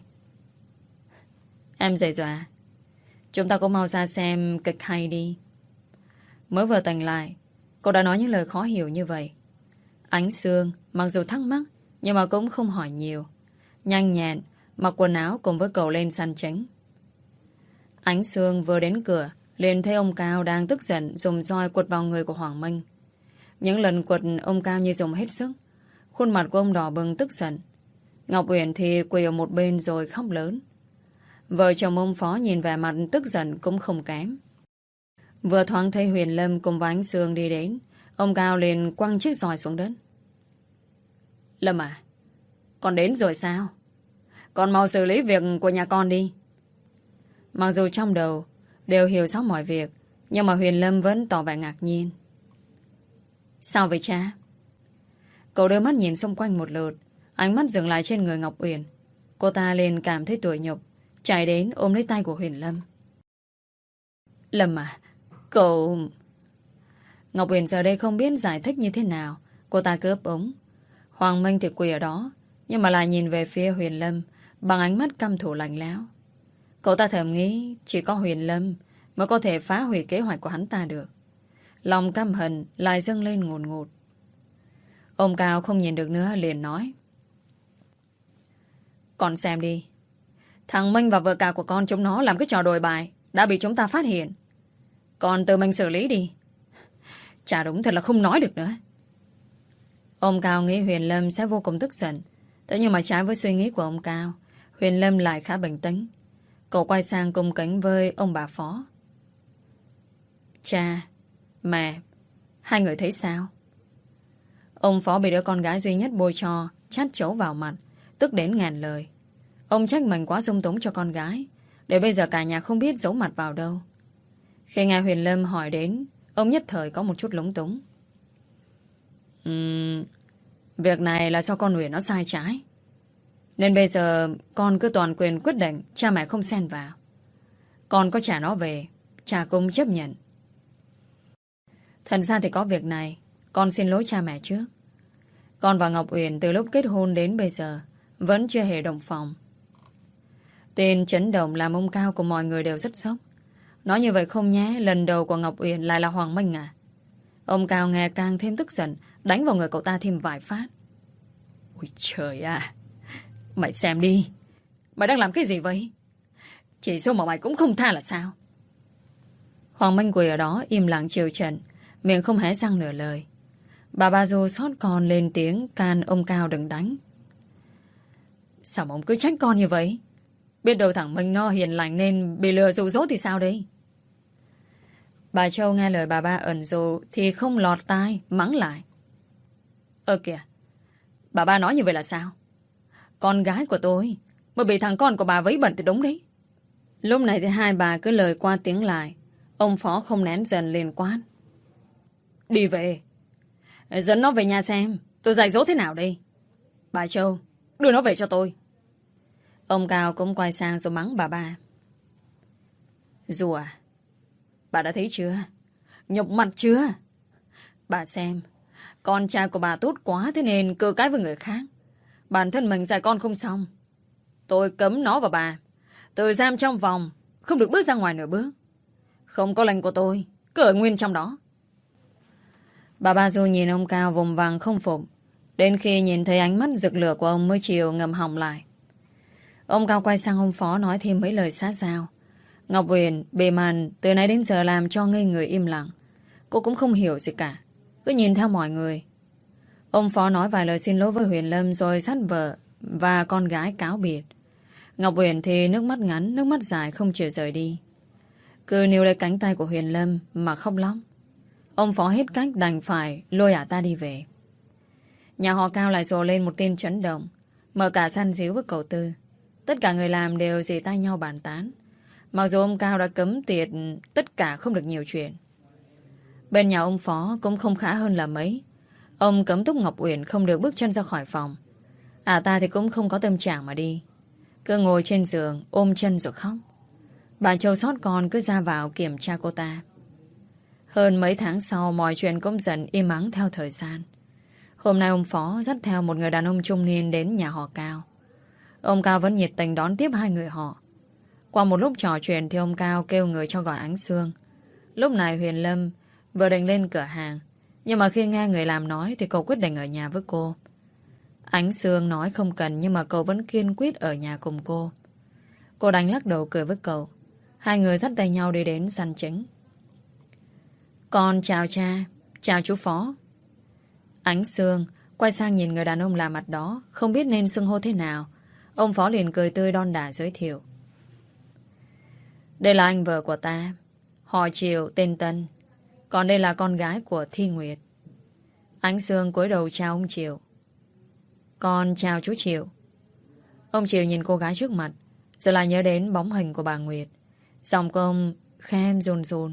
Em dậy rồi à? Chúng ta cũng mau ra xem kịch hay đi. Mới vừa tỉnh lại, cô đã nói những lời khó hiểu như vậy. Ánh Sương mặc dù thắc mắc, nhưng mà cũng không hỏi nhiều. Nhanh nhẹn mặc quần áo cùng với cậu lên sàn chính. Ánh Sương vừa đến cửa liền thấy ông Cao đang tức giận dùng roi quật vào người của Hoàng Minh. Những lần quật ông Cao như dùng hết sức. Khuôn mặt của ông đỏ bừng tức giận. Ngọc Uyển thì quỳ ở một bên rồi khóc lớn. Vợ chồng ông Phó nhìn vẻ mặt tức giận cũng không kém. Vừa thoáng thấy Huyền Lâm cùng với Ánh Sương đi đến, ông Cao liền quăng chiếc roi xuống đất. Lâm à, con đến rồi sao? Con mau xử lý việc của nhà con đi. Mặc dù trong đầu đều hiểu rõ mọi việc, nhưng mà Huyền Lâm vẫn tỏ vẻ ngạc nhiên. Sao vậy cha? Cậu đưa mắt nhìn xung quanh một lượt, ánh mắt dừng lại trên người Ngọc Uyển. Cô ta liền cảm thấy tủi nhục, chạy đến ôm lấy tay của Huyền Lâm. Lâm à, cậu... Ngọc Uyển giờ đây không biết giải thích như thế nào. Cô ta cứ ấp úng. Hoàng Minh thì quỳ ở đó, nhưng mà lại nhìn về phía Huyền Lâm bằng ánh mắt căm thù lạnh lẽo. Cậu ta thầm nghĩ chỉ có Huyền Lâm mới có thể phá hủy kế hoạch của hắn ta được. Lòng căm hận lại dâng lên ngùn ngụt. Ông Cao không nhìn được nữa liền nói: Con xem đi, thằng Minh và vợ cả của con chúng nó làm cái trò đồi bài đã bị chúng ta phát hiện. Con tự mình xử lý đi. Chả đúng thật là không nói được nữa. Ông Cao nghĩ Huyền Lâm sẽ vô cùng tức giận. Thế nhưng mà trái với suy nghĩ của ông Cao, Huyền Lâm lại khá bình tĩnh. Cậu quay sang cung kính với ông bà Phó. Cha, mẹ, hai người thấy sao? Ông Phó bị đứa con gái duy nhất bôi cho chát chấu vào mặt, tức đến ngàn lời. Ông trách mình quá dung túng cho con gái, để bây giờ cả nhà không biết giấu mặt vào đâu. Khi nghe Huyền Lâm hỏi đến, ông nhất thời có một chút lúng túng. Việc này là do con Huyền nó sai trái, nên bây giờ con cứ toàn quyền quyết định, cha mẹ không xen vào. Con có trả nó về, cha cũng chấp nhận. Thật ra thì có việc này, con xin lỗi cha mẹ trước. Con và Ngọc Uyển từ lúc kết hôn đến bây giờ vẫn chưa hề đồng phòng. Tin chấn động làm ông Cao của mọi người đều rất sốc. Nói như vậy không nhé, lần đầu của Ngọc Uyển lại là Hoàng Minh à? Ông Cao nghe càng thêm tức giận, đánh vào người cậu ta thêm vài phát. Ôi trời à, mày xem đi, mày đang làm cái gì vậy? Chỉ số mà mày cũng không tha là sao? Hoàng Minh quỳ ở đó im lặng chịu trận, miệng không hé răng nửa lời. Bà Du xót con lên tiếng can ông Cao đừng đánh. Sao mà ông cứ trách con như vậy? Biết đâu thằng Minh nó hiền lành nên bị lừa dụ dỗ thì sao đây? Bà Châu nghe lời bà ba ẩn dụ thì không lọt tai, mắng lại. Kìa, bà ba nói như vậy là sao? Con gái của tôi mà bị thằng con của bà vấy bẩn thì đúng đấy. Lúc này thì hai bà cứ lời qua tiếng lại. Ông Phó không nén dần liền quát. Đi về, dẫn nó về nhà xem tôi dạy dỗ thế nào đây. Bà Châu, đưa nó về cho tôi. Ông Cao cũng quay sang rồi mắng bà ba. Du à, bà đã thấy chưa? Nhục mặt chưa? Bà xem, con trai của bà tốt quá thế nên cự cái với người khác. Bản thân mình dạy con không xong. Tôi cấm nó và bà tự giam trong vòng, không được bước ra ngoài nửa bước. Không có lệnh của tôi, cứ ở nguyên trong đó. Bà ba Du nhìn ông Cao vùng vằng không phục. Đến khi nhìn thấy ánh mắt rực lửa của ông mới chịu ngậm họng lại. Ông Cao quay sang ông Phó nói thêm mấy lời sát sao. Ngọc Uyển bề màn từ nãy đến giờ làm cho ngây người im lặng. Cô cũng không hiểu gì cả, cứ nhìn theo mọi người. Ông Phó nói vài lời xin lỗi với Huyền Lâm rồi dắt vợ và con gái cáo biệt. Ngọc Uyển thì nước mắt ngắn, nước mắt dài không chịu rời đi. Cứ níu lấy cánh tay của Huyền Lâm mà khóc lóc. Ông Phó hết cách đành phải lôi ả ta đi về. Nhà họ Cao lại rồ lên một tin chấn động, mở cả săn díu với cậu Tư. Tất cả người làm đều dì tay nhau bàn tán. Mặc dù ông Cao đã cấm tiệt tất cả không được nhiều chuyện. Bên nhà ông Phó cũng không khá hơn là mấy. Ông cấm Túc Ngọc Uyển không được bước chân ra khỏi phòng. Ả ta thì cũng không có tâm trạng mà đi, cứ ngồi trên giường ôm chân rồi khóc. Bà Châu xót con cứ ra vào kiểm tra cô ta. Hơn mấy tháng sau mọi chuyện cũng dần im ắng theo thời gian. Hôm nay ông Phó dắt theo một người đàn ông trung niên đến nhà họ Cao. Ông Cao vẫn nhiệt tình đón tiếp hai người họ. Qua một lúc trò chuyện thì ông Cao kêu người cho gọi Ánh Sương. Lúc này Huyền Lâm vừa định lên cửa hàng, nhưng mà khi nghe người làm nói thì cậu quyết định ở nhà với cô. Ánh Sương nói không cần, nhưng mà cậu vẫn kiên quyết ở nhà cùng cô. Cô đành lắc đầu cười với cậu. Hai người dắt tay nhau đi đến sân chính. Con chào cha, chào chú Phó. Ánh Sương quay sang nhìn người đàn ông lạ mặt đó, không biết nên xưng hô thế nào. Ông Phó liền cười tươi đon đả giới thiệu. Đây là anh vợ của ta, họ Triều tên Tân. Còn đây là con gái của Thi Nguyệt. Ánh Sương cúi đầu chào ông Triều. Con chào chú Triều. Ông Triều nhìn cô gái trước mặt, rồi lại nhớ đến bóng hình của bà Nguyệt. Giọng của ông khem run run.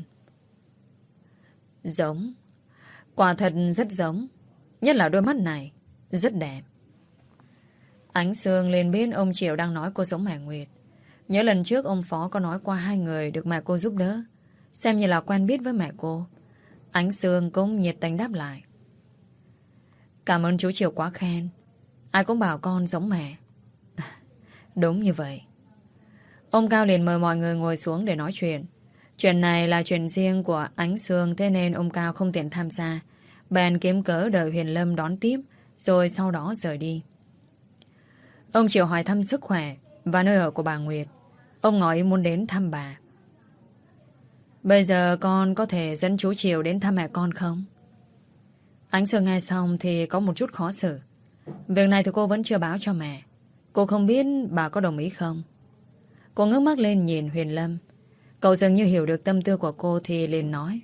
Giống, quả thật rất giống. Nhất là đôi mắt này, rất đẹp. Ánh Sương liền biết ông Triều đang nói cô giống mẹ Nguyệt. Nhớ lần trước ông Phó có nói qua hai người được mẹ cô giúp đỡ, xem như là quen biết với mẹ cô. Ánh Sương cũng nhiệt tình đáp lại. Cảm ơn chú Triều quá khen. Ai cũng bảo con giống mẹ. Đúng như vậy. Ông Cao liền mời mọi người ngồi xuống để nói chuyện. Chuyện này là chuyện riêng của Ánh Sương, thế nên ông Cao không tiện tham gia. Bèn kiếm cớ đợi Huyền Lâm đón tiếp, rồi sau đó rời đi. Ông Triều hỏi thăm sức khỏe và nơi ở của bà Nguyệt. Ông ngỏ ý muốn đến thăm bà. Bây giờ con có thể dẫn chú Triều đến thăm mẹ con không? Ánh Sương nghe xong thì có một chút khó xử. Việc này thì cô vẫn chưa báo cho mẹ. Cô không biết bà có đồng ý không. Cô ngước mắt lên nhìn Huyền Lâm. Cậu dường như hiểu được tâm tư của cô thì liền nói.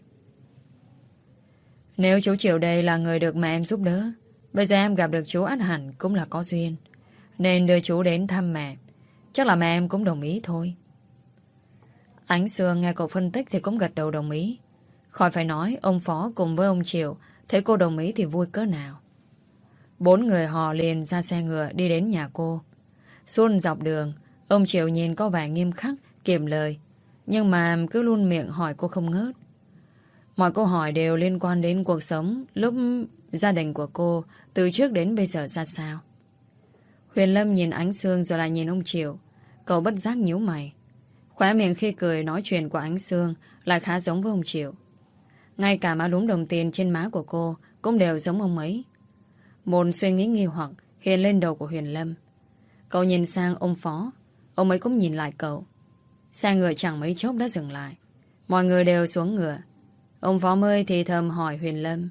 Nếu chú Triều đây là người được mẹ em giúp đỡ, bây giờ em gặp được chú ắt hẳn cũng là có duyên, nên đưa chú đến thăm mẹ. Chắc là mẹ em cũng đồng ý thôi. Ánh Sương nghe cậu phân tích thì cũng gật đầu đồng ý. Khỏi phải nói, ông Phó cùng với ông Triều thấy cô đồng ý thì vui cỡ nào. 4 người họ liền ra xe ngựa đi đến nhà cô. Suốt dọc đường, ông Triều nhìn có vẻ nghiêm khắc, kiệm lời, nhưng mà cứ luôn miệng hỏi cô không ngớt. Mọi câu hỏi đều liên quan đến cuộc sống lúc gia đình của cô từ trước đến bây giờ ra sao. Huyền Lâm nhìn Ánh Sương rồi lại nhìn ông Triều. Cậu bất giác nhíu mày. Khóe miệng khi cười nói chuyện của Ánh Sương lại khá giống với ông Triều. Ngay cả má lúm đồng tiền trên má của cô cũng đều giống ông ấy. Một suy nghĩ nghi hoặc hiện lên đầu của Huyền Lâm. Cậu nhìn sang ông Phó. Ông ấy cũng nhìn lại cậu. Xe ngựa chẳng mấy chốc đã dừng lại. Mọi người đều xuống ngựa. Ông Phó mới thì thầm hỏi Huyền Lâm.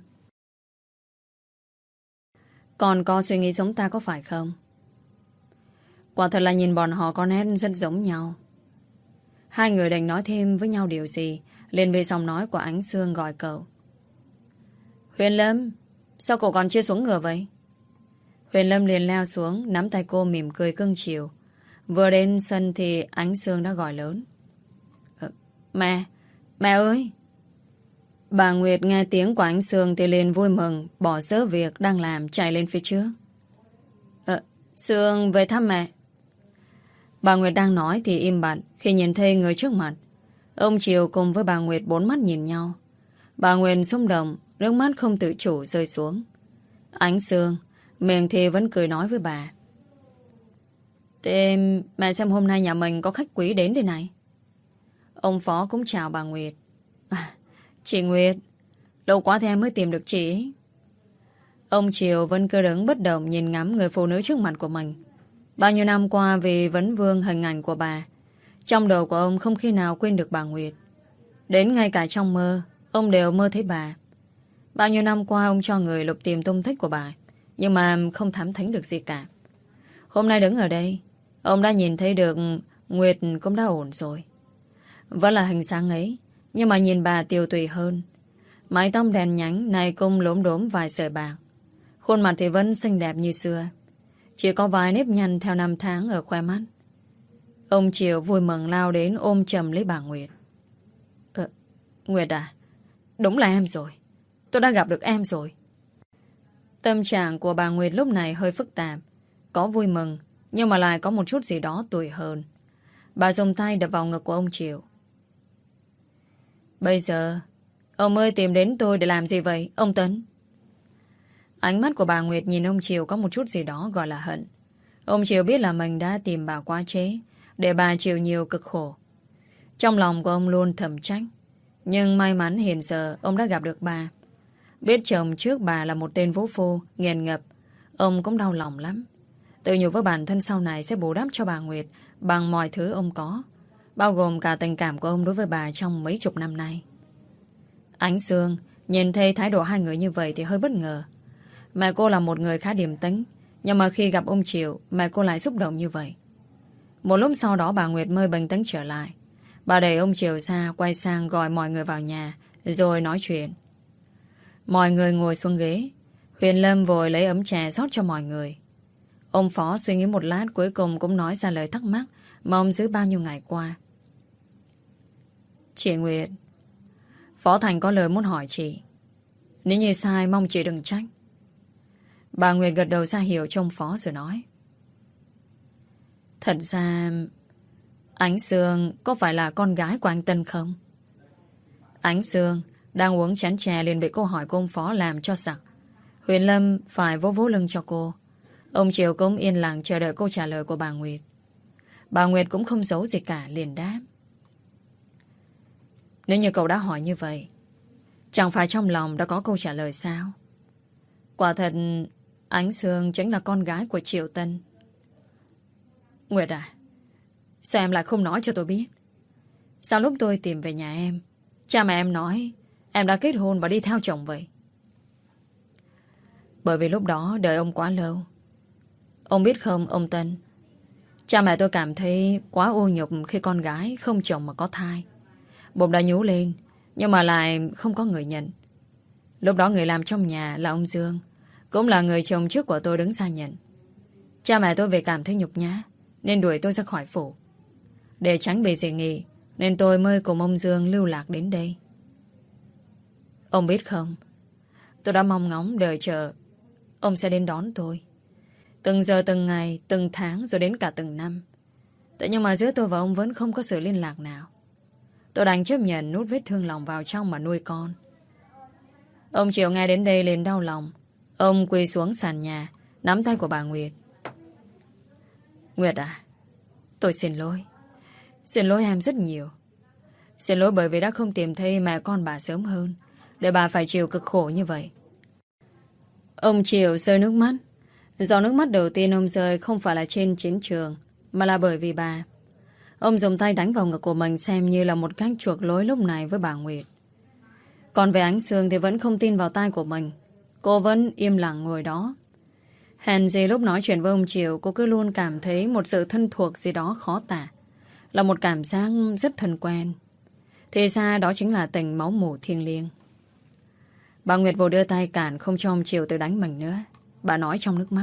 Còn có suy nghĩ giống ta có phải không? Quả thật là nhìn bọn họ có nét rất giống nhau. Hai người định nói thêm với nhau điều gì, liền bị giọng nói của Ánh Sương gọi cậu. Huyền Lâm, sao cậu còn chưa xuống ngựa vậy? Huyền Lâm liền leo xuống, nắm tay cô mỉm cười cưng chiều. Vừa đến sân thì Ánh Sương đã gọi lớn. Mẹ ơi! Bà Nguyệt nghe tiếng của Ánh Sương thì liền vui mừng, bỏ dỡ việc đang làm chạy lên phía trước. Sương về thăm mẹ. Bà Nguyệt đang nói thì im bặt khi nhìn thấy người trước mặt. Ông Triều cùng với bà Nguyệt bốn mắt nhìn nhau. Bà Nguyệt xúc động, nước mắt không tự chủ rơi xuống. Ánh Sương, miệng thì vẫn cười nói với bà. Thế mẹ xem hôm nay nhà mình có khách quý đến đây này. Ông Phó cũng chào bà Nguyệt. Chị Nguyệt, lâu quá thì em mới tìm được chị ấy. Ông Triều vẫn cứ đứng bất động nhìn ngắm người phụ nữ trước mặt của mình. Bao nhiêu năm qua vì vấn vương hình ảnh của bà, trong đầu của ông không khi nào quên được bà Nguyệt. Đến ngay cả trong mơ, ông đều mơ thấy bà. Bao nhiêu năm qua ông cho người lục tìm tung tích của bà, nhưng mà không thám thính được gì cả. Hôm nay đứng ở đây, ông đã nhìn thấy được Nguyệt cũng đã ổn rồi. Vẫn là hình sáng ấy, nhưng mà nhìn bà tiều tụy hơn. Mái tóc đen nhánh này cũng lốm đốm vài sợi bạc. Khuôn mặt thì vẫn xinh đẹp như xưa, chỉ có vài nếp nhăn theo năm tháng ở khoe mắt. Ông Triều vui mừng lao đến ôm chầm lấy bà Nguyệt. Nguyệt à, đúng là em rồi. Tôi đã gặp được em rồi. Tâm trạng của bà Nguyệt lúc này hơi phức tạp. Có vui mừng, nhưng mà lại có một chút gì đó tủi hơn. Bà dùng tay đập vào ngực của ông Triều. Bây giờ ông ơi tìm đến tôi để làm gì vậy, ông Tấn? Ánh mắt của bà Nguyệt nhìn ông Triều có một chút gì đó gọi là hận. Ông Triều biết là mình đã tìm bà quá chế, để bà chịu nhiều cực khổ. Trong lòng của ông luôn thầm trách. Nhưng may mắn hiện giờ ông đã gặp được bà. Biết chồng trước bà là một tên vũ phu, nghiền ngập, ông cũng đau lòng lắm. Tự nhủ với bản thân sau này sẽ bù đắp cho bà Nguyệt bằng mọi thứ ông có, bao gồm cả tình cảm của ông đối với bà trong mấy chục năm nay. Ánh Sương nhìn thấy thái độ hai người như vậy thì hơi bất ngờ. Mẹ cô là một người khá điềm tĩnh, nhưng mà khi gặp ông Triều, mẹ cô lại xúc động như vậy. Một lúc sau đó bà Nguyệt mới bình tĩnh trở lại. Bà đẩy ông Triều ra, quay sang gọi mọi người vào nhà, rồi nói chuyện. Mọi người ngồi xuống ghế. Huyền Lâm vội lấy ấm trà rót cho mọi người. Ông Phó suy nghĩ một lát, cuối cùng cũng nói ra lời thắc mắc mà ông giữ bao nhiêu ngày qua. Chị Nguyệt, Phó Thành có lời muốn hỏi chị. Nếu như sai mong chị đừng trách. Bà Nguyệt gật đầu ra hiểu cho ông Phó rồi nói. Thật ra Ánh Sương có phải là con gái của anh Tân không? Ánh Sương đang uống chén chè liền bị câu hỏi của ông Phó làm cho sặc. Huyền Lâm phải vỗ vỗ lưng cho cô. Ông Triều cũng yên lặng chờ đợi câu trả lời của bà Nguyệt. Bà Nguyệt cũng không giấu gì cả, liền đáp. Nếu như cậu đã hỏi như vậy, chẳng phải trong lòng đã có câu trả lời sao? Quả thật Ánh Sương chính là con gái của Triệu Tân. Nguyệt à, sao em lại không nói cho tôi biết? Sao lúc tôi tìm về nhà em, cha mẹ em nói em đã kết hôn và đi theo chồng vậy? Bởi vì lúc đó đợi ông quá lâu. Ông biết không ông Tân, cha mẹ tôi cảm thấy quá ô nhục khi con gái không chồng mà có thai. Bụng đã nhú lên, nhưng mà lại không có người nhận. Lúc đó người làm trong nhà là ông Dương, cũng là người chồng trước của tôi, đứng ra nhận. Cha mẹ tôi về cảm thấy nhục nhã nên đuổi tôi ra khỏi phủ. Để tránh bị dị nghị nên tôi mới cùng ông Dương lưu lạc đến đây. Ông biết không, tôi đã mong ngóng đợi chờ ông sẽ đến đón tôi. Từng giờ từng ngày, từng tháng, rồi đến cả từng năm. Thế nhưng mà giữa tôi và ông vẫn không có sự liên lạc nào. Tôi đành chấp nhận nuốt vết thương lòng vào trong mà nuôi con. Ông Triều nghe đến đây liền đau lòng. Ông quỳ xuống sàn nhà, nắm tay của bà Nguyệt. Nguyệt à, tôi xin lỗi. Xin lỗi em rất nhiều. Xin lỗi bởi vì đã không tìm thấy mẹ con bà sớm hơn, để bà phải chịu cực khổ như vậy. Ông Triều rơi nước mắt. Do nước mắt đầu tiên ông rơi không phải là trên chiến trường, mà là bởi vì bà. Ông dùng tay đánh vào ngực của mình xem như là một cách chuộc lỗi lúc này với bà Nguyệt. Còn về Ánh Sương thì vẫn không tin vào tai của mình. Cô vẫn im lặng ngồi đó. Hèn gì lúc nói chuyện với ông Triều, cô cứ luôn cảm thấy một sự thân thuộc gì đó khó tả. Là một cảm giác rất thân quen. Thì ra đó chính là tình máu mủ thiêng liêng. Bà Nguyệt vội đưa tay cản không cho ông Triều tự đánh mình nữa. Bà nói trong nước mắt.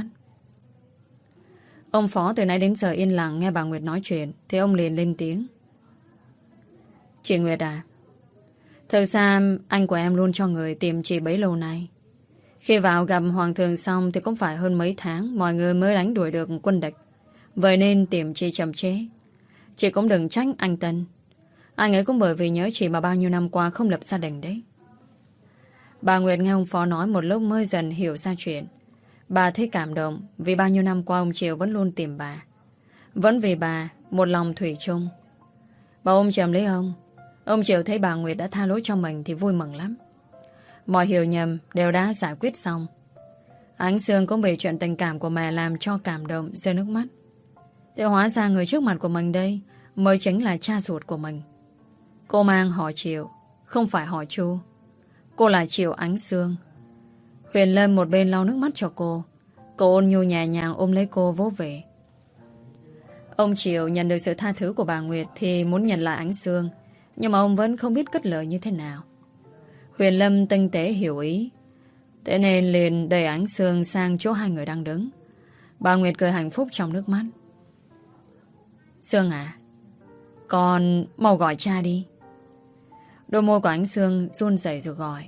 Ông Phó từ nãy đến giờ yên lặng nghe bà Nguyệt nói chuyện, thì ông liền lên tiếng. Chị Nguyệt à, thực ra anh của em luôn cho người tìm chị bấy lâu nay. Khi vào gặp Hoàng thượng xong thì cũng phải hơn mấy tháng mọi người mới đánh đuổi được quân địch. Vậy nên tìm chị chậm chế. Chị cũng đừng trách anh Tân. Anh ấy cũng bởi vì nhớ chị mà bao nhiêu năm qua không lập gia đình đấy. Bà Nguyệt nghe ông Phó nói một lúc mới dần hiểu ra chuyện. Bà thấy cảm động vì bao nhiêu năm qua ông Triều vẫn luôn tìm bà. Vẫn vì bà một lòng thủy chung. Bà ôm chầm lấy ông. Ông Triều thấy bà Nguyệt đã tha lỗi cho mình thì vui mừng lắm. Mọi hiểu nhầm đều đã giải quyết xong. Ánh Sương cũng bị chuyện tình cảm của mẹ làm cho cảm động rơi nước mắt. Thế hóa ra người trước mặt của mình đây mới chính là cha ruột của mình. Cô mang họ Triều, không phải họ Chu. Cô là Triệu Ánh Sương. Huyền Lâm một bên lau nước mắt cho cô. Cô ôn nhu nhẹ nhàng ôm lấy cô vỗ về. Ông Triều nhận được sự tha thứ của bà Nguyệt thì muốn nhận lại Ánh Sương, nhưng mà ông vẫn không biết cất lời như thế nào. Huyền Lâm tinh tế hiểu ý, thế nên liền đẩy Ánh Sương sang chỗ hai người đang đứng. Bà Nguyệt cười hạnh phúc trong nước mắt. Sương à, con mau gọi cha đi. Đôi môi của Ánh Sương run rẩy rồi gọi.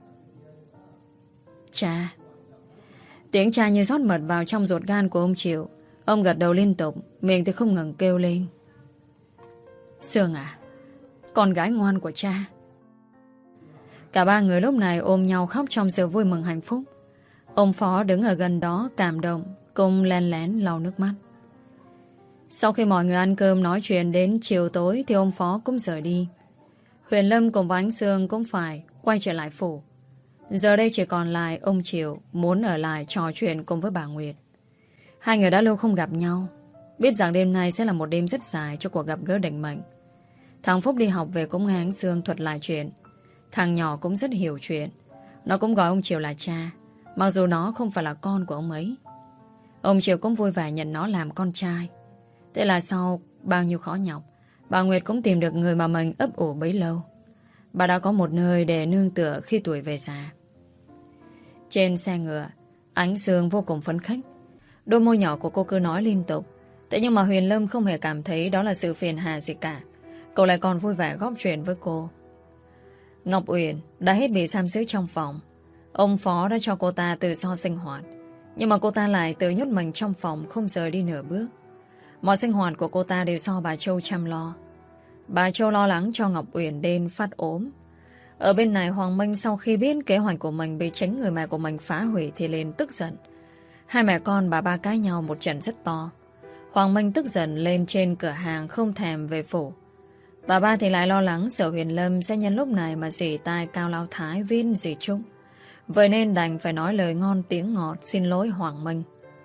Cha. Tiếng cha như rót mật vào trong ruột gan của ông Triệu. Ông gật đầu liên tục, miệng thì không ngừng kêu lên. Sương à, con gái ngoan của cha. Cả ba người lúc này ôm nhau khóc trong sự vui mừng hạnh phúc. Ông Phó đứng ở gần đó cảm động, cùng lén lén lau nước mắt. Sau khi mọi người ăn cơm nói chuyện đến chiều tối thì ông Phó cũng rời đi. Huyền Lâm cùng với Ánh Sương cũng phải quay trở lại phủ. Giờ đây chỉ còn lại ông Triều muốn ở lại trò chuyện cùng với bà Nguyệt. Hai người đã lâu không gặp nhau, biết rằng đêm nay sẽ là một đêm rất dài cho cuộc gặp gỡ định mệnh. Thằng Phúc đi học về cũng nghe Ánh Sương thuật lại chuyện. Thằng nhỏ cũng rất hiểu chuyện. Nó cũng gọi ông Triều là cha, mặc dù nó không phải là con của ông ấy. Ông Triều cũng vui vẻ nhận nó làm con trai. Thế là sau bao nhiêu khó nhọc, bà Nguyệt cũng tìm được người mà mình ấp ủ bấy lâu. Bà đã có một nơi để nương tựa khi tuổi về già. Trên xe ngựa, Ánh Sương vô cùng phấn khích. Đôi môi nhỏ của cô cứ nói liên tục. Thế nhưng mà Huyền Lâm không hề cảm thấy đó là sự phiền hà gì cả. Cậu lại còn vui vẻ góp chuyện với cô. Ngọc Uyển đã hết bị giam giữ trong phòng. Ông Phó đã cho cô ta tự do sinh hoạt, nhưng mà cô ta lại tự nhốt mình trong phòng, không rời đi nửa bước. Mọi sinh hoạt của cô ta đều do bà Châu chăm lo. Bà Châu lo lắng cho Ngọc Uyển đến phát ốm. Ở bên này Hoàng Minh sau khi biết kế hoạch của mình bị chính người mẹ của mình phá hủy thì liền tức giận. Hai mẹ con bà ba cãi nhau một trận rất to. Hoàng Minh tức giận lên trên cửa hàng không thèm về phủ. Bà ba thì lại lo lắng sợ Huyền Lâm sẽ nhân lúc này mà dỉ tai Cao Lão Thái viên dì Trúc. Vậy nên đành phải nói lời ngon tiếng ngọt xin lỗi Hoàng Minh.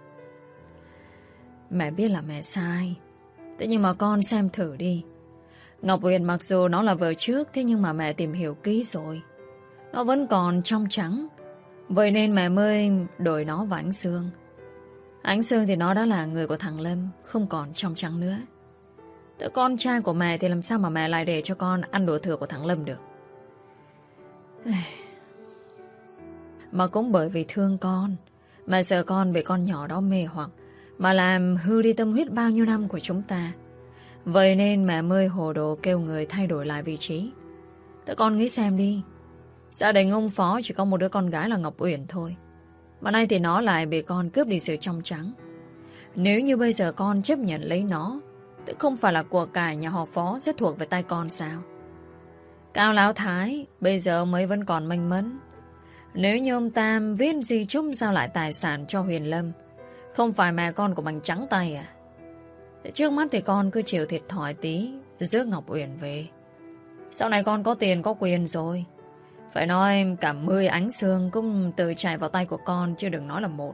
Mẹ biết là mẹ sai. Thế nhưng mà con xem thử đi. Ngọc Huyền mặc dù nó là vợ trước, thế nhưng mà mẹ tìm hiểu kỹ rồi. Nó vẫn còn trong trắng. Vậy nên mẹ mới đổi nó vào Ánh Sương. Ánh Sương thì nó đã là người của thằng Lâm, không còn trong trắng nữa. Tự con trai của mẹ thì làm sao mà mẹ lại để cho con ăn đồ thừa của thằng Lâm được. Mà cũng bởi vì thương con, mà sợ con bị con nhỏ đó mê hoặc, mà làm hư đi tâm huyết bao nhiêu năm của chúng ta. Vậy nên mẹ mới hồ đồ kêu người thay đổi lại vị trí. Tự con nghĩ xem đi. Gia đình ông Phó chỉ có một đứa con gái là Ngọc Uyển thôi, mà nay thì nó lại bị con cướp đi sự trong trắng. Nếu như bây giờ con chấp nhận lấy nó, thì không phải là của cải nhà họ Phó sẽ thuộc về tay con sao? Cao Lão Thái bây giờ ông ấy vẫn còn mênh mẫn. Nếu như ông Tam viết gì chung giao lại tài sản cho Huyền Lâm, không phải mẹ con của mình trắng tay à? Thì trước mắt thì con cứ chịu thiệt thòi tí, rước Ngọc Uyển về. Sau này con có tiền có quyền rồi. Phải nói cả 10 Ánh Sương cũng tự chạy vào tay của con, chứ đừng nói là một.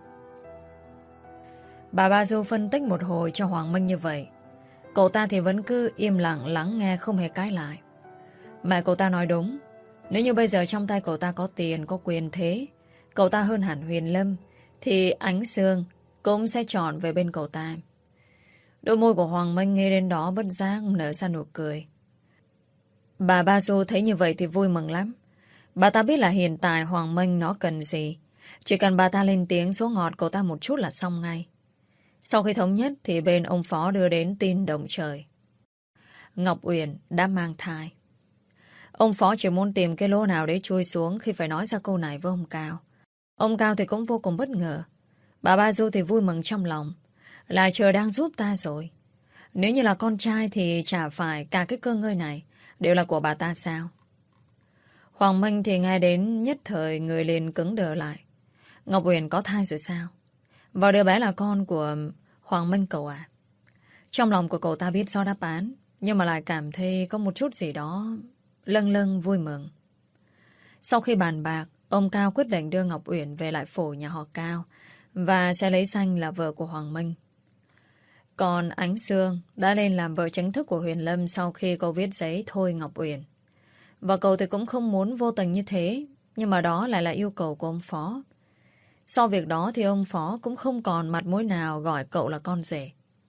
Bà Ba Du phân tích một hồi cho Hoàng Minh như vậy. Cậu ta thì vẫn cứ im lặng lắng nghe, không hề cãi lại. Mẹ cậu ta nói đúng. Nếu như bây giờ trong tay cậu ta có tiền, có quyền thế, cậu ta hơn hẳn Huyền Lâm, thì Ánh Sương cũng sẽ chọn về bên cậu ta. Đôi môi của Hoàng Minh nghe đến đó bất giác nở ra nụ cười. Bà Ba Du thấy như vậy thì vui mừng lắm. Bà ta biết là hiện tại Hoàng Minh nó cần gì. Chỉ cần bà ta lên tiếng số ngọt cậu ta một chút là xong ngay. Sau khi thống nhất thì bên ông Phó đưa đến tin động trời. Ngọc Uyển đã mang thai. Ông Phó chỉ muốn tìm cái lỗ nào để chui xuống khi phải nói ra câu này với ông Cao. Ông Cao thì cũng vô cùng bất ngờ. Bà Ba Du thì vui mừng trong lòng. Là trời đang giúp ta rồi. Nếu như là con trai thì chả phải cả cái cơ ngơi này đều là của bà ta sao? Hoàng Minh thì nghe đến nhất thời người liền cứng đờ lại. Ngọc Uyển có thai rồi sao? Và đứa bé là con của Hoàng Minh cậu à? Trong lòng của cậu ta biết rõ đáp án, nhưng mà lại cảm thấy có một chút gì đó lâng lâng vui mừng. Sau khi bàn bạc, ông Cao quyết định đưa Ngọc Uyển về lại phủ nhà họ Cao và sẽ lấy danh là vợ của Hoàng Minh. Còn Ánh Sương đã lên làm vợ chính thức của Huyền Lâm sau khi cô viết giấy thôi Ngọc Uyển. Và cậu thì cũng không muốn vô tình như thế, nhưng mà đó lại là yêu cầu của ông Phó. Sau việc đó thì ông Phó cũng không còn mặt mũi nào gọi cậu là con rể.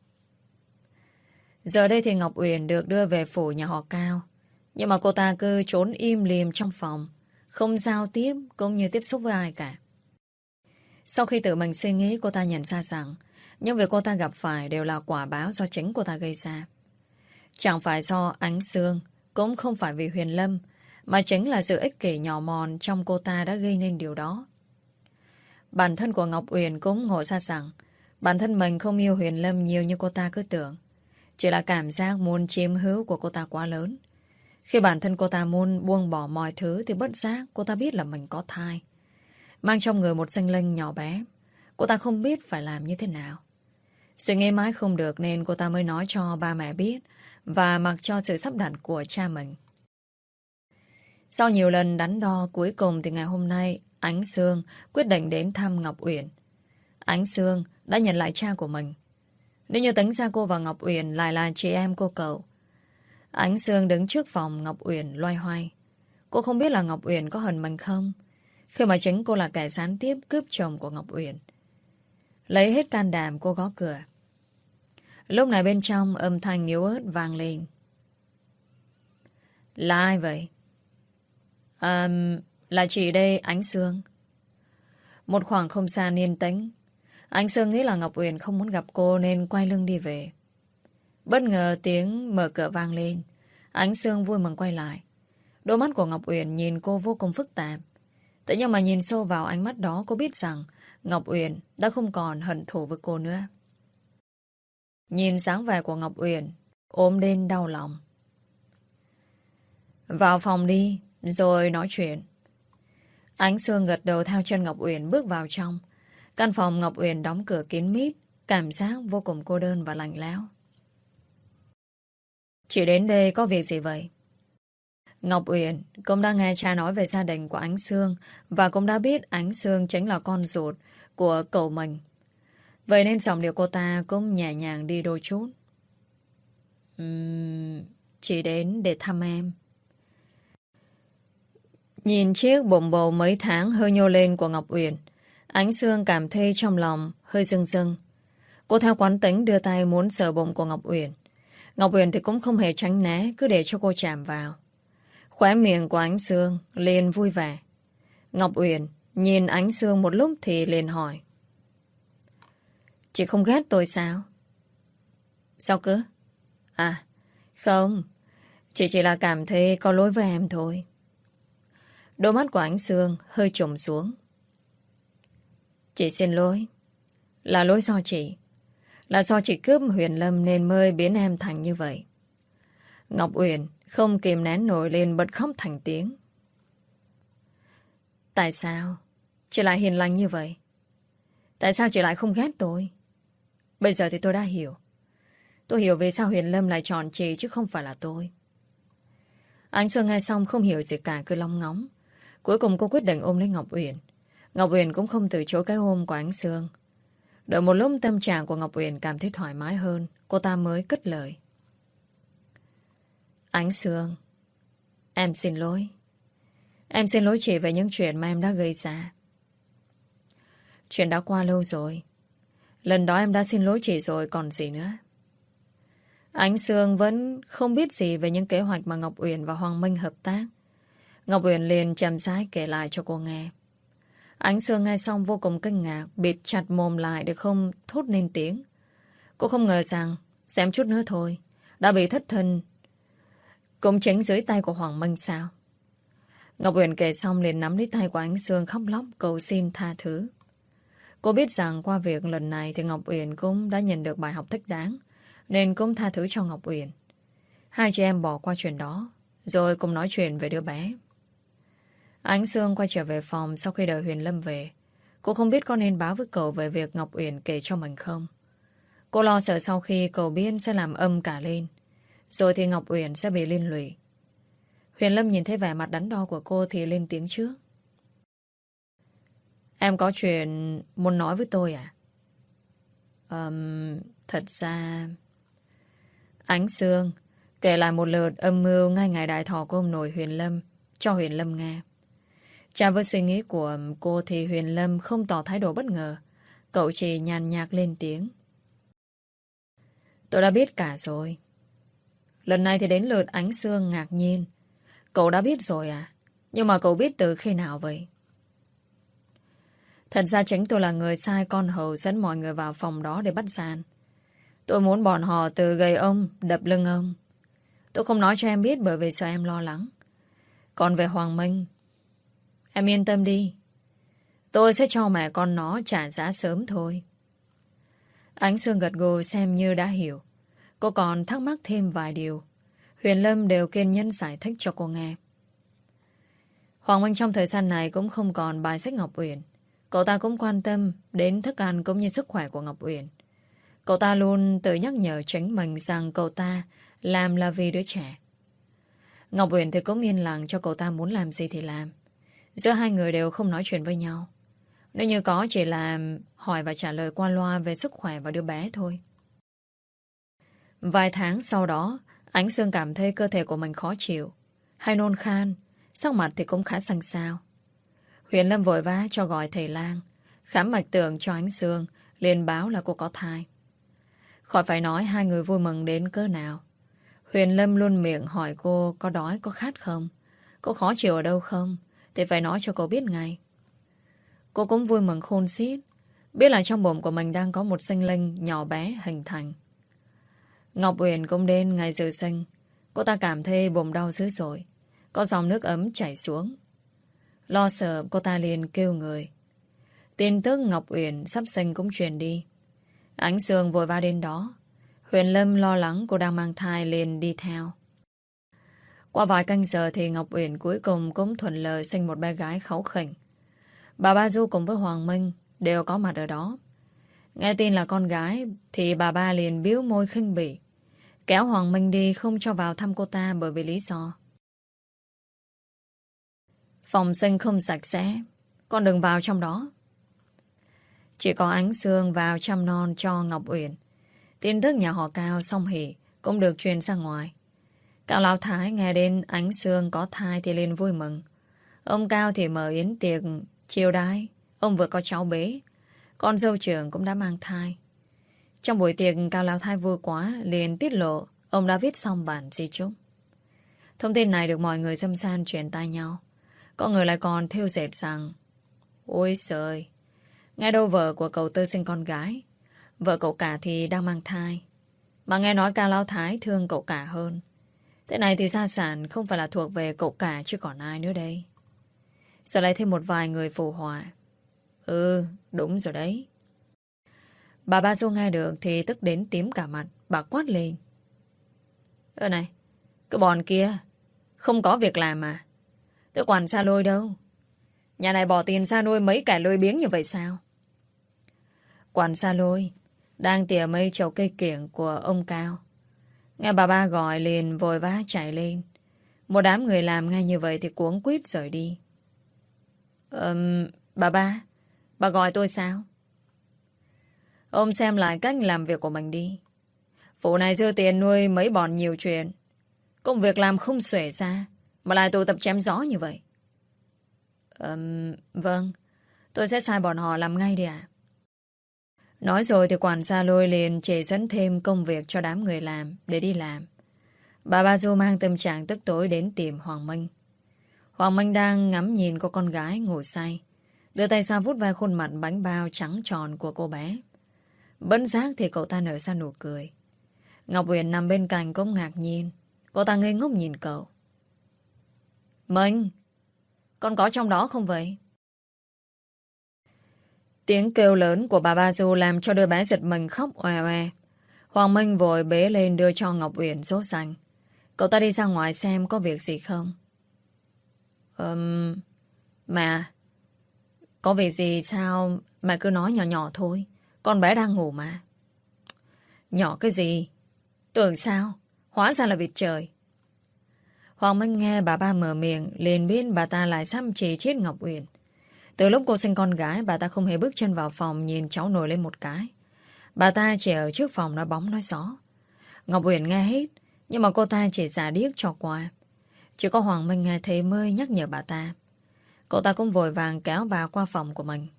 Giờ đây thì Ngọc Uyển được đưa về phủ nhà họ Cao. Nhưng mà cô ta cứ trốn im lìm trong phòng, không giao tiếp cũng như tiếp xúc với ai cả. Sau khi tự mình suy nghĩ, cô ta nhận ra rằng những việc cô ta gặp phải đều là quả báo do chính cô ta gây ra. Chẳng phải do Ánh Sương, cũng không phải vì Huyền Lâm, mà chính là sự ích kỷ nhỏ mòn trong cô ta đã gây nên điều đó. Bản thân của Ngọc Uyển cũng ngộ ra rằng bản thân mình không yêu Huyền Lâm nhiều như cô ta cứ tưởng. Chỉ là cảm giác muốn chiếm hữu của cô ta quá lớn. Khi bản thân cô ta muốn buông bỏ mọi thứ thì bất giác cô ta biết là mình có thai. Mang trong người một sinh linh nhỏ bé. Cô ta không biết phải làm như thế nào. Suy nghĩ mãi không được nên cô ta mới nói cho ba mẹ biết và mặc cho sự sắp đặt của cha mình. Sau nhiều lần đắn đo, cuối cùng thì ngày hôm nay Ánh Sương quyết định đến thăm Ngọc Uyển. Ánh Sương đã nhận lại cha của mình. Nếu như tính ra cô và Ngọc Uyển lại là chị em cô cậu. Ánh Sương đứng trước phòng Ngọc Uyển loay hoay. Cô không biết là Ngọc Uyển có hận mình không, khi mà chính cô là kẻ gián tiếp cướp chồng của Ngọc Uyển. Lấy hết can đảm cô gõ cửa. Lúc này bên trong âm thanh yếu ớt vang lên. Là ai vậy? Là chị đây, Ánh Sương. Một khoảng không gian yên tĩnh. Ánh Sương nghĩ là Ngọc Uyển không muốn gặp cô nên quay lưng đi về. Bất ngờ tiếng mở cửa vang lên. Ánh Sương vui mừng quay lại. Đôi mắt của Ngọc Uyển nhìn cô vô cùng phức tạp. Thế nhưng mà nhìn sâu vào ánh mắt đó, cô biết rằng Ngọc Uyển đã không còn hận thù với cô nữa. Nhìn dáng vẻ của Ngọc Uyển ôm đến đau lòng. Vào phòng đi, rồi nói chuyện. Ánh Sương gật đầu theo chân Ngọc Uyển bước vào trong. Căn phòng Ngọc Uyển đóng cửa kín mít, cảm giác vô cùng cô đơn và lạnh lẽo. Chị đến đây có việc gì vậy? Ngọc Uyển cũng đã nghe cha nói về gia đình của Ánh Sương và cũng đã biết Ánh Sương chính là con ruột của cậu mình. Vậy nên giọng điệu cô ta cũng nhẹ nhàng đi đôi chút. Chị đến để thăm em. Nhìn chiếc bụng bầu mấy tháng hơi nhô lên của Ngọc Uyển, Ánh Sương cảm thấy trong lòng hơi rưng rưng. Cô theo quán tính đưa tay muốn sờ bụng của Ngọc Uyển. Ngọc Uyển thì cũng không hề tránh né, cứ để cho cô chạm vào. Khóe miệng của Ánh Sương liền vui vẻ. Ngọc Uyển nhìn Ánh Sương một lúc thì liền hỏi. Chị không ghét tôi sao? Sao cứ? À, không. Chị chỉ là cảm thấy có lỗi với em thôi. Đôi mắt của Ánh Sương hơi trùng xuống. Chị xin lỗi. Là lỗi do chị. Là do chị cướp Huyền Lâm nên mới biến em thành như vậy. Ngọc Uyển không kìm nén nổi lên bật khóc thành tiếng. Tại sao chị lại hiền lành như vậy? Tại sao chị lại không ghét tôi? Bây giờ thì tôi đã hiểu. Tôi hiểu vì sao Huyền Lâm lại chọn chị chứ không phải là tôi. Ánh Sương nghe xong không hiểu gì cả, cứ lóng ngóng. Cuối cùng cô quyết định ôm lấy Ngọc Uyển. Ngọc Uyển cũng không từ chối cái ôm của Ánh Sương. Đợi một lúc tâm trạng của Ngọc Uyển cảm thấy thoải mái hơn, cô ta mới cất lời. Ánh Sương, em xin lỗi. Em xin lỗi chị về những chuyện mà em đã gây ra. Chuyện đã qua lâu rồi. Lần đó em đã xin lỗi chị rồi còn gì nữa. Ánh Sương vẫn không biết gì về những kế hoạch mà Ngọc Uyển và Hoàng Minh hợp tác. Ngọc Uyển liền chậm rãi kể lại cho cô nghe. Ánh Sương nghe xong vô cùng kinh ngạc, bịt chặt mồm lại để không thốt nên tiếng. Cô không ngờ rằng xem chút nữa thôi đã bị thất thân cũng chính dưới tay của Hoàng Minh sao. Ngọc Uyển kể xong liền nắm lấy tay của Ánh Sương khóc lóc cầu xin tha thứ. Cô biết rằng qua việc lần này thì Ngọc Uyển cũng đã nhận được bài học thích đáng, nên cũng tha thứ cho Ngọc Uyển. Hai chị em bỏ qua chuyện đó, rồi cùng nói chuyện về đứa bé. Ánh Sương quay trở về phòng sau khi đợi Huyền Lâm về. Cô không biết có nên báo với cậu về việc Ngọc Uyển kể cho mình không. Cô lo sợ sau khi cậu biết sẽ làm âm cả lên, rồi thì Ngọc Uyển sẽ bị liên lụy. Huyền Lâm nhìn thấy vẻ mặt đắn đo của cô thì lên tiếng trước. Em có chuyện muốn nói với tôi à? Thật ra... Ánh Sương kể lại một lượt âm mưu ngay ngày đại thọ của ông nội Huyền Lâm cho Huyền Lâm nghe. Trả với suy nghĩ của cô thì Huyền Lâm không tỏ thái độ bất ngờ. Cậu chỉ nhàn nhạt lên tiếng. Tôi đã biết cả rồi. Lần này thì đến lượt Ánh Sương ngạc nhiên. Cậu đã biết rồi à? Nhưng mà cậu biết từ khi nào vậy? Thật ra chính tôi là người sai con hầu dẫn mọi người vào phòng đó để bắt gian. Tôi muốn bọn họ từ gây ông, đập lưng ông. Tôi không nói cho em biết bởi vì sợ em lo lắng. Còn về Hoàng Minh, em yên tâm đi. Tôi sẽ cho mẹ con nó trả giá sớm thôi. Ánh Sương gật gù xem như đã hiểu. Cô còn thắc mắc thêm vài điều. Huyền Lâm đều kiên nhẫn giải thích cho cô nghe. Hoàng Minh trong thời gian này cũng không còn bài xích Ngọc Uyển. Cậu ta cũng quan tâm đến thức ăn cũng như sức khỏe của Ngọc Uyển. Cậu ta luôn tự nhắc nhở chính mình rằng cậu ta làm là vì đứa trẻ. Ngọc Uyển thì cũng yên lặng cho cậu ta muốn làm gì thì làm. Giữa hai người đều không nói chuyện với nhau. Nếu như có chỉ là hỏi và trả lời qua loa về sức khỏe và đứa bé thôi. Vài tháng sau đó, Ánh Sương cảm thấy cơ thể của mình khó chịu, hay nôn khan, sắc mặt thì cũng khá xanh xao. Huyền Lâm vội vã cho gọi thầy lang, khám mạch tượng cho Ánh Sương, liền báo là cô có thai. Khỏi phải nói hai người vui mừng đến cỡ nào. Huyền Lâm luôn miệng hỏi cô có đói có khát không, có khó chịu ở đâu không, thì phải nói cho cô biết ngay. Cô cũng vui mừng khôn xiết, biết là trong bụng của mình đang có một sinh linh nhỏ bé hình thành. Ngọc Uyển cũng đến ngày dự sinh. Cô ta cảm thấy bụng đau dữ dội, có dòng nước ấm chảy xuống. Lo sợ cô ta liền kêu người. Tin tức Ngọc Uyển sắp sinh cũng truyền đi. Ánh Sương vội vã đến đó. Huyền Lâm lo lắng cô đang mang thai liền đi theo. Qua vài canh giờ thì Ngọc Uyển cuối cùng cũng thuận lợi sinh một bé gái kháu khỉnh. Bà Ba Du cùng với Hoàng Minh đều có mặt ở đó. Nghe tin là con gái thì bà ba liền biếu môi khinh bỉ, kéo Hoàng Minh đi không cho vào thăm cô ta bởi vì lý do phòng sinh không sạch sẽ, con đừng vào trong đó. Chỉ có Ánh Sương vào chăm non cho Ngọc Uyển. Tin tức nhà họ Cao song hỷ cũng được truyền ra ngoài. Cao Lão Thái nghe đến Ánh Sương có thai thì lên vui mừng. Ông Cao thì mở yến tiệc chiêu đãi. Ông vừa có cháu bé, con dâu trưởng cũng đã mang thai. Trong buổi tiệc, Cao Lão Thái vui quá liền tiết lộ ông đã viết xong bản di chúc. Thông tin này được mọi người xâm san truyền tai nhau. Có người lại còn thêu dệt rằng: ôi trời, nghe đâu vợ của cậu Tư sinh con gái, vợ cậu cả thì đang mang thai, mà nghe nói Cao Lão Thái thương cậu cả hơn. Thế này thì gia sản không phải là thuộc về cậu cả chứ còn ai nữa đây. Giờ lại thêm một vài người phù họa. Ừ, đúng rồi đấy. Bà Ba Du nghe được thì tức đến tím cả mặt. Bà quát lên: này, cái bọn kia không có việc làm mà. Tôi quản xa lôi đâu. Nhà này bỏ tiền ra nuôi mấy kẻ lôi biếng như vậy sao? Quản xa lôi đang tỉa mây chậu cây kiểng của ông Cao. Nghe bà ba gọi liền vội vã chạy lên. Một đám người làm ngay như vậy thì cuống quýt rời đi. Bà ba, bà gọi tôi sao? Ông xem lại cách làm việc của mình đi. Phụ này dư tiền nuôi mấy bọn nhiều chuyện, công việc làm không xuể ra, mà lại tụ tập chém gió như vậy. Vâng, tôi sẽ sai bọn họ làm ngay đi ạ. Nói rồi thì quản gia Lôi liền chỉ dẫn thêm công việc cho đám người làm để đi làm. Bà Ba Du mang tâm trạng tức tối đến tìm Hoàng Minh. Hoàng Minh đang ngắm nhìn cô con gái ngủ say, đưa tay ra vuốt ve khuôn mặt bánh bao trắng tròn của cô bé. Bất giác thì cậu ta nở ra nụ cười. Ngọc Uyển nằm bên cạnh cũng ngạc nhiên. Cô ta ngây ngốc nhìn cậu. Minh, con có trong đó không vậy? Tiếng kêu lớn của bà Ba Du làm cho đứa bé giật mình khóc oè oè. Hoàng Minh vội bế lên đưa cho Ngọc Uyển số xanh. Cậu ta đi ra ngoài xem có việc gì không. Mà có việc gì sao mà cứ nói nhỏ nhỏ thôi. Con bé đang ngủ mà. Nhỏ cái gì? Tưởng sao? Hóa ra là vịt trời. Hoàng Minh nghe bà ba mở miệng liền biết bà ta lại sắp chỉ chết Ngọc Uyển. Từ lúc cô sinh con gái, bà ta không hề bước chân vào phòng nhìn cháu nổi lên một cái. Bà ta chỉ ở trước phòng nói bóng nói gió. Ngọc Uyển nghe hết, nhưng mà cô ta chỉ giả điếc cho qua. Chỉ có Hoàng Minh nghe thấy mới nhắc nhở bà ta. Cậu ta cũng vội vàng kéo bà qua phòng của mình.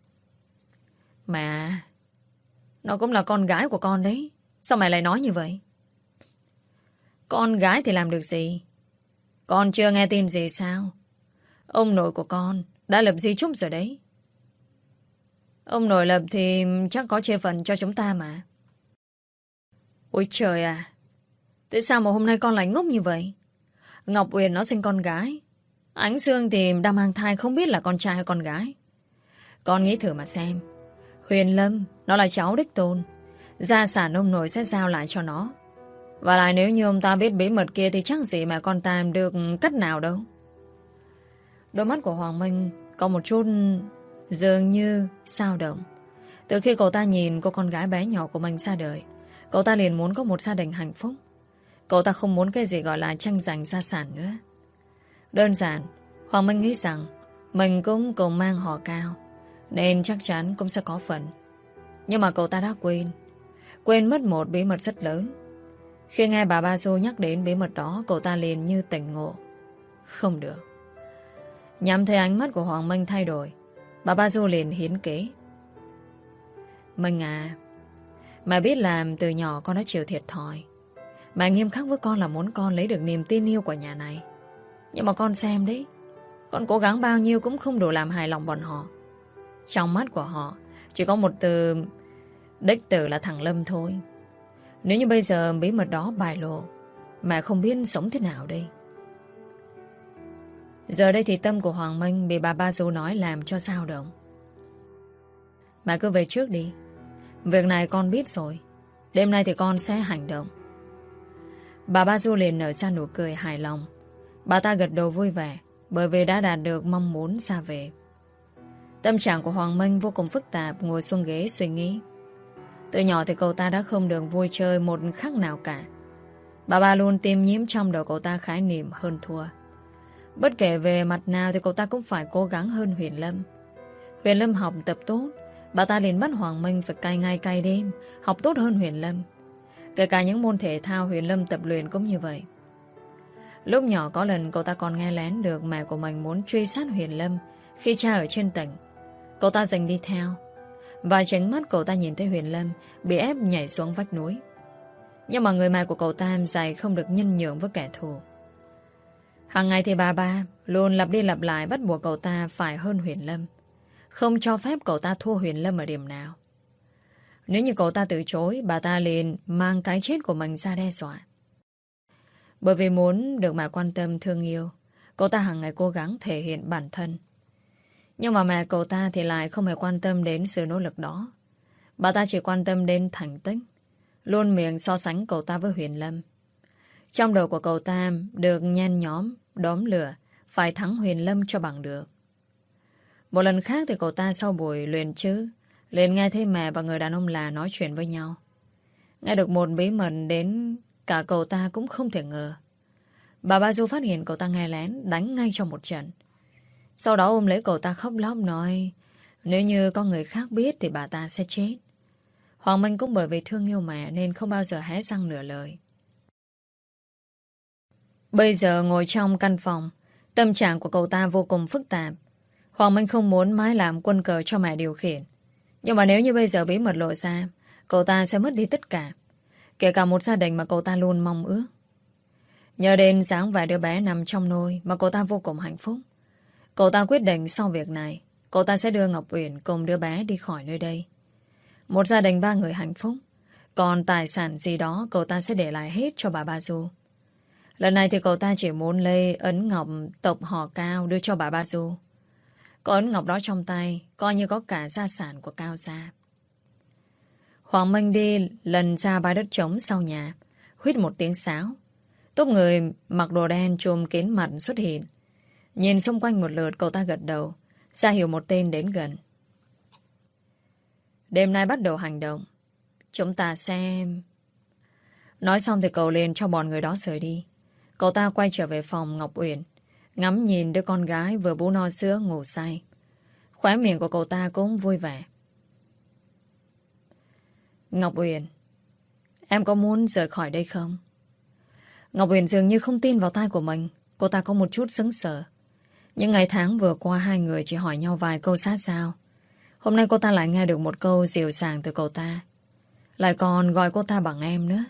Mà nó cũng là con gái của con đấy. Sao mày lại nói như vậy? Con gái thì làm được gì? Con chưa nghe tin gì sao? Ông nội của con đã lập di chúc rồi đấy. Ông nội lập thì chắc có chia phần cho chúng ta mà. Ôi trời à, tại sao mà hôm nay con lại ngốc như vậy? Ngọc Uyển nó sinh con gái, Ánh Sương thì đang mang thai, không biết là con trai hay con gái. Con nghĩ thử mà xem. Huyền Lâm nó là cháu đích tôn, gia sản ông nội sẽ giao lại cho nó. Và lại nếu như ông ta biết bí mật kia thì chắc gì mà con ta được cắt nào đâu. Đôi mắt của Hoàng Minh có một chút dường như dao động. Từ khi cậu ta nhìn cô con gái bé nhỏ của mình ra đời, cậu ta liền muốn có một gia đình hạnh phúc. Cậu ta không muốn cái gì gọi là tranh giành gia sản nữa. Đơn giản, Hoàng Minh nghĩ rằng mình cũng cùng mang họ Cao, nên chắc chắn cũng sẽ có phần. Nhưng mà cậu ta đã quên mất một bí mật rất lớn. Khi nghe bà Ba Du nhắc đến bí mật đó, cậu ta liền như tỉnh ngộ. Không được. Nhắm thấy ánh mắt của Hoàng Minh thay đổi, bà Ba Du liền hiến kế. Minh à, mày biết làm từ nhỏ con đã chịu thiệt thòi. Mày nghiêm khắc với con là muốn con lấy được niềm tin yêu của nhà này. Nhưng mà con xem đấy, con cố gắng bao nhiêu cũng không đủ làm hài lòng bọn họ. Trong mắt của họ chỉ có một từ đích tử là thằng Lâm thôi. Nếu như bây giờ bí mật đó bại lộ, mẹ không biết sống thế nào đây. Giờ đây thì tâm của Hoàng Minh bị bà Ba Du nói làm cho dao động. Mẹ cứ về trước đi. Việc này con biết rồi. Đêm nay thì con sẽ hành động. Bà Ba Du liền nở ra nụ cười hài lòng. Bà ta gật đầu vui vẻ, bởi vì đã đạt được mong muốn xa về. Tâm trạng của Hoàng Minh vô cùng phức tạp, ngồi xuống ghế suy nghĩ. Từ nhỏ thì cậu ta đã không được vui chơi một khắc nào cả. Bà ba luôn tiêm nhiễm trong đầu cậu ta khái niệm hơn thua. Bất kể về mặt nào thì cậu ta cũng phải cố gắng hơn Huyền Lâm. Huyền Lâm học tập tốt, bà ta liền bắt Hoàng Minh phải cày ngày cày đêm, học tốt hơn Huyền Lâm. Kể cả những môn thể thao Huyền Lâm tập luyện cũng như vậy. Lúc nhỏ có lần cậu ta còn nghe lén được mẹ của mình muốn truy sát Huyền Lâm khi cha ở trên tỉnh. Cậu ta giành đi theo, và tránh mắt cậu ta nhìn thấy Huyền Lâm bị ép nhảy xuống vách núi. Nhưng mà người mẹ của cậu ta dạy không được nhân nhượng với kẻ thù. Hàng ngày thì bà ba luôn lặp đi lặp lại bắt buộc cậu ta phải hơn Huyền Lâm, không cho phép cậu ta thua Huyền Lâm ở điểm nào. Nếu như cậu ta từ chối, bà ta liền mang cái chết của mình ra đe dọa. Bởi vì muốn được mẹ quan tâm thương yêu, cậu ta hàng ngày cố gắng thể hiện bản thân. Nhưng mà mẹ cậu ta thì lại không hề quan tâm đến sự nỗ lực đó. Bà ta chỉ quan tâm đến thành tích, luôn miệng so sánh cậu ta với Huyền Lâm. Trong đầu của cậu ta được nhen nhóm, đốm lửa, phải thắng Huyền Lâm cho bằng được. Một lần khác thì cậu ta sau buổi luyện chữ, liền nghe thấy mẹ và người đàn ông là nói chuyện với nhau. Nghe được một bí mật đến cả cậu ta cũng không thể ngờ. Bà Ba Du phát hiện cậu ta nghe lén, đánh ngay trong một trận. Sau đó ôm lấy cậu ta khóc lóc nói nếu như có người khác biết thì bà ta sẽ chết. Hoàng Minh cũng bởi vì thương yêu mẹ nên không bao giờ hé răng nửa lời. Bây giờ ngồi trong căn phòng, tâm trạng của cậu ta vô cùng phức tạp. Hoàng Minh không muốn mãi làm quân cờ cho mẹ điều khiển. Nhưng mà nếu như bây giờ bí mật lộ ra, cậu ta sẽ mất đi tất cả, kể cả một gia đình mà cậu ta luôn mong ước. Nhớ đến dáng vẻ đứa bé nằm trong nôi mà cậu ta vô cùng hạnh phúc, cậu ta quyết định sau việc này cậu ta sẽ đưa Ngọc Uyển cùng đứa bé đi khỏi nơi đây. Một gia đình 3 người hạnh phúc. Còn tài sản gì đó cậu ta sẽ để lại hết cho bà Ba Du. Lần này thì cậu ta chỉ muốn lấy ấn ngọc tộc họ Cao đưa cho bà Ba Du. Có ấn ngọc đó trong tay, coi như có cả gia sản của Cao gia. Hoàng Minh đi lần ra bãi đất trống sau nhà, huýt một tiếng sáo. Tốp người mặc đồ đen trùm kín mặt xuất hiện. Nhìn xung quanh một lượt, cậu ta gật đầu, ra hiệu một tên đến gần. Đêm nay bắt đầu hành động. Chúng ta xem. Nói xong thì cậu liền cho bọn người đó rời đi. Cậu ta quay trở về phòng Ngọc Uyển, ngắm nhìn đứa con gái vừa bú no sữa ngủ say. Khóe miệng của cậu ta cũng vui vẻ. Ngọc Uyển, em có muốn rời khỏi đây không? Ngọc Uyển dường như không tin vào tai của mình. Cô ta có một chút sững sờ. Những ngày tháng vừa qua hai người chỉ hỏi nhau vài câu sát sao. Hôm nay cô ta lại nghe được một câu dịu dàng từ cậu ta, lại còn gọi cô ta bằng em nữa.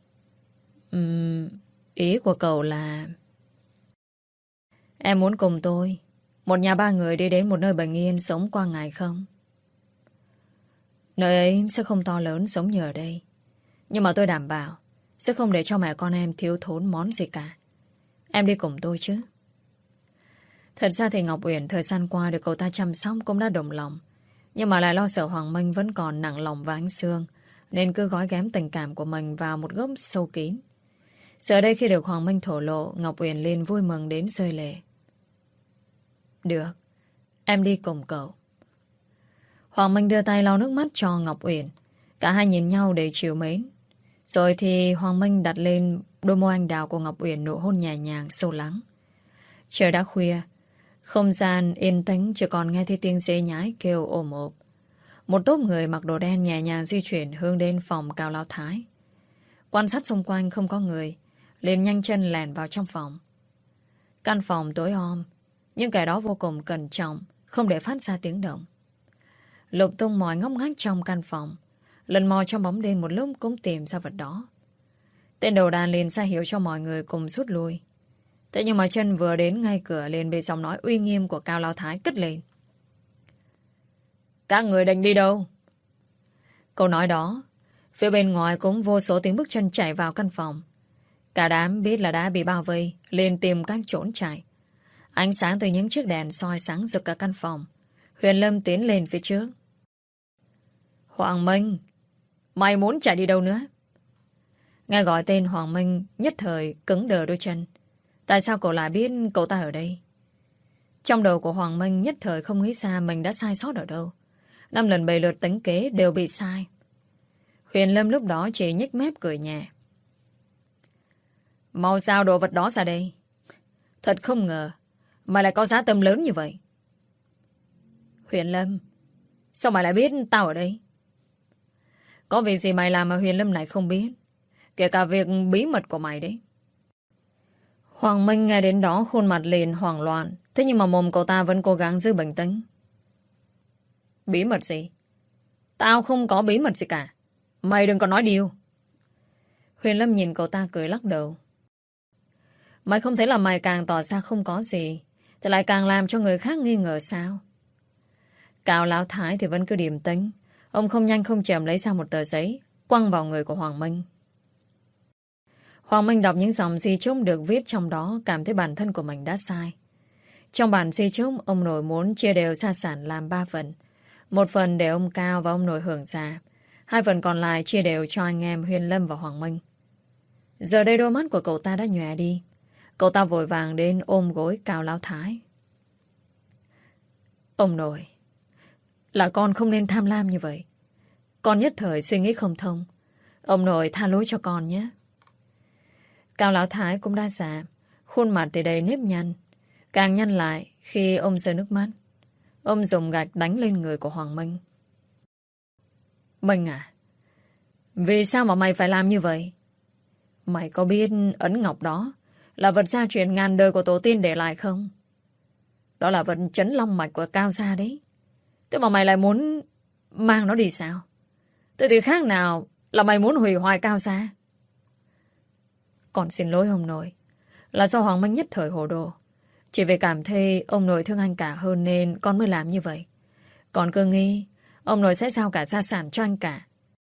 Ý của cậu là em muốn cùng tôi, một nhà 3 người đi đến một nơi bình yên sống qua ngày không? Nơi ấy sẽ không to lớn giống như ở đây, nhưng mà tôi đảm bảo sẽ không để cho mẹ con em thiếu thốn món gì cả. Em đi cùng tôi chứ? Thật ra thì Ngọc Uyển thời gian qua được cậu ta chăm sóc cũng đã đồng lòng, nhưng mà lại lo sợ Hoàng Minh vẫn còn nặng lòng với ánh Sương, nên cứ gói ghém tình cảm của mình vào một góc sâu kín. Giờ đây khi được Hoàng Minh thổ lộ, Ngọc Uyển liền vui mừng đến rơi lệ. Được, em đi cùng cậu. Hoàng Minh đưa tay lau nước mắt cho Ngọc Uyển. Cả hai nhìn nhau để trìu mến. Rồi thì Hoàng Minh đặt lên đôi môi anh đào của Ngọc Uyển nụ hôn nhẹ nhàng sâu lắng. Trời đã khuya, không gian yên tĩnh, chỉ còn nghe thấy tiếng dế nhái kêu ồm ộp. Một tốp người mặc đồ đen nhẹ nhàng di chuyển hướng đến phòng Cao Lão Thái. Quan sát xung quanh không có người, liền nhanh chân lèn vào trong phòng. Căn phòng tối om, nhưng kẻ đó vô cùng cẩn trọng, không để phát ra tiếng động. Lục tung mọi ngóc ngách trong căn phòng, lần mò trong bóng đêm một lúc cũng tìm ra vật đó. Tên đầu đàn liền ra hiệu cho mọi người cùng rút lui. Thế nhưng mà chân vừa đến ngay cửa liền bị giọng nói uy nghiêm của Cao Lão Thái cất lên. Các người định đi đâu? Câu nói đó, phía bên ngoài cũng vô số tiếng bước chân chạy vào căn phòng. Cả đám biết là đã bị bao vây, liền tìm cách trốn chạy. Ánh sáng từ những chiếc đèn soi sáng rực cả căn phòng. Huyền Lâm tiến lên phía trước. Hoàng Minh, mày muốn chạy đi đâu nữa? Nghe gọi tên Hoàng Minh, nhất thời cứng đờ đôi chân. Tại sao cậu lại biết cậu ta ở đây? Trong đầu của Hoàng Minh nhất thời không nghĩ ra mình đã sai sót ở đâu. 5 lần 7 lượt tính kế đều bị sai. Huyền Lâm lúc đó chỉ nhếch mép cười nhẹ. Mau giao đồ vật đó ra đây. Thật không ngờ mày lại có giá tâm lớn như vậy. Huyền Lâm, sao mày lại biết tao ở đây? Có việc gì mày làm mà Huyền Lâm này không biết? Kể cả việc bí mật của mày đấy. Hoàng Minh nghe đến đó khuôn mặt liền hoảng loạn. Thế nhưng mà mồm cậu ta vẫn cố gắng giữ bình tĩnh. Bí mật gì? Tao không có bí mật gì cả. Mày đừng có nói điều. Huyền Lâm nhìn cậu ta cười lắc đầu. Mày không thấy là mày càng tỏ ra không có gì thì lại càng làm cho người khác nghi ngờ sao? Cao Lão Thái thì vẫn cứ điềm tĩnh. Ông không nhanh không chậm lấy ra một tờ giấy quăng vào người của Hoàng Minh. Hoàng Minh đọc những dòng di chúc được viết trong đó, cảm thấy bản thân của mình đã sai. Trong bản di chúc, ông nội muốn chia đều gia sản làm 3 phần. 1 phần để ông Cao và ông nội hưởng ra, 2 phần còn lại chia đều cho anh em Huyền Lâm và Hoàng Minh. Giờ đây đôi mắt của cậu ta đã nhòe đi. Cậu ta vội vàng đến ôm gối Cao Lão Thái. Ông nội, là con không nên tham lam như vậy. Con nhất thời suy nghĩ không thông. Ông nội tha lỗi cho con nhé. Cao Lão Thái cũng đã già, khuôn mặt thì đầy nếp nhăn, càng nhăn lại khi ông rơi nước mắt. Ông dùng gạch đánh lên người của Hoàng Minh. Minh à, vì sao mà mày phải làm như vậy? Mày có biết ấn ngọc đó là vật gia truyền ngàn đời của tổ tiên để lại không? Đó là vật trấn long mạch của Cao gia đấy. Thế mà mày lại muốn mang nó đi sao? Thế thì khác nào là mày muốn hủy hoại Cao gia? Con xin lỗi ông nội. Là do Hoàng Minh nhất thời hồ đồ. Chỉ vì cảm thấy ông nội thương anh cả hơn nên con mới làm như vậy. Con cứ nghĩ ông nội sẽ giao cả gia sản cho anh cả.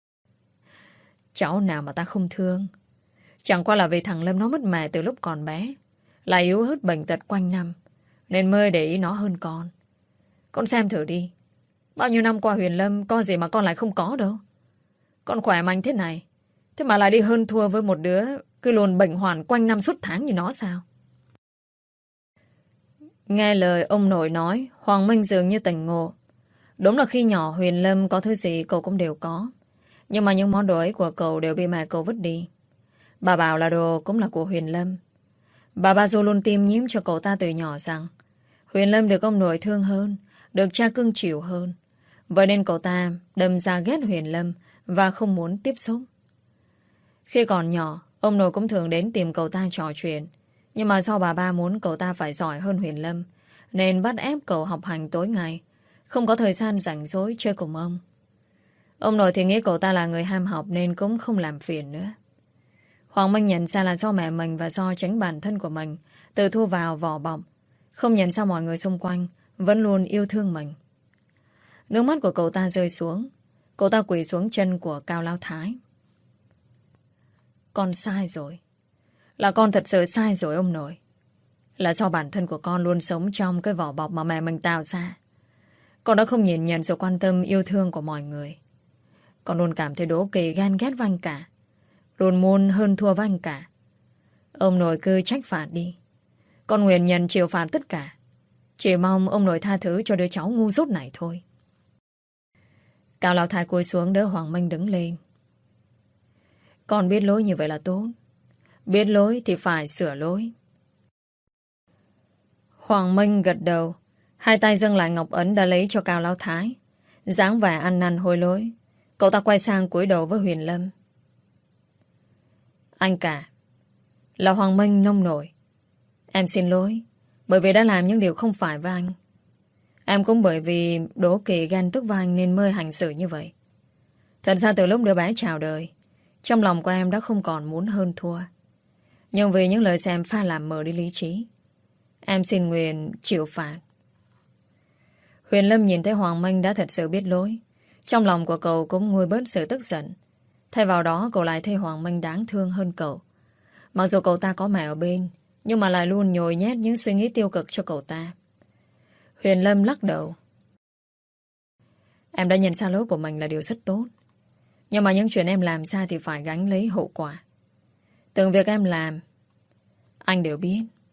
Cháu nào mà ta không thương. Chẳng qua là vì thằng Lâm nó mất mẹ từ lúc còn bé, lại yếu ớt bệnh tật quanh năm, nên mới để ý nó hơn con. Con xem thử đi. Bao nhiêu năm qua Huyền Lâm có gì mà con lại không có đâu. Con khỏe mạnh thế này, thế mà lại đi hơn thua với một đứa cứ luôn bệnh hoạn quanh năm suốt tháng như nó sao? Nghe lời ông nội nói, Hoàng Minh dường như tỉnh ngộ. Đúng là khi nhỏ Huyền Lâm có thứ gì cậu cũng đều có. Nhưng mà những món đồ ấy của cậu đều bị mẹ cậu vứt đi. Bà bảo là đồ cũng là của Huyền Lâm. Bà dù luôn tim nhím cho cậu ta từ nhỏ rằng Huyền Lâm được ông nội thương hơn, được cha cưng chiều hơn. Vậy nên cậu ta đâm ra ghét Huyền Lâm và không muốn tiếp xúc. Khi còn nhỏ, ông nội cũng thường đến tìm cậu ta trò chuyện. Nhưng mà do bà ba muốn cậu ta phải giỏi hơn Huyền Lâm, nên bắt ép cậu học hành tối ngày, không có thời gian rảnh rỗi chơi cùng ông. Ông nội thì nghĩ cậu ta là người ham học nên cũng không làm phiền nữa. Hoàng Minh nhận ra là do mẹ mình và do chính bản thân của mình tự thu vào vỏ bọc, không nhận ra mọi người xung quanh vẫn luôn yêu thương mình. Nước mắt của cậu ta rơi xuống. Cậu ta quỳ xuống chân của Cao Lão Thái. Con sai rồi. Là con thật sự sai rồi ông nội. Là do bản thân của con luôn sống trong cái vỏ bọc mà mẹ mình tạo ra. Con đã không nhìn nhận sự quan tâm yêu thương của mọi người. Con luôn cảm thấy đố kỵ ghen ghét với anh cả. Luôn muốn hơn thua với anh cả. Ông nội cứ trách phạt đi. Con nguyện nhận chịu phạt tất cả. Chỉ mong ông nội tha thứ cho đứa cháu ngu dốt này thôi. Cao Lão Thái cúi xuống đỡ Hoàng Minh đứng lên. Con biết lỗi như vậy là tốt. Biết lỗi thì phải sửa lỗi. Hoàng Minh gật đầu. Hai tay dâng lại ngọc ấn đã lấy cho Cao Lão Thái. Dáng vẻ ăn năn hối lỗi. Cậu ta quay sang cúi đầu với Huyền Lâm. Anh cả, là Hoàng Minh nông nổi. Em xin lỗi bởi vì đã làm những điều không phải với anh. Em cũng bởi vì đố kỵ ghen tức với anh nên mới hành xử như vậy. Thật ra từ lúc đứa bé chào đời, trong lòng của em đã không còn muốn hơn thua. Nhưng vì những lời xem pha làm mờ đi lý trí, em xin nguyện chịu phạt. Huyền Lâm nhìn thấy Hoàng Minh đã thật sự biết lỗi. Trong lòng của cậu cũng nguôi bớt sự tức giận. Thay vào đó cậu lại thấy Hoàng Minh đáng thương hơn cậu. Mặc dù cậu ta có mẹ ở bên, nhưng mà lại luôn nhồi nhét những suy nghĩ tiêu cực cho cậu ta. Huyền Lâm lắc đầu. Em đã nhận ra lỗi của mình là điều rất tốt. Nhưng mà những chuyện em làm ra thì phải gánh lấy hậu quả. Từng việc em làm, anh đều biết.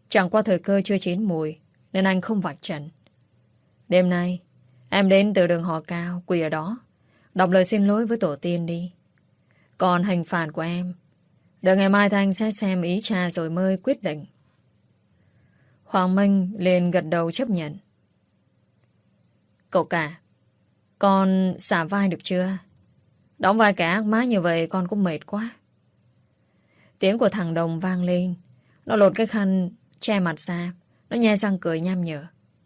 Chẳng qua thời cơ chưa chín mùi nên anh không vạch trần. Đêm nay em đến từ đường họ Cao, quỳ ở đó, đọc lời xin lỗi với tổ tiên đi. Còn hình phạt của em, đợi ngày mai Thanh sẽ xem ý cha rồi mới quyết định. Hoàng Minh liền gật đầu chấp nhận. Cậu cả, con xả vai được chưa? Đóng vai kẻ ác má như vậy con cũng mệt quá. Tiếng của thằng Đồng vang lên. Nó lột cái khăn che mặt ra. Nó nhe răng cười nham nhở.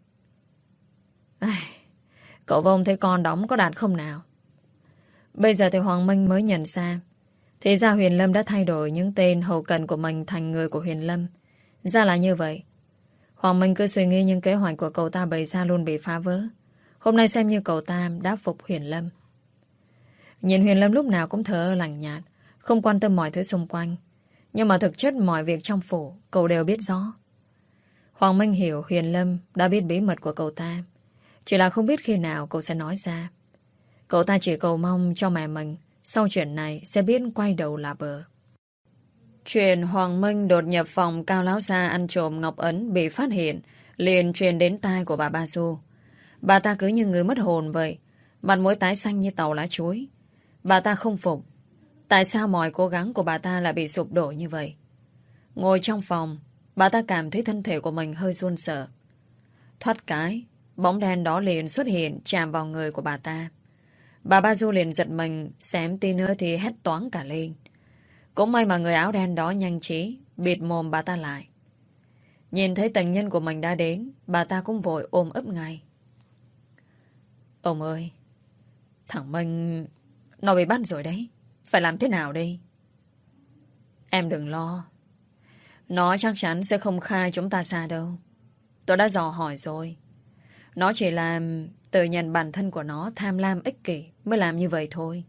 Cậu Vông thấy con đóng có đạt không nào? Bây giờ thì Hoàng Minh mới nhận ra. Thì ra Huyền Lâm đã thay đổi những tên hậu cần của mình thành người của Huyền Lâm. Ra là như vậy. Hoàng Minh cứ suy nghĩ những kế hoạch của cậu ta bày ra luôn bị phá vỡ. Hôm nay xem như cậu ta đã phục Huyền Lâm. Nhìn Huyền Lâm lúc nào cũng thờ ơ lạnh nhạt, không quan tâm mọi thứ xung quanh. Nhưng mà thực chất mọi việc trong phủ cậu đều biết rõ. Hoàng Minh hiểu Huyền Lâm đã biết bí mật của cậu ta, chỉ là không biết khi nào cậu sẽ nói ra. Cậu ta chỉ cầu mong cho mẹ mình sau chuyện này sẽ biết quay đầu là bờ. Chuyện Hoàng Minh đột nhập phòng Cao Lão Gia ăn trộm ngọc ấn bị phát hiện liền truyền đến tai của bà Ba Du. Bà ta cứ như người mất hồn vậy, mặt mũi tái xanh như tàu lá chuối. Bà ta không phục. Tại sao mọi cố gắng của bà ta lại bị sụp đổ như vậy? Ngồi trong phòng, bà ta cảm thấy thân thể của mình hơi run sợ. Thoát cái, bóng đen đó liền xuất hiện chạm vào người của bà ta. Bà Ba Du liền giật mình, xém tí nữa thì hét toáng cả lên. Cũng may mà người áo đen đó nhanh trí bịt mồm bà ta lại. Nhìn thấy tình nhân của mình đã đến, bà ta cũng vội ôm ấp ngay. Ông ơi, thằng Minh nó bị bắt rồi đấy. Phải làm thế nào đây? Em đừng lo. Nó chắc chắn sẽ không khai chúng ta xa đâu. Tôi đã dò hỏi rồi. Nó chỉ làm tự nhận bản thân của nó tham lam ích kỷ mới làm như vậy thôi.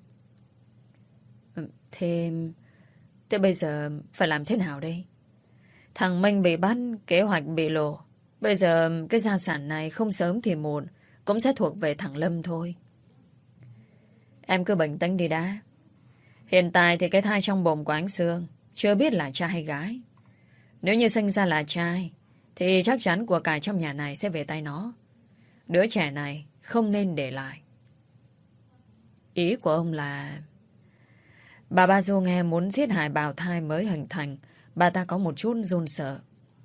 Thế bây giờ phải làm thế nào đây? Thằng Minh bị bắt, kế hoạch bị lộ. Bây giờ cái gia sản này không sớm thì muộn cũng sẽ thuộc về thằng Lâm thôi. Em cứ bình tĩnh đi đã. Hiện tại thì cái thai trong bụng của anh Sương chưa biết là trai hay gái. Nếu như sinh ra là trai thì chắc chắn của cải trong nhà này sẽ về tay nó. Đứa trẻ này không nên để lại. Ý của ông là... Bà Ba Du nghe muốn giết hại bào thai mới hình thành. Bà ta có một chút run sợ.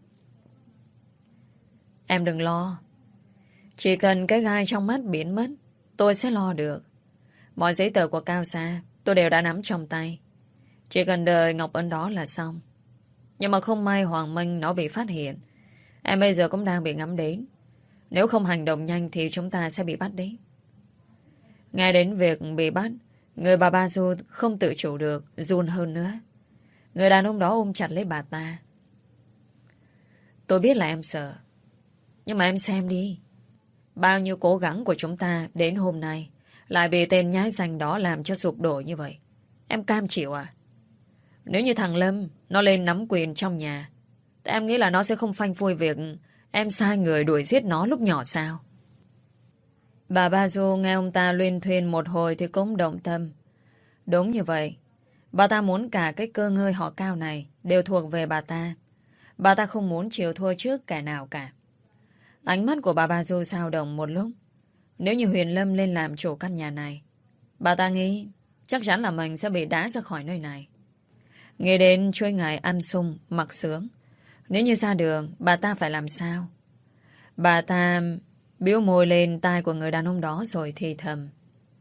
Em đừng lo. Chỉ cần cái gai trong mắt biến mất, tôi sẽ lo được. Mọi giấy tờ của Cao Sa tôi đều đã nắm trong tay. Chỉ cần đợi ngọc ấn đó là xong. Nhưng mà không may Hoàng Minh nó bị phát hiện. Em bây giờ cũng đang bị ngắm đến. Nếu không hành động nhanh thì chúng ta sẽ bị bắt đấy. Nghe đến việc bị bắt, người bà Ba Du không tự chủ được, run hơn nữa. Người đàn ông đó ôm chặt lấy bà ta. Tôi biết là em sợ. Nhưng mà em xem đi. Bao nhiêu cố gắng của chúng ta đến hôm nay lại bị tên nhái danh đó làm cho sụp đổ như vậy. Em cam chịu à? Nếu như thằng Lâm nó lên nắm quyền trong nhà thì em nghĩ là nó sẽ không phanh phui việc em sai người đuổi giết nó lúc nhỏ sao? Bà Ba Du nghe ông ta luyên thuyên một hồi thì cũng động tâm. Đúng như vậy. Bà ta muốn cả cái cơ ngơi họ Cao này đều thuộc về bà ta. Bà ta không muốn chịu thua trước kẻ nào cả. Ánh mắt của bà Ba Du dao động một lúc. Nếu như Huyền Lâm lên làm chủ căn nhà này, bà ta nghĩ chắc chắn là mình sẽ bị đá ra khỏi nơi này. Nghĩ đến chuỗi ngày ăn sung, mặc sướng. Nếu như ra đường, bà ta phải làm sao? Bà ta biếu môi lên tai của người đàn ông đó rồi thì thầm.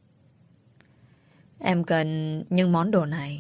Em cần những món đồ này.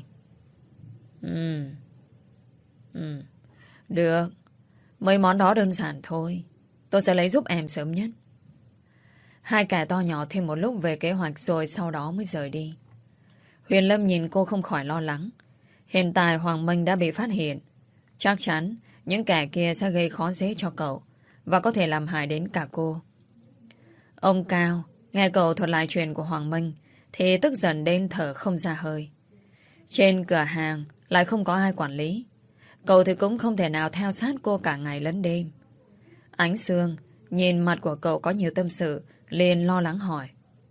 Được. Mấy món đó đơn giản thôi. Tôi sẽ lấy giúp em sớm nhất. Hai kẻ to nhỏ thêm một lúc về kế hoạch rồi sau đó mới rời đi. Huyền Lâm nhìn cô không khỏi lo lắng. Hiện tại Hoàng Minh đã bị phát hiện. Chắc chắn những kẻ kia sẽ gây khó dễ cho cậu và có thể làm hại đến cả cô. Ông Cao nghe cậu thuật lại chuyện của Hoàng Minh thì tức giận đến thở không ra hơi. Trên cửa hàng lại không có ai quản lý. Cậu thì cũng không thể nào theo sát cô cả ngày lẫn đêm. Ánh Sương nhìn mặt của cậu có nhiều tâm sự liền lo lắng hỏi.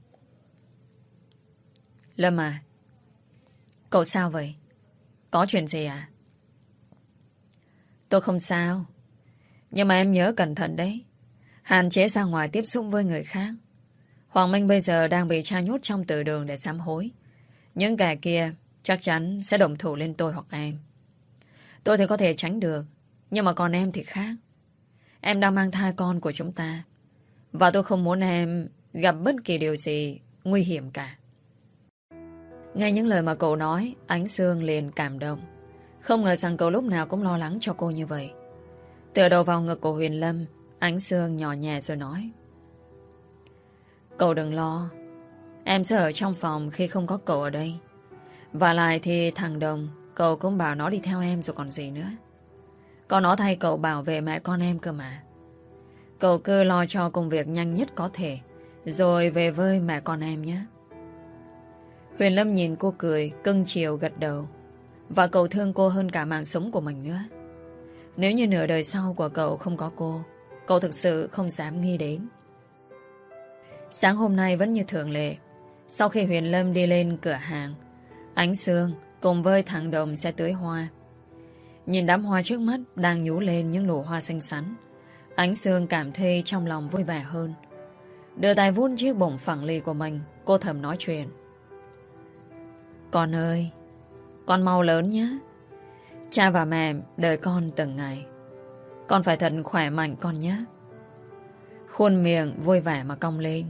Lâm à, cậu sao vậy? Có chuyện gì à? Tôi không sao. Nhưng mà em nhớ cẩn thận đấy. Hạn chế ra ngoài tiếp xúc với người khác. Hoàng Minh bây giờ đang bị tra nhốt trong tử đường để sám hối. Những kẻ kia chắc chắn sẽ động thủ lên tôi hoặc em. Tôi thì có thể tránh được, nhưng mà còn em thì khác. Em đang mang thai con của chúng ta, và tôi không muốn em gặp bất kỳ điều gì nguy hiểm cả. Nghe những lời mà cậu nói, Ánh Sương liền cảm động. Không ngờ rằng cậu lúc nào cũng lo lắng cho cô như vậy. Tựa đầu vào ngực của Huyền Lâm, Ánh Sương nhỏ nhẹ rồi nói: Cậu đừng lo, em sẽ ở trong phòng khi không có cậu ở đây. Và lại thì thằng Đồng, cậu cũng bảo nó đi theo em rồi còn gì nữa. Còn nó thay cậu bảo vệ mẹ con em cơ mà. Cậu cứ lo cho công việc nhanh nhất có thể, rồi về với mẹ con em nhé. Huyền Lâm nhìn cô cười, cưng chiều gật đầu. Và cậu thương cô hơn cả mạng sống của mình nữa. Nếu như nửa đời sau của cậu không có cô, cậu thực sự không dám nghĩ đến. Sáng hôm nay vẫn như thường lệ. Sau khi Huyền Lâm đi lên cửa hàng, Ánh Sương cùng với thằng Đồng sẽ tưới hoa. Nhìn đám hoa trước mắt đang nhú lên những nụ hoa xinh xắn, Ánh Sương cảm thấy trong lòng vui vẻ hơn. Đưa tay vuốt chiếc bổng phẳng lì của mình, cô thầm nói chuyện: Con ơi, con mau lớn nhé. Cha và mẹ đợi con từng ngày. Con phải thật khỏe mạnh con nhé. Khuôn miệng vui vẻ mà cong lên.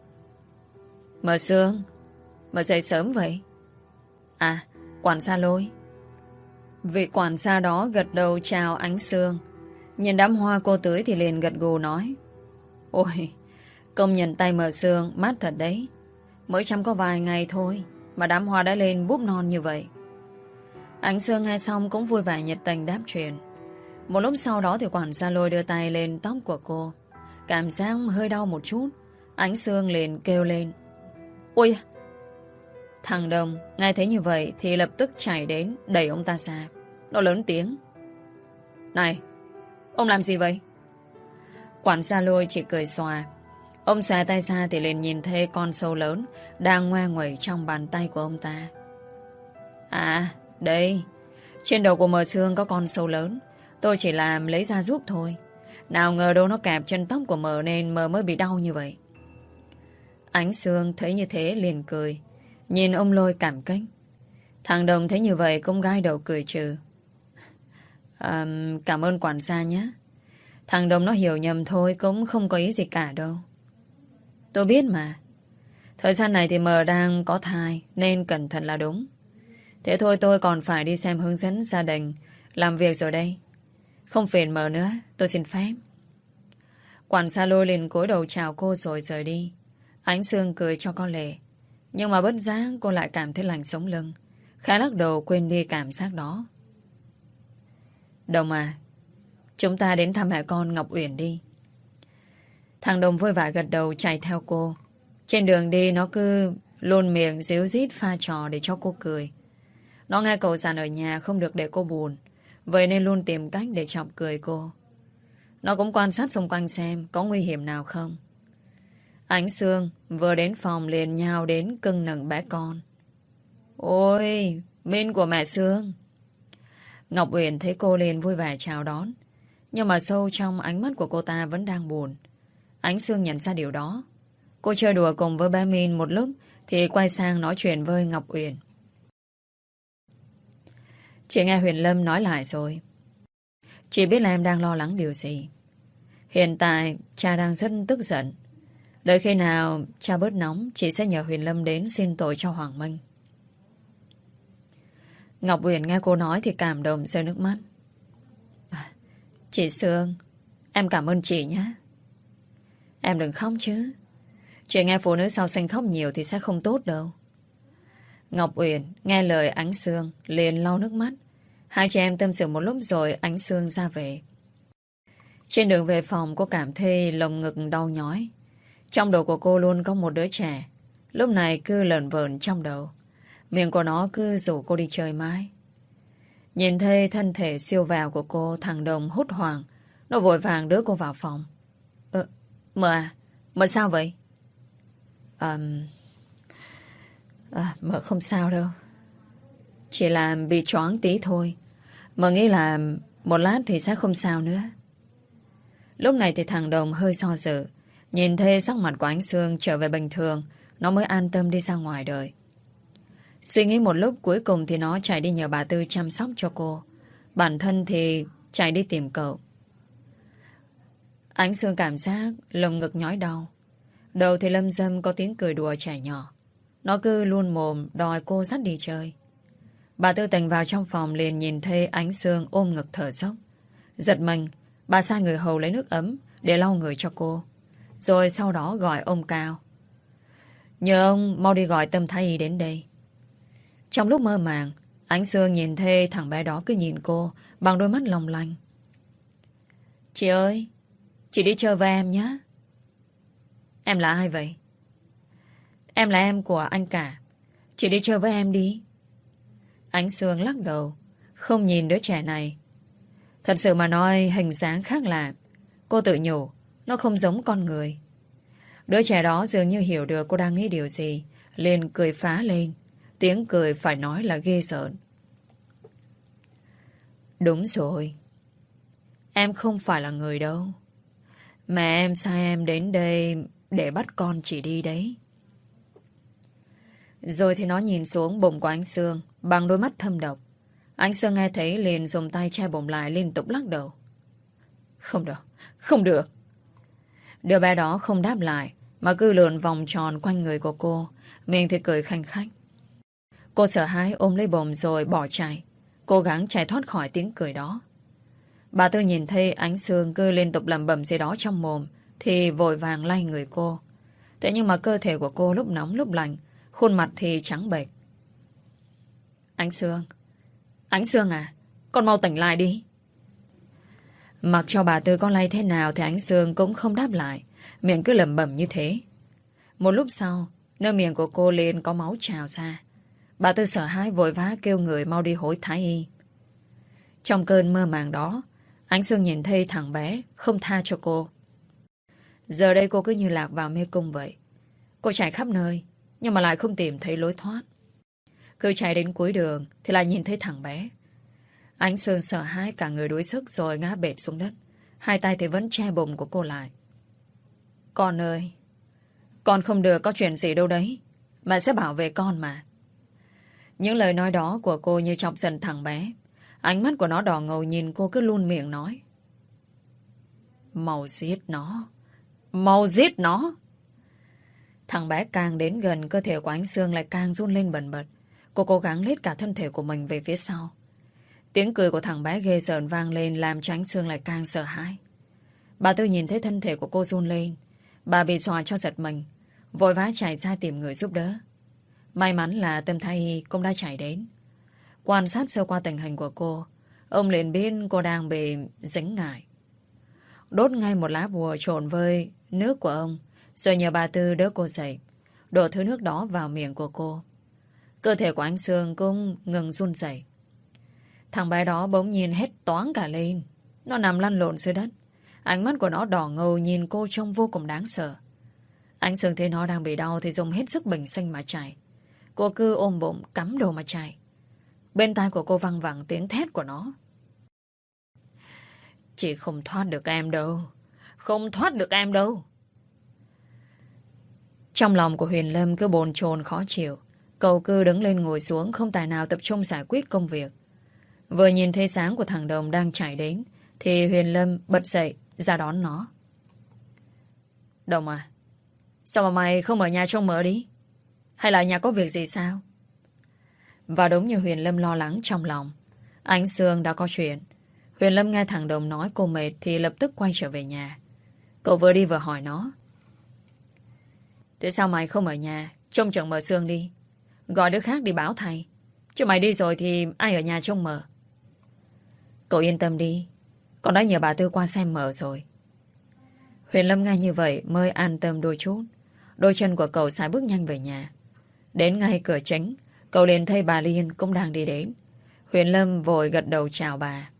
Mờ Sương, mờ dậy sớm vậy? À, quản gia Lôi. Vị quản gia đó gật đầu chào Ánh Sương. Nhìn đám hoa cô tưới thì liền gật gù nói: Ôi, công nhận tay Mờ Sương mát thật đấy. Mới chăm có vài ngày thôi mà đám hoa đã lên búp non như vậy. Ánh Sương nghe xong cũng vui vẻ nhiệt tình đáp chuyện. Một lúc sau đó thì quản gia Lôi đưa tay lên tóc của cô. Cảm giác hơi đau một chút. Ánh Sương liền kêu lên: Ôi! Thằng Đồng nghe thấy như vậy thì lập tức chạy đến đẩy ông ta ra. Nó lớn tiếng: Này, ông làm gì vậy? Quản gia Lôi chỉ cười xòa. Ông xòe tay ra thì liền nhìn thấy con sâu lớn đang ngoe nguẩy trong bàn tay của ông ta. À, đây, trên đầu của Mờ Sương có con sâu lớn. Tôi chỉ làm lấy ra giúp thôi. Nào ngờ đâu nó kẹp chân tóc của Mờ nên Mờ mới bị đau như vậy. Ánh Sương thấy như thế liền cười, nhìn ông Lôi cảm kích. Thằng Đồng thấy như vậy cũng gai đầu cười trừ. Cảm ơn quản gia nhé. Thằng Đồng nó hiểu nhầm thôi, cũng không có ý gì cả đâu. Tôi biết mà. Thời gian này thì Mờ đang có thai nên cẩn thận là đúng. Thế thôi tôi còn phải đi xem hướng dẫn gia đình làm việc rồi đây. Không phiền Mờ nữa, tôi xin phép. Quản gia Lôi liền cúi đầu chào cô rồi rời đi. Ánh Sương cười cho con lệ. Nhưng mà bất giác cô lại cảm thấy lạnh sống lưng. Khá lắc đầu quên đi cảm giác đó. Đồng à, chúng ta đến thăm mẹ con Ngọc Uyển đi. Thằng Đồng vui vẻ gật đầu chạy theo cô. Trên đường đi nó cứ luôn miệng díu dít pha trò để cho cô cười. Nó nghe cậu dặn ở nhà không được để cô buồn, vậy nên luôn tìm cách để chọc cười cô. Nó cũng quan sát xung quanh xem có nguy hiểm nào không. Ánh Sương vừa đến phòng liền nhào đến cưng nựng bé con. Ôi, Min của mẹ Sương. Ngọc Uyển thấy cô liền vui vẻ chào đón. Nhưng mà sâu trong ánh mắt của cô ta vẫn đang buồn. Ánh Sương nhận ra điều đó. Cô chơi đùa cùng với bé Min một lúc thì quay sang nói chuyện với Ngọc Uyển. Chị nghe Huyền Lâm nói lại rồi. Chị biết là em đang lo lắng điều gì. Hiện tại cha đang rất tức giận. Đợi khi nào cha bớt nóng, chị sẽ nhờ Huyền Lâm đến xin tội cho Hoàng Minh. Ngọc Uyển nghe cô nói thì cảm động rơi nước mắt. Chị Sương, em cảm ơn chị nhé. Em đừng khóc chứ. Chị nghe phụ nữ sau sinh khóc nhiều thì sẽ không tốt đâu. Ngọc Uyển nghe lời Ánh Sương liền lau nước mắt. Hai chị em tâm sự một lúc rồi Ánh Sương ra về. Trên đường về phòng cô cảm thấy lồng ngực đau nhói. Trong đầu của cô luôn có một đứa trẻ. Lúc này cứ lởn vởn trong đầu. Miệng của nó cứ rủ cô đi chơi mãi. Nhìn thấy thân thể siêu vẹo của cô, thằng Đồng hốt hoảng. Nó vội vàng đưa cô vào phòng. Mờ à? Mờ sao vậy? Mờ không sao đâu. Chỉ là bị choáng tí thôi. Mờ nghĩ là một lát thì sẽ không sao nữa. Lúc này thì thằng Đồng hơi do dự. Nhìn thấy sắc mặt của anh Sương trở về bình thường, nó mới an tâm đi ra ngoài đời. Suy nghĩ một lúc, cuối cùng thì nó chạy đi nhờ bà Tư chăm sóc cho cô. Bản thân thì chạy đi tìm cậu. Ánh Sương cảm giác lồng ngực nhói đau. Đầu thì lâm dâm có tiếng cười đùa trẻ nhỏ. Nó cứ luôn mồm đòi cô dắt đi chơi. Bà Tư Tình vào trong phòng liền nhìn thấy Ánh Sương ôm ngực thở dốc. Giật mình, bà sai người hầu lấy nước ấm để lau người cho cô. Rồi sau đó gọi ông Cao. Nhờ ông mau đi gọi Tâm Thái Y đến đây. Trong lúc mơ màng, Ánh Sương nhìn thấy thằng bé đó cứ nhìn cô bằng đôi mắt long lanh. Chị ơi, chị đi chơi với em nhé. Em là ai vậy? Em là em của anh cả. Chị đi chơi với em đi. Ánh Sương lắc đầu, không nhìn đứa trẻ này. Thật sự mà nói hình dáng khác lạ. Cô tự nhủ, nó không giống con người. Đứa trẻ đó dường như hiểu được cô đang nghĩ điều gì, liền cười phá lên. Tiếng cười phải nói là ghê sợ. Đúng rồi. Em không phải là người đâu. Mẹ em sai em đến đây để bắt con chị đi đấy. Rồi thì nó nhìn xuống bụng của anh Sương bằng đôi mắt thâm độc. Anh Sương nghe thấy liền dùng tay che bụng lại, liên tục lắc đầu. Không được, không được. Đứa bé đó không đáp lại mà cứ lượn vòng tròn quanh người của cô, miệng thì cười khanh khách. Cô sợ hãi ôm lấy bụng rồi bỏ chạy, cố gắng chạy thoát khỏi tiếng cười đó. Bà Tư nhìn thấy Ánh Sương cứ liên tục lẩm bẩm gì đó trong mồm thì vội vàng lay người cô. Thế nhưng mà cơ thể của cô lúc nóng lúc lạnh, khuôn mặt thì trắng bệch. Ánh Sương, Ánh Sương à, con mau tỉnh lại đi. Mặc cho bà Tư có lay thế nào thì Ánh Sương cũng không đáp lại, miệng cứ lẩm bẩm như thế. Một lúc sau, nơi miệng của cô liền có máu trào ra. Bà Tư sợ hãi vội vã kêu người mau đi hối Thái Y. Trong cơn mơ màng đó, Ánh Sương nhìn thấy thằng bé không tha cho cô. Giờ đây cô cứ như lạc vào mê cung vậy. Cô chạy khắp nơi, nhưng mà lại không tìm thấy lối thoát. Cứ chạy đến cuối đường thì lại nhìn thấy thằng bé. Ánh Sương sợ hãi cả người đuối sức rồi ngã bệt xuống đất. Hai tay thì vẫn che bụng của cô lại. Con ơi, con không được có chuyện gì đâu đấy. Mẹ sẽ bảo vệ con mà. Những lời nói đó của cô như chọc giận thằng bé. Ánh mắt của nó đỏ ngầu nhìn cô cứ luôn miệng nói. Mau giết nó. Mau giết nó. Thằng bé càng đến gần, cơ thể của Ánh Sương lại càng run lên bần bật. Cô cố gắng lết cả thân thể của mình về phía sau. Tiếng cười của thằng bé ghê rợn vang lên làm cho Ánh Sương lại càng sợ hãi. Bà Tư nhìn thấy thân thể của cô run lên. Bà bị dọa cho giật mình, vội vã chạy ra tìm người giúp đỡ. May mắn là Tâm Thái Y cũng đã chạy đến. Quan sát sơ qua tình hình của cô, ông liền biết cô đang bị dính ngải. Đốt ngay một lá bùa trộn với nước của ông, rồi nhờ bà Tư đỡ cô dậy, đổ thứ nước đó vào miệng của cô. Cơ thể của Ánh Sương cũng ngừng run rẩy. Thằng bé đó bỗng nhiên hét toáng cả lên. Nó nằm lăn lộn dưới đất. Ánh mắt của nó đỏ ngầu nhìn cô trông vô cùng đáng sợ. Ánh Sương thấy nó đang bị đau thì dùng hết sức bình sinh mà chạy. Cô cứ ôm bụng cắm đầu mà chạy. Bên tai của cô văng vẳng tiếng thét của nó. Chị không thoát được em đâu. Không thoát được em đâu. Trong lòng của Huyền Lâm cứ bồn chồn khó chịu. Cậu cứ đứng lên ngồi xuống, không tài nào tập trung giải quyết công việc. Vừa nhìn thấy sáng của thằng Đồng đang chạy đến thì Huyền Lâm bật dậy ra đón nó. Đồng à, sao mà mày không ở nhà trông mờ đi? Hay là nhà có việc gì sao? Và đúng như Huyền Lâm lo lắng trong lòng, Ánh Sương đã có chuyện. Huyền Lâm nghe thằng Đồng nói cô mệt thì lập tức quay trở về nhà. Cậu vừa đi vừa hỏi nó. Thế sao mày không ở nhà trông chừng mờ Sương đi? Gọi đứa khác đi báo thầy. Chứ mày đi rồi thì ai ở nhà trông mờ? Cậu yên tâm đi, con đã nhờ bà Tư qua xem mờ rồi. Huyền Lâm nghe như vậy mới an tâm đôi chút. Đôi chân của cậu sải bước nhanh về nhà. Đến ngay cửa chính, cậu liền thấy bà Liên cũng đang đi đến. Huyền Lâm vội gật đầu chào bà.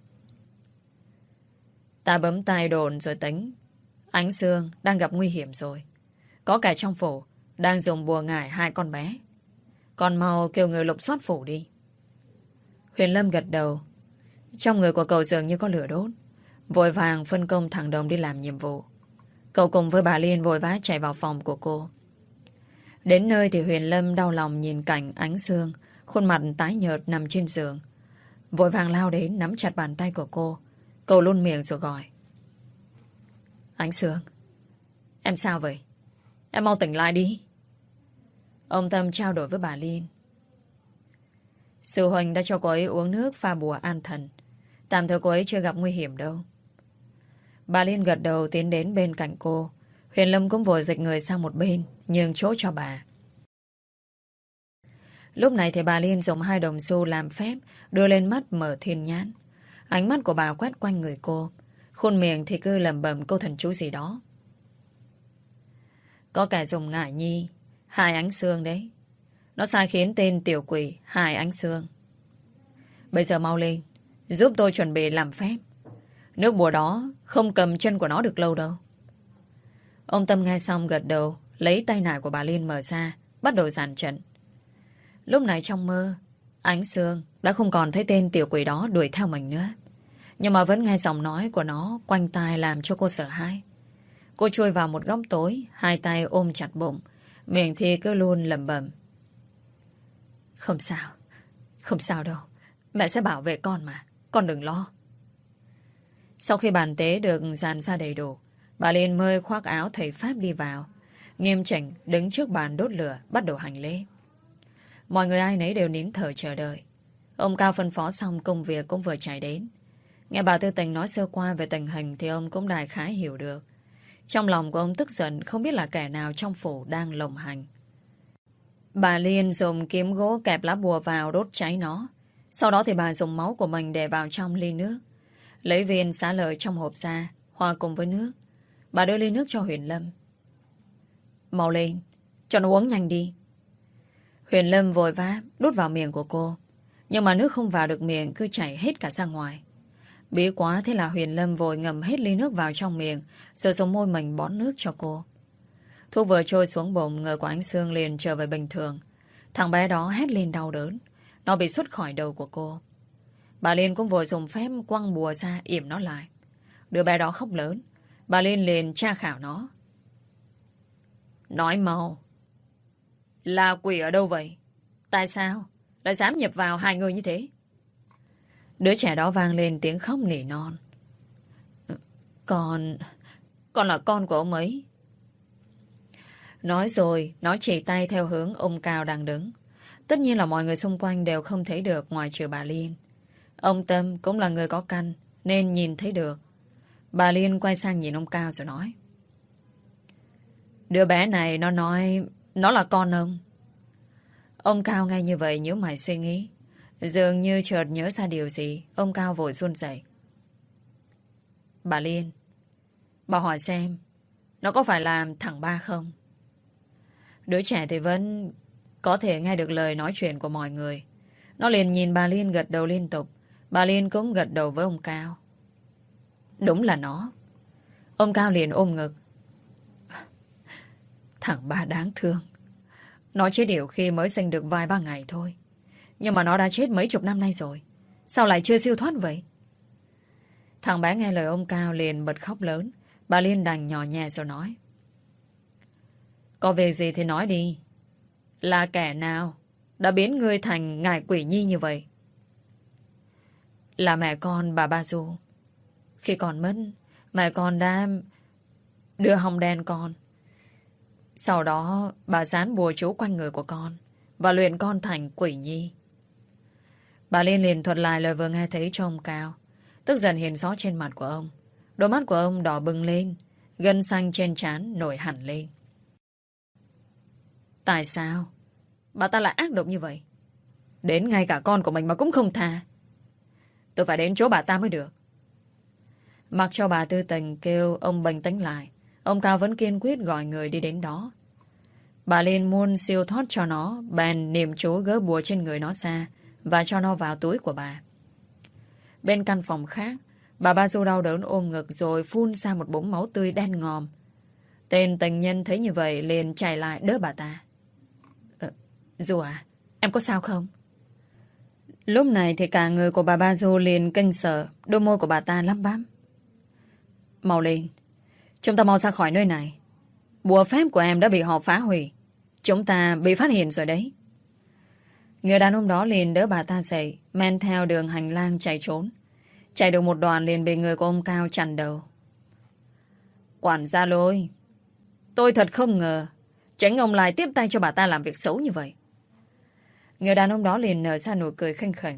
Ta bấm tay đồn rồi tính. Ánh Sương đang gặp nguy hiểm rồi. Có kẻ trong phủ đang dùng bùa ngải hai con bé. Con mau kêu người lục soát phủ đi. Huyền Lâm gật đầu. Trong người của cậu dường như có lửa đốt. vội vàng phân công thằng Đồng đi làm nhiệm vụ. Cậu cùng với bà Liên vội vã chạy vào phòng của cô. Đến nơi thì Huyền Lâm đau lòng nhìn cảnh Ánh Sương, khuôn mặt tái nhợt nằm trên giường. Vội vàng lao đến nắm chặt bàn tay của cô. Cậu luôn miệng rồi gọi. Ánh Sương, em sao vậy? Em mau tỉnh lại đi. Ông Tâm trao đổi với bà Liên. Sư huynh đã cho cô ấy uống nước pha bùa an thần. Tạm thời cô ấy chưa gặp nguy hiểm đâu. Bà Liên gật đầu tiến đến bên cạnh cô. Huyền Lâm cũng vội dịch người sang một bên, nhường chỗ cho bà. Lúc này thì bà Liên dùng 2 đồng xu làm phép, đưa lên mắt mở thiên nhãn. Ánh mắt của bà quét quanh người cô. Khuôn miệng thì cứ lẩm bẩm câu thần chú gì đó. Có kẻ dùng ngải nhi hại Ánh Sương đấy. Nó sai khiến tên tiểu quỷ hại Ánh Sương. Bây giờ mau lên, giúp tôi chuẩn bị làm phép. Nước bùa đó không cầm chân của nó được lâu đâu. Ông Tâm nghe xong gật đầu, lấy tay nải của bà Liên mở ra, bắt đầu dàn trận. Lúc này trong mơ, Ánh Sương đã không còn thấy tên tiểu quỷ đó đuổi theo mình nữa. Nhưng mà vẫn nghe giọng nói của nó quanh tai làm cho cô sợ hãi. Cô chui vào một góc tối, 2 tay ôm chặt bụng, miệng thì cứ luôn lẩm bẩm. Không sao, không sao đâu. Mẹ sẽ bảo vệ con mà, con đừng lo. Sau khi bàn tế được dàn ra đầy đủ, bà Liên mới khoác áo thầy Pháp đi vào, nghiêm chỉnh đứng trước bàn đốt lửa, bắt đầu hành lễ. Mọi người ai nấy đều nín thở chờ đợi. Ông Cao phân phó xong công việc cũng vừa chạy đến. Nghe bà Tư Tình nói sơ qua về tình hình thì ông cũng đại khái hiểu được. Trong lòng của ông tức giận không biết là kẻ nào trong phủ đang lộng hành. Bà Liên dùng kiếm gỗ kẹp lá bùa vào đốt cháy nó. Sau đó thì bà dùng máu của mình để vào trong ly nước. Lấy viên xá lợi trong hộp ra, hòa cùng với nước. Bà đưa ly nước cho Huyền Lâm. Mau lên, cho nó uống nhanh đi. Huyền Lâm vội vã đút vào miệng của cô. Nhưng mà nước không vào được miệng, cứ chảy hết cả ra ngoài. Bí quá, thế là Huyền Lâm vội ngầm hết ly nước vào trong miệng, rồi dùng môi mình bón nước cho cô. Thuốc vừa trôi xuống bụng, người của Ánh Sương liền trở về bình thường. Thằng bé đó hét lên đau đớn. Nó bị xuất khỏi đầu của cô. Bà Liên cũng vội dùng phép quăng bùa ra yểm nó lại. Đứa bé đó khóc lớn. Bà Liên liền tra khảo nó. Nói mau, là quỷ ở đâu vậy? Tại sao lại dám nhập vào 2 người như thế? Đứa trẻ đó vang lên tiếng khóc nỉ non. Con là con của ông ấy. Nói rồi, nó chỉ tay theo hướng ông Cao đang đứng. Tất nhiên là mọi người xung quanh đều không thấy được ngoài trừ bà Liên. Ông Tâm cũng là người có căn, nên nhìn thấy được. Bà Liên quay sang nhìn ông Cao rồi nói. Đứa bé này nó nói nó là con ông. Ông Cao nghe như vậy nhíu mày suy nghĩ. Dường như chợt nhớ ra điều gì. Ông Cao vội run rẩy. Bà Liên, bà hỏi xem nó có phải là thằng Ba không? Đứa trẻ thì vẫn có thể nghe được lời nói chuyện của mọi người. Nó liền nhìn bà Liên gật đầu liên tục. Bà Liên cũng gật đầu với ông Cao. Đúng là nó. Ông Cao liền ôm ngực. Thằng Ba đáng thương. Nó chết yểu khi mới sinh được vài 3 ngày thôi. Nhưng mà nó đã chết mấy chục năm nay rồi. Sao lại chưa siêu thoát vậy? Thằng bé nghe lời ông Cao liền bật khóc lớn. Bà Liên đành nhỏ nhẹ rồi nói. Có việc gì thì nói đi. Là kẻ nào đã biến ngươi thành ngải quỷ nhi như vậy? Là mẹ con bà Ba Du. Khi còn mất, mẹ con đã đưa hồng đen con. Sau đó bà dán bùa chú quanh người của con và luyện con thành quỷ nhi. Bà Liên liền thuật lại lời vừa nghe thấy cho ông Cao. Tức giận hiện rõ trên mặt của ông. Đôi mắt của ông đỏ bừng lên, gân xanh trên trán nổi hẳn lên. Tại sao bà ta lại ác độc như vậy? Đến ngay cả con của mình mà cũng không tha. Tôi phải đến chỗ bà ta mới được. Mặc cho bà Tư Tình kêu ông bình tĩnh lại, ông Cao vẫn kiên quyết gọi người đi đến đó. Bà Liên muốn siêu thoát cho nó, bèn niệm chú gỡ bùa trên người nó ra và cho nó vào túi của bà. Bên căn phòng khác, bà Ba Du đau đớn ôm ngực rồi phun ra một búng máu tươi đen ngòm. Tên tình nhân thấy như vậy liền chạy lại đỡ bà ta. Du à, em có sao không? Lúc này thì cả người của bà Ba Du liền kinh sợ, đôi môi của bà ta lắp bắp. Mau lên. Chúng ta mau ra khỏi nơi này. Bùa phép của em đã bị họ phá hủy. Chúng ta bị phát hiện rồi đấy. Người đàn ông đó liền đỡ bà ta dậy, men theo đường hành lang chạy trốn. Chạy được một đoạn liền bị người của ông Cao chặn đầu. Quản gia Lôi, tôi thật không ngờ chính ông lại tiếp tay cho bà ta làm việc xấu như vậy. Người đàn ông đó liền nở ra nụ cười khinh khỉnh.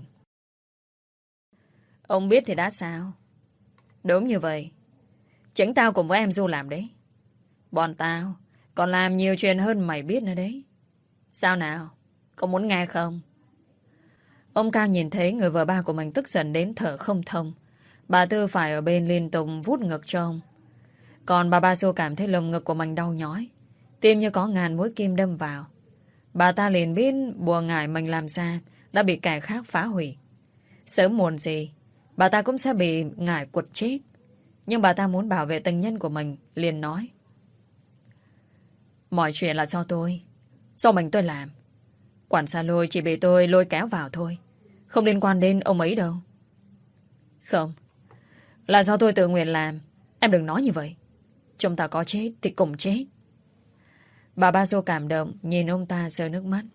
Ông biết thì đã sao? Đúng như vậy. Chính tao cùng với em Du làm đấy. Bọn tao còn làm nhiều chuyện hơn mày biết nữa đấy. Sao nào? Có muốn nghe không? Ông Cao nhìn thấy người vợ ba của mình tức giận đến thở không thông. Bà Tư phải ở bên liên tục vút ngực cho ông. Còn bà Ba Xu cảm thấy lồng ngực của mình đau nhói, tim như có ngàn mũi kim đâm vào. Bà ta liền biết bùa ngải mình làm ra đã bị kẻ khác phá hủy. Sớm muộn gì bà ta cũng sẽ bị ngải quật chết. Nhưng bà ta muốn bảo vệ tình nhân của mình, liền nói: mọi chuyện là do tôi, do mình tôi làm. Quản gia Lôi chỉ bị tôi lôi kéo vào thôi, không liên quan đến ông ấy đâu. Không, là do tôi tự nguyện làm. Em đừng nói như vậy. Chúng ta có chết thì cùng chết. Bà Ba Dô cảm động nhìn ông ta rơi nước mắt.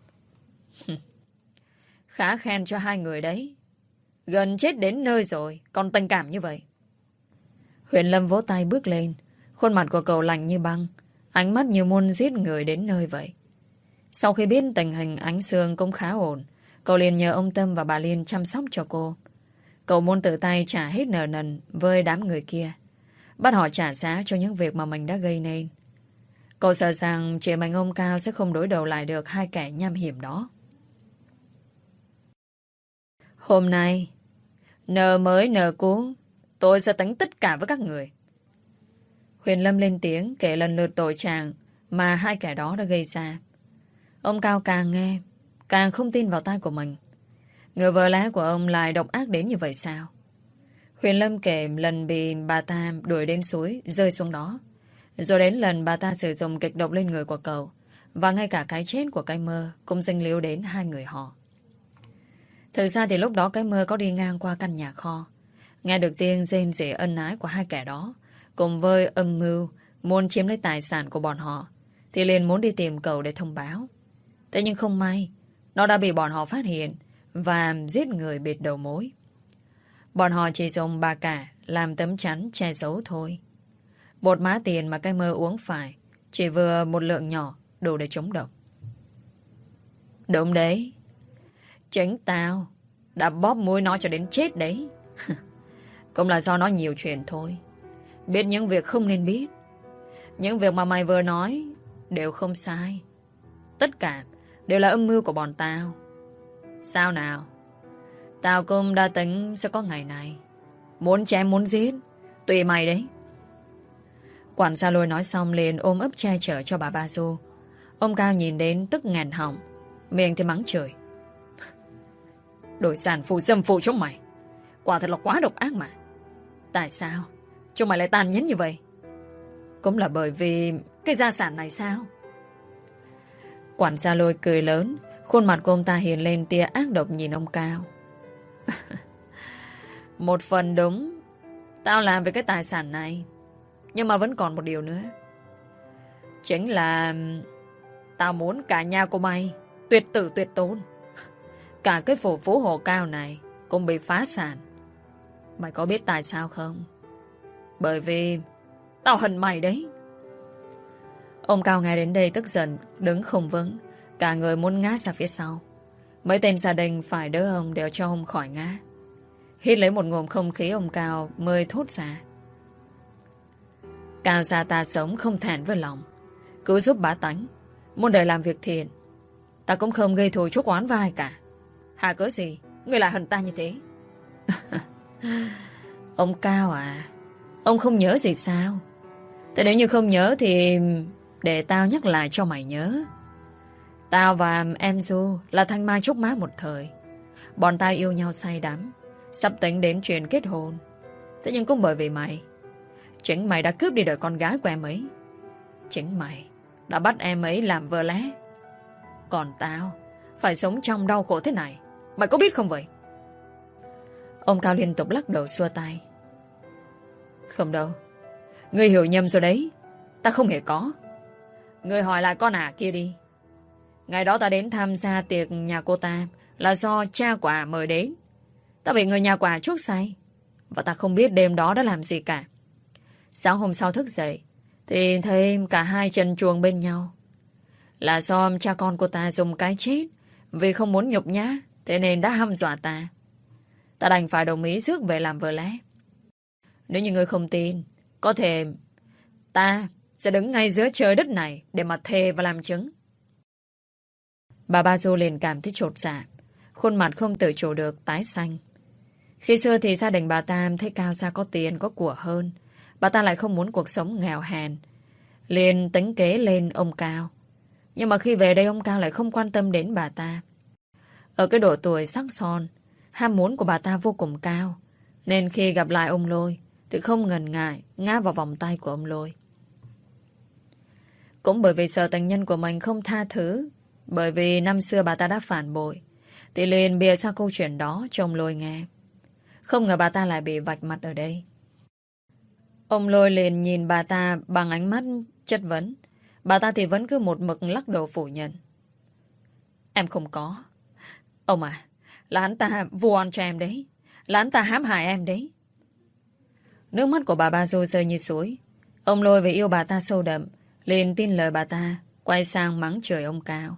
Khá khen cho hai người đấy. Gần chết đến nơi rồi còn tình cảm như vậy. Huyền Lâm vỗ tay bước lên. Khuôn mặt của cậu lạnh như băng, ánh mắt như muốn giết người đến nơi vậy. Sau khi biết tình hình Ánh Sương cũng khá ổn, cậu liền nhờ ông Tâm và bà Liên chăm sóc cho cô. Cậu muốn tự tay trả hết nợ nần với đám người kia, bắt họ trả giá cho những việc mà mình đã gây nên. Cậu sợ rằng chỉ mình ông Cao sẽ không đối đầu lại được hai kẻ nham hiểm đó. Hôm nay, nợ mới nợ cũ, tôi sẽ tính tất cả với các người. Huyền Lâm lên tiếng kể lần lượt tội trạng mà hai kẻ đó đã gây ra. Ông Cao càng nghe càng không tin vào tai của mình. Người vợ lẽ của ông lại độc ác đến như vậy sao? Huyền Lâm kể lần bị bà ta đuổi đến suối rơi xuống đó, rồi đến lần bà ta sử dụng kịch độc lên người của cậu, và ngay cả cái chết của cái mơ cũng dính líu đến hai người họ. Thực ra thì lúc đó cái mơ có đi ngang qua căn nhà kho, nghe được tiếng rên rỉ ân ái của hai kẻ đó, cùng với âm mưu muốn chiếm lấy tài sản của bọn họ, thì liền muốn đi tìm cậu để thông báo. Thế nhưng không may, nó đã bị bọn họ phát hiện và giết người bịt đầu mối. Bọn họ chỉ dùng bà cả làm tấm chắn che giấu thôi. Bột má tiền mà cái mơ uống phải chỉ vừa một lượng nhỏ đủ để chống độc. Đúng đấy, chính tao đã bóp mũi nó cho đến chết đấy. Cũng là do nó nhiều chuyện thôi, biết những việc không nên biết. Những việc mà mày vừa nói đều không sai. Tất cả đều là âm mưu của bọn tao. Sao nào? Tao cũng đã tính sẽ có ngày này. Muốn chém muốn giết, tùy mày đấy. Quản gia Lôi nói xong liền ôm ấp che chở cho bà Ba Du. Ông Cao nhìn đến tức nghẹn họng, miệng thì mắng chửi. Đổi sản phụ dâm phụ chúng mày, quả thật là quá độc ác mà. Tại sao chúng mày lại tàn nhẫn như vậy? Cũng là bởi vì cái gia sản này sao? Quản gia Lôi cười lớn, khuôn mặt của ông ta hiện lên tia ác độc nhìn ông Cao. Một phần đúng, tao làm về cái tài sản này, nhưng mà vẫn còn một điều nữa. Chính là tao muốn cả nhà của mày tuyệt tử tuyệt tôn. Cả cái phủ Phú Hộ Cao này cũng bị phá sản. Mày có biết tại sao không? Bởi vì tao hận mày đấy. Ông Cao nghe đến đây tức giận, đứng không vững, cả người muốn ngã ra phía sau. Mấy tên gia đình phải đỡ ông để cho ông khỏi ngã. Hít lấy một ngụm không khí, ông Cao mới thốt ra. Cao gia ta sống không thẹn với lòng, cứ giúp bá tánh, muôn đời làm việc thiện. Ta cũng không gây thù chuốc oán với ai cả. Hà cớ gì người lại hận ta như thế? Ông Cao à, ông không nhớ gì sao? Thế nếu như không nhớ thì để tao nhắc lại cho mày nhớ. Tao và em Du là thanh mai trúc mã một thời. Bọn tao yêu nhau say đắm, sắp tính đến chuyện kết hôn. Thế nhưng cũng bởi vì mày, chính mày đã cướp đi đời con gái của em ấy. Chính mày đã bắt em ấy làm vợ lẽ. Còn tao phải sống trong đau khổ thế này, mày có biết không vậy? Ông Cao liên tục lắc đầu xua tay. Không đâu, Ngươi hiểu nhầm rồi đấy. Ta không hề có. Ngươi hỏi lại con ả kia đi. Ngày đó ta đến tham gia tiệc nhà cô ta là do cha của ả mời đến. Ta bị người nhà của ả chuốc say. Và ta không biết đêm đó đã làm gì cả. Sáng hôm sau thức dậy thì thấy cả hai chân chuồng bên nhau. Là do cha con cô ta dùng cái chết vì không muốn nhục nhã, thế nên đã hăm dọa ta. Ta đành phải đồng ý rước về làm vợ lẽ. Nếu như ngươi không tin, có thể ta sẽ đứng ngay giữa trời đất này để mà thề và làm chứng. Bà Ba Du liền cảm thấy chột dạ, khuôn mặt không tự chủ được tái xanh. Khi xưa thì gia đình bà ta thấy Cao Gia có tiền có của hơn. Bà ta lại không muốn cuộc sống nghèo hèn, liền tính kế lên ông Cao. Nhưng mà khi về đây ông Cao lại không quan tâm đến bà ta. Ở cái độ tuổi sắc son, ham muốn của bà ta vô cùng cao. Nên khi gặp lại ông Lôi thì không ngần ngại ngã vào vòng tay của ông Lôi. Cũng bởi vì sợ tình nhân của mình không tha thứ, bởi vì năm xưa bà ta đã phản bội, thì liền bịa ra câu chuyện đó cho ông Lôi nghe. Không ngờ bà ta lại bị vạch mặt ở đây. Ông Lôi liền nhìn bà ta bằng ánh mắt chất vấn. Bà ta thì vẫn cứ một mực lắc đầu phủ nhận. Em không có. Ông à, là hắn ta vu oan cho em đấy. Là hắn ta hãm hại em đấy. Nước mắt của bà Ba Du rơi như suối. Ông Lôi vì yêu bà ta sâu đậm, liền tin lời bà ta, quay sang mắng chửi ông Cao.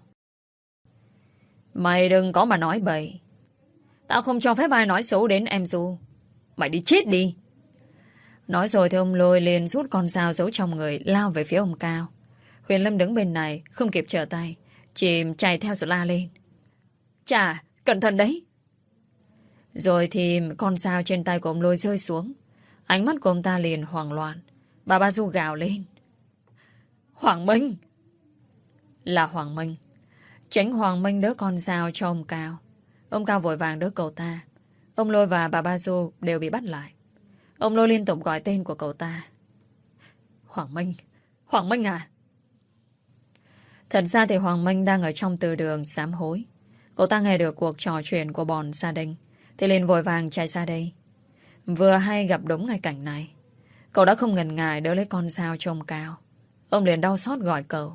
Mày đừng có mà nói bậy. Tao không cho phép ai nói xấu đến em Du. Mày đi chết đi. Nói rồi thì ông Lôi liền rút con dao giấu trong người, lao về phía ông Cao. Huyền Lâm đứng bên này không kịp trở tay, chỉ chạy theo rồi la lên. Chà, cẩn thận đấy. Rồi thì con dao trên tay của ông Lôi rơi xuống. Ánh mắt của ông ta liền hoảng loạn. Bà Ba Du gào lên. Hoàng Minh! Là Hoàng Minh. Chính Hoàng Minh đỡ con dao cho ông Cao. Ông Cao vội vàng đỡ cậu ta. Ông Lôi và bà Ba Du đều bị bắt lại. Ông Lôi liên tục gọi tên của cậu ta. Hoàng Minh! Hoàng Minh à! Thật ra thì Hoàng Minh đang ở trong từ đường sám hối. Cậu ta nghe được cuộc trò chuyện của bọn gia đình thì liền vội vàng chạy ra đây. Vừa hay gặp đúng ngay cảnh này, cậu đã không ngần ngại đỡ lấy con dao cho ông Cao. Ông liền đau xót gọi cậu.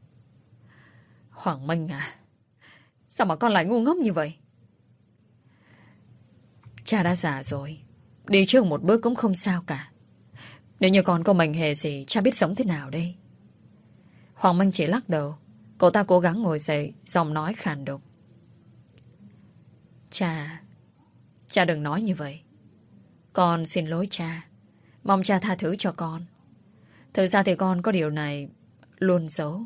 Hoàng Minh à, sao mà con lại ngu ngốc như vậy? Cha đã già rồi, đi trước một bước cũng không sao cả. Nếu như con có mệnh hệ gì, cha biết sống thế nào đây? Hoàng Minh chỉ lắc đầu. Cậu ta cố gắng ngồi dậy, giọng nói khàn đục. Cha đừng nói như vậy. Con xin lỗi cha. Mong cha tha thứ cho con. Thực ra thì con có điều này luôn giấu.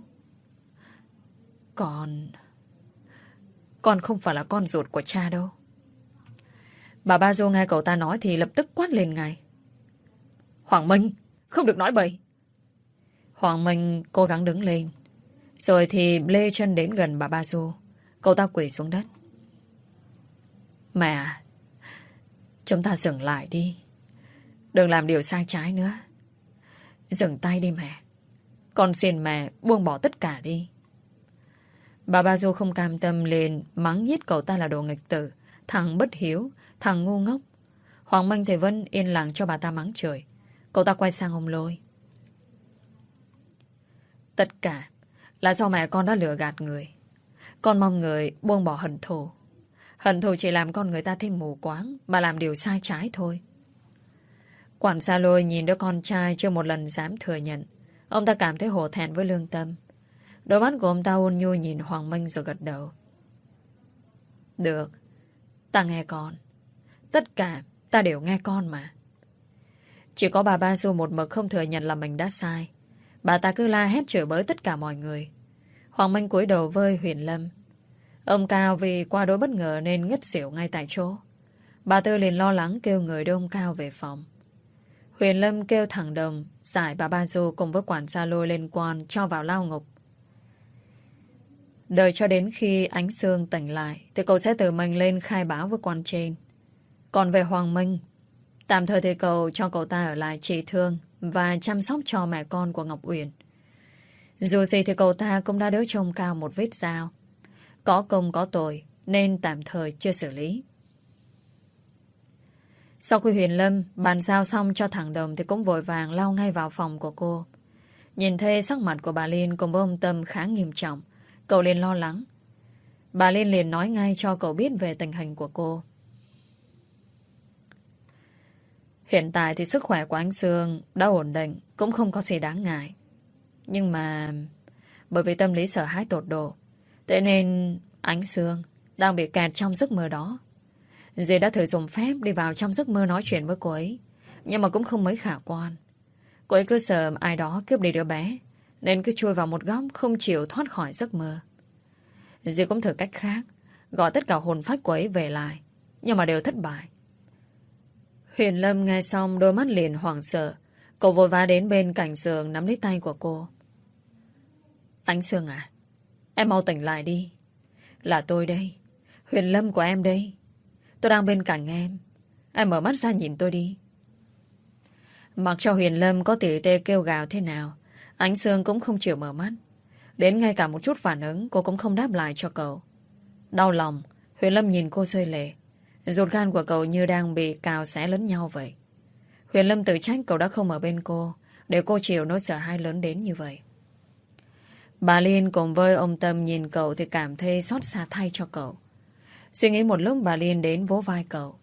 Con không phải là con ruột của cha đâu. Bà Ba Du nghe cậu ta nói thì lập tức quát lên ngay. Hoàng Minh, không được nói bậy. Hoàng Minh cố gắng đứng lên. Rồi thì lê chân đến gần bà Ba Du. Cậu ta quỳ xuống đất. Mẹ, chúng ta dừng lại đi. Đừng làm điều sai trái nữa. Dừng tay đi mẹ. Con xin mẹ buông bỏ tất cả đi. Bà Ba Du không cam tâm liền mắng nhiếc cậu ta là đồ nghịch tử, thằng bất hiếu, thằng ngu ngốc. Hoàng Minh thì vẫn yên lặng cho bà ta mắng chửi. Cậu ta quay sang ông Lôi. Tất cả là do mẹ con đã lừa gạt người. Con mong người buông bỏ hận thù. Hận thù chỉ làm con người ta thêm mù quáng mà làm điều sai trái thôi. Quản gia Lôi nhìn đứa con trai chưa một lần dám thừa nhận. Ông ta cảm thấy hổ thẹn với lương tâm. Đôi mắt của ông ta ôn nhu nhìn Hoàng Minh rồi gật đầu. Được, ta nghe con. Tất cả ta đều nghe con mà. Chỉ có bà Ba Du một mực không thừa nhận là mình đã sai. Bà ta cứ la hét chửi bới tất cả mọi người. Hoàng Minh cúi đầu với Huyền Lâm. Ông Cao vì qua đối bất ngờ nên ngất xỉu ngay tại chỗ. Bà Tư liền lo lắng kêu người đưa ông Cao về phòng. Huyền Lâm kêu thằng Đồng giải bà Ba Du cùng với quản gia Lôi lên quan cho vào lao ngục. Đợi cho đến khi Ánh Sương tỉnh lại thì cậu sẽ tự mình lên khai báo với quan trên. Còn về Hoàng Minh, tạm thời thì cậu cho cậu ta ở lại trị thương và chăm sóc cho mẹ con của Ngọc Uyển. Dù gì thì cậu ta cũng đã đỡ cho ông Cao một vết dao. Có công có tội nên tạm thời chưa xử lý. Sau khi Huyền Lâm bàn giao xong cho thằng Đồng thì cũng vội vàng lao ngay vào phòng của cô. Nhìn thấy sắc mặt của bà Liên cùng với ông Tâm khá nghiêm trọng, cậu liền lo lắng. Bà Liên liền nói ngay cho cậu biết về tình hình của cô. Hiện tại thì sức khỏe của anh Sương đã ổn định, cũng không có gì đáng ngại. Nhưng mà bởi vì tâm lý sợ hãi tột độ, thế nên anh Sương đang bị kẹt trong giấc mơ đó. Dì đã thử dùng phép đi vào trong giấc mơ nói chuyện với cô ấy, nhưng mà cũng không mấy khả quan. Cô ấy cứ sợ ai đó cướp đi đứa bé, nên cứ chui vào một góc không chịu thoát khỏi giấc mơ. Dì cũng thử cách khác, gọi tất cả hồn phách của ấy về lại, nhưng mà đều thất bại. Huyền Lâm nghe xong đôi mắt liền hoảng sợ. Cậu vội vã đến bên cạnh giường nắm lấy tay của cô. Ánh Sương à, em mau tỉnh lại đi. Là tôi đây, Huyền Lâm của em đây. Tôi đang bên cạnh em. Em mở mắt ra nhìn tôi đi. Mặc cho Huyền Lâm có tỉ tê kêu gào thế nào, Ánh Sương cũng không chịu mở mắt. Đến ngay cả một chút phản ứng cô cũng không đáp lại cho cậu. Đau lòng, Huyền Lâm nhìn cô rơi lệ. Ruột gan của cậu như đang bị cào xé lẫn nhau vậy. Huyền Lâm tự trách cậu đã không ở bên cô, để cô chịu nỗi sợ hãi lớn đến như vậy. Bà Liên cùng với ông Tâm nhìn cậu thì cảm thấy xót xa thay cho cậu. Suy nghĩ một lúc bà Liên đến vỗ vai cậu.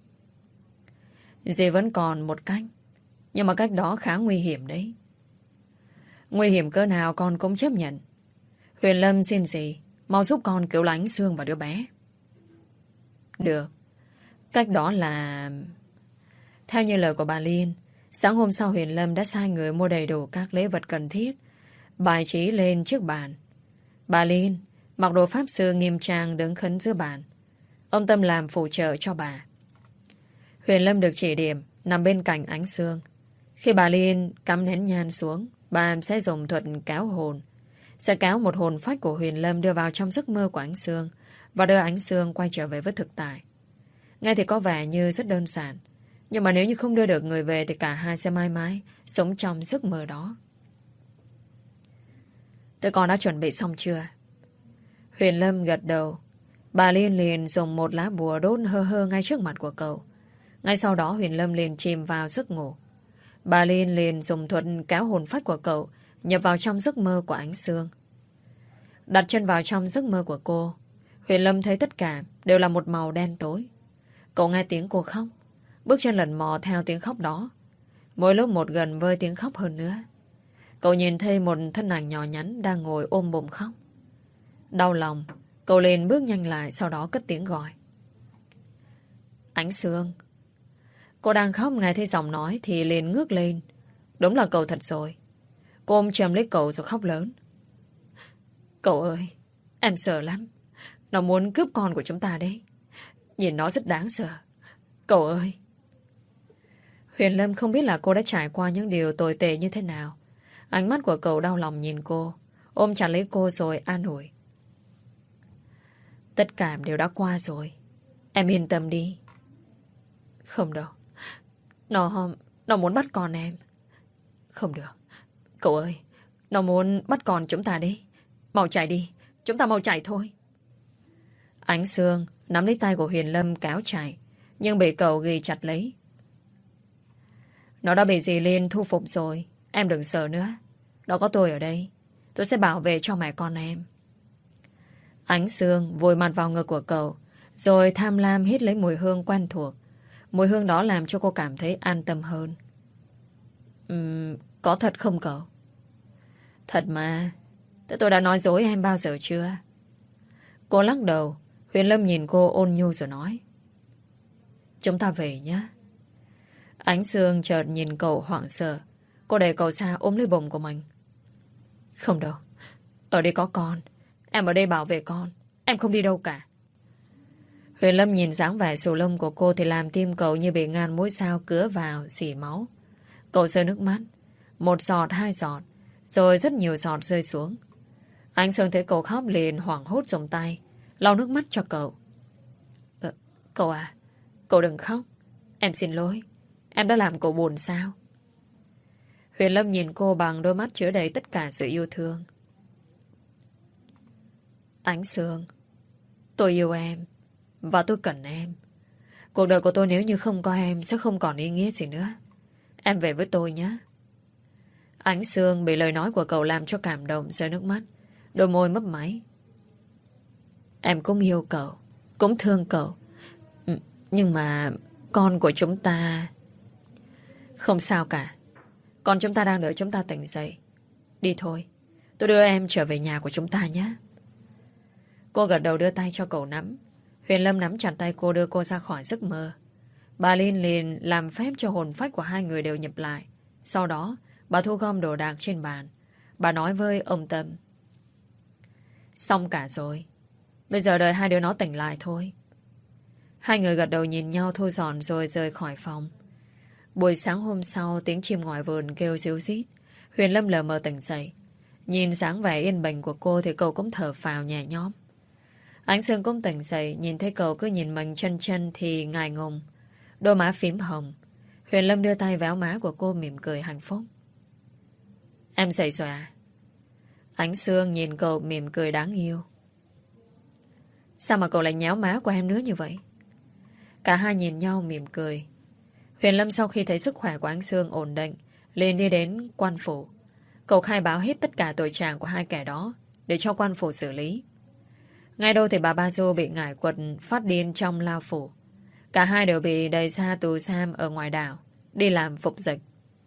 Dì vẫn còn một cách, nhưng mà cách đó khá nguy hiểm đấy. Nguy hiểm cỡ nào con cũng chấp nhận. Huyền Lâm xin dì mau giúp con cứu Ánh Sương và đứa bé. Được. Cách đó là... Theo như lời của bà Liên, sáng hôm sau Huyền Lâm đã sai người mua đầy đủ các lễ vật cần thiết, bài trí lên trước bàn. Bà Liên mặc đồ pháp sư nghiêm trang đứng khấn giữa bàn. Ông Tâm làm phụ trợ cho bà. Huyền Lâm được chỉ điểm nằm bên cạnh Ánh Sương. Khi bà Liên cắm nén nhang xuống, bà sẽ dùng thuật kéo hồn. Sẽ kéo một hồn phách của Huyền Lâm đưa vào trong giấc mơ của Ánh Sương và đưa Ánh Sương quay trở về với thực tại. Nghe thì có vẻ như rất đơn giản, nhưng mà nếu như không đưa được người về thì cả hai sẽ mãi mãi sống trong giấc mơ đó. Tụi con đã chuẩn bị xong chưa? Huyền Lâm gật đầu. Bà Liên liền dùng một lá bùa đốt hơ hơ ngay trước mặt của cậu. Ngay sau đó Huyền Lâm liền chìm vào giấc ngủ. Bà Liên liền dùng thuật kéo hồn phách của cậu nhập vào trong giấc mơ của Ánh Sương. Đặt chân vào trong giấc mơ của cô, Huyền Lâm thấy tất cả đều là một màu đen tối. Cậu nghe tiếng cô khóc, bước chân lần mò theo tiếng khóc đó. Mỗi lúc một gần với tiếng khóc hơn nữa. Cậu nhìn thấy một thân ảnh nhỏ nhắn đang ngồi ôm bụng khóc. Đau lòng, cậu liền bước nhanh lại, sau đó cất tiếng gọi. Ánh Sương. Cô đang khóc, nghe thấy giọng nói thì liền ngước lên. Đúng là cậu thật rồi. Cô ôm chầm lấy cậu rồi khóc lớn. Cậu ơi, em sợ lắm. Nó muốn cướp con của chúng ta đấy. Nhìn nó rất đáng sợ. Cậu ơi. Huyền Lâm không biết là cô đã trải qua những điều tồi tệ như thế nào. Ánh mắt của cậu đau lòng nhìn cô, ôm chặt lấy cô rồi an ủi. Tất cả đều đã qua rồi. Em yên tâm đi. Không đâu. Nó muốn bắt con em. Không được. Cậu ơi, nó muốn bắt con chúng ta đi. Mau chạy đi. Chúng ta mau chạy thôi. Ánh Sương nắm lấy tay của Huyền Lâm kéo chạy, nhưng bị cậu ghi chặt lấy. Nó đã bị dì Liên thu phục rồi. Em đừng sợ nữa. Đó có tôi ở đây. Tôi sẽ bảo vệ cho mẹ con em. Ánh Sương vùi mặt vào ngực của cậu, rồi tham lam hít lấy mùi hương quen thuộc. Mùi hương đó làm cho cô cảm thấy an tâm hơn. Có thật không cậu? Thật mà. Thế tôi đã nói dối em bao giờ chưa? Cô lắc đầu. Huyền Lâm nhìn cô ôn nhu rồi nói. Chúng ta về nhé. Ánh Sương chợt nhìn cậu hoảng sợ. Cô đẩy cậu ra ôm lấy bụng của mình. Không đâu. Ở đây có con. Em ở đây bảo vệ con. Em không đi đâu cả. Huyền Lâm nhìn dáng vẻ sù lông của cô thì làm tim cậu như bị ngàn mũi sao cứa vào, xỉ máu. Cậu rơi nước mắt. Một giọt, hai giọt, rồi rất nhiều giọt rơi xuống. Anh Sương thấy cậu khóc liền hoảng hốt dùng tay lau nước mắt cho cậu. Cậu à, cậu đừng khóc. Em xin lỗi. Em đã làm cậu buồn sao? Huyền Lâm nhìn cô bằng đôi mắt chứa đầy tất cả sự yêu thương. Ánh Sương, tôi yêu em và tôi cần em. Cuộc đời của tôi nếu như không có em sẽ không còn ý nghĩa gì nữa. Em về với tôi nhé. Ánh Sương bị lời nói của cậu làm cho cảm động rơi nước mắt. Đôi môi mấp máy. Em cũng yêu cậu, cũng thương cậu. Nhưng mà con của chúng ta... Không sao cả. Con chúng ta đang đợi chúng ta tỉnh dậy. Đi thôi. Tôi đưa em trở về nhà của chúng ta nhé. Cô gật đầu đưa tay cho cậu nắm. Huyền Lâm nắm chặt tay cô đưa cô ra khỏi giấc mơ. Bà Linh liền làm phép cho hồn phách của hai người đều nhập lại. Sau đó bà thu gom đồ đạc trên bàn. Bà nói với ông Tâm. Xong cả rồi. Bây giờ đợi hai đứa nó tỉnh lại thôi. Hai người gật đầu nhìn nhau thu dọn rồi rời khỏi phòng. Buổi sáng hôm sau, tiếng chim ngoài vườn kêu ríu rít. Huyền Lâm lờ mờ tỉnh dậy. Nhìn dáng vẻ yên bình của cô thì cậu cũng thở phào nhẹ nhõm. Ánh Sương cũng tỉnh dậy, nhìn thấy cậu cứ nhìn mình chân chân thì ngại ngùng. Đôi má phím hồng. Huyền Lâm đưa tay véo má của cô mỉm cười hạnh phúc. Em dậy rồi à? Ánh Sương nhìn cậu mỉm cười đáng yêu. Sao mà cậu lại nhéo má của em nữa như vậy? Cả hai nhìn nhau mỉm cười. Huyền Lâm sau khi thấy sức khỏe của Ánh Sương ổn định liền đi đến quan phủ. Cậu khai báo hết tất cả tội trạng của hai kẻ đó để cho quan phủ xử lý. Ngay đâu thì bà Ba Du bị ngải quật phát điên trong lao phủ. Cả hai đều bị đày ra tù giam ở ngoài đảo đi làm phục dịch.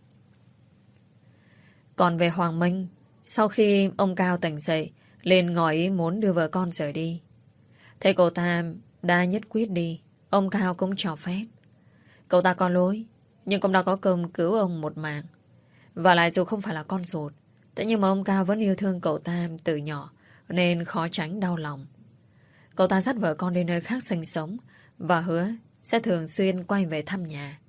Còn về Hoàng Minh, sau khi ông Cao tỉnh dậy liền ngỏ ý muốn đưa vợ con rời đi. Thấy cậu ta đã nhất quyết đi, ông Cao cũng cho phép. Cậu ta có lỗi, nhưng cũng đã có công cứu ông một mạng. Và lại dù không phải là con ruột, thế nhưng mà ông Cao vẫn yêu thương cậu ta từ nhỏ, nên khó tránh đau lòng. Cậu ta dắt vợ con đi nơi khác sinh sống và hứa sẽ thường xuyên quay về thăm nhà.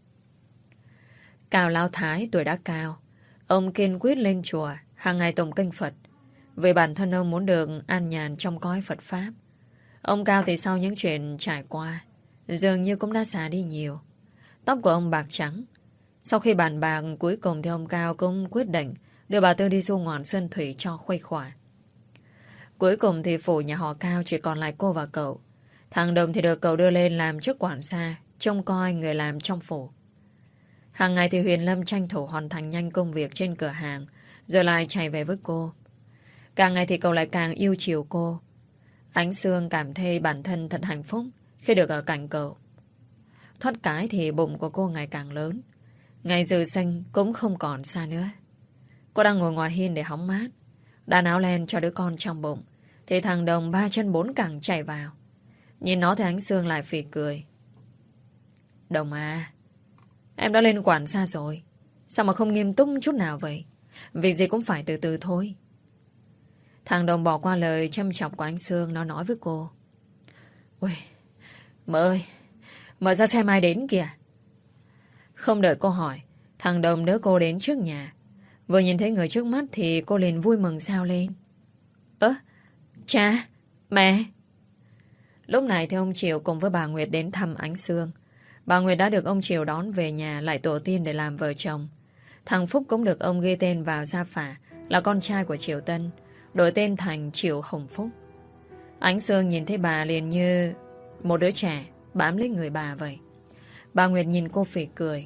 Cao Lão Thái tuổi đã cao, ông kiên quyết lên chùa hàng ngày tụng kinh Phật. Vì bản thân ông muốn được an nhàn trong cõi Phật Pháp. Ông Cao thì sau những chuyện trải qua dường như cũng đã già đi nhiều. Tóc của ông bạc trắng. Sau khi bàn bạc cuối cùng thì ông Cao cũng quyết định đưa bà Tư đi du ngoạn sơn thủy cho khuây khỏa. Cuối cùng thì phủ nhà họ Cao chỉ còn lại cô và cậu. Thằng Đồng thì được cậu đưa lên làm chức quản gia, trông coi người làm trong phủ. Hàng ngày thì Huyền Lâm tranh thủ hoàn thành nhanh công việc trên cửa hàng, rồi lại chạy về với cô. Càng ngày thì cậu lại càng yêu chiều cô. Ánh Sương cảm thấy bản thân thật hạnh phúc khi được ở cạnh cậu. Thoát cái thì bụng của cô ngày càng lớn. Ngày dự sinh cũng không còn xa nữa. Cô đang ngồi ngoài hiên để hóng mát, đan áo len cho đứa con trong bụng, thì thằng Đồng ba chân bốn cẳng chạy vào. Nhìn nó thì Ánh Sương lại phì cười. Đồng à, em đã lên quản gia rồi, sao mà không nghiêm túc chút nào vậy? Việc gì cũng phải từ từ thôi. Thằng Đồng bỏ qua lời châm chọc của Ánh Sương. Nó nói với cô. Ui, mợ ơi, mợ ra xem ai đến kìa. Không đợi cô hỏi, thằng Đồng đỡ cô đến trước nhà. Vừa nhìn thấy người trước mắt thì cô liền vui mừng reo lên. Ơ, cha, mẹ. Lúc này thì ông Triều cùng với bà Nguyệt đến thăm Ánh Sương. Bà Nguyệt đã được ông Triều đón về nhà lại tổ tiên để làm vợ chồng. Thằng Phúc cũng được ông ghi tên vào gia phả là con trai của Triều Tân, đổi tên thành Triều Hồng Phúc. Ánh Sương nhìn thấy bà liền như một đứa trẻ bám lấy người bà vậy. Bà Nguyệt nhìn cô phì cười.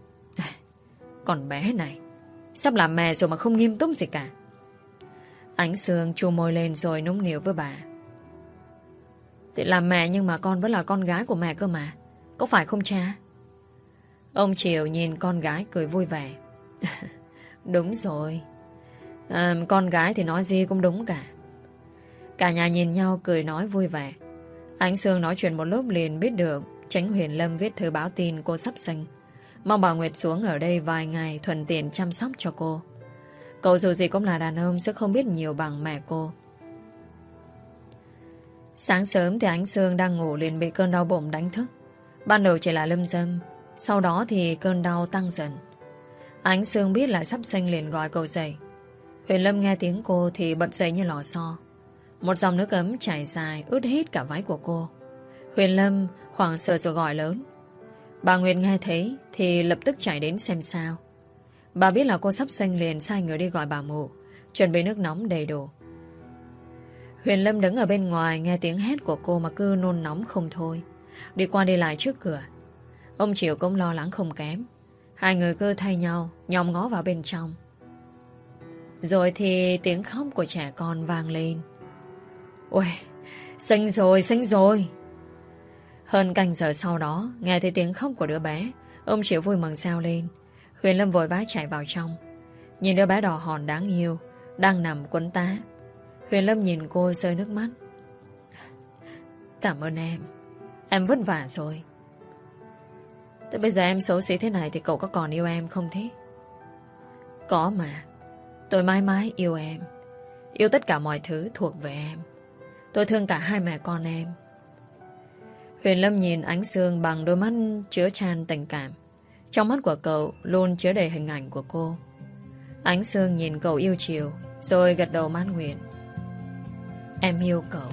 Con bé này sắp làm mẹ rồi mà không nghiêm túc gì cả. Ánh Sương chu môi lên rồi nũng nịu với bà. Thì làm mẹ nhưng mà con vẫn là con gái của mẹ cơ mà, có phải không cha? Ông Triều nhìn con gái cười vui vẻ. Đúng rồi, con gái thì nói gì cũng đúng cả. Cả nhà nhìn nhau cười nói vui vẻ. Ánh Sương nói chuyện một lúc liền biết được Chánh Huyền Lâm viết thư báo tin cô sắp sinh, mong bà Nguyệt xuống ở đây vài ngày thuận tiện chăm sóc cho cô. Cậu dù gì cũng là đàn ông sẽ không biết nhiều bằng mẹ cô. Sáng sớm thì Ánh Sương đang ngủ liền bị cơn đau bụng đánh thức. Ban đầu chỉ là lâm dâm, sau đó thì cơn đau tăng dần. Ánh Sương biết là sắp sinh liền gọi cậu dậy. Huyền Lâm nghe tiếng cô thì bật dậy như lò xo. Một dòng nước ấm chảy dài ướt hết cả váy của cô. Huyền Lâm hoảng sợ rồi gọi lớn. Bà Nguyệt nghe thấy thì lập tức chạy đến xem sao. Bà biết là cô sắp sinh liền sai người đi gọi bà mụ, chuẩn bị nước nóng đầy đủ. Huyền Lâm đứng ở bên ngoài nghe tiếng hét của cô mà cứ nôn nóng không thôi. Đi qua đi lại trước cửa, Ông Triệu cũng lo lắng không kém. Hai người cứ thay nhau nhòm ngó vào bên trong. Rồi thì tiếng khóc của trẻ con vang lên. Ôi, sinh rồi, sinh rồi. Hơn canh giờ sau đó, nghe thấy tiếng khóc của đứa bé, ông Triệu vui mừng sao lên. Huyền Lâm vội vã chạy vào trong. Nhìn đứa bé đỏ hòn đáng yêu đang nằm quấn tá. Huyền Lâm nhìn cô rơi nước mắt. Cảm ơn em. Em vất vả rồi. Tới bây giờ em xấu xí thế này thì cậu có còn yêu em không thế? Có mà. Tôi mãi mãi yêu em. Yêu tất cả mọi thứ thuộc về em. Tôi thương cả hai mẹ con em. Huyền Lâm nhìn Ánh Sương bằng đôi mắt chứa chan tình cảm. Trong mắt của cậu luôn chứa đầy hình ảnh của cô. Ánh Sương nhìn cậu yêu chiều, rồi gật đầu mãn nguyện. Em yêu cậu.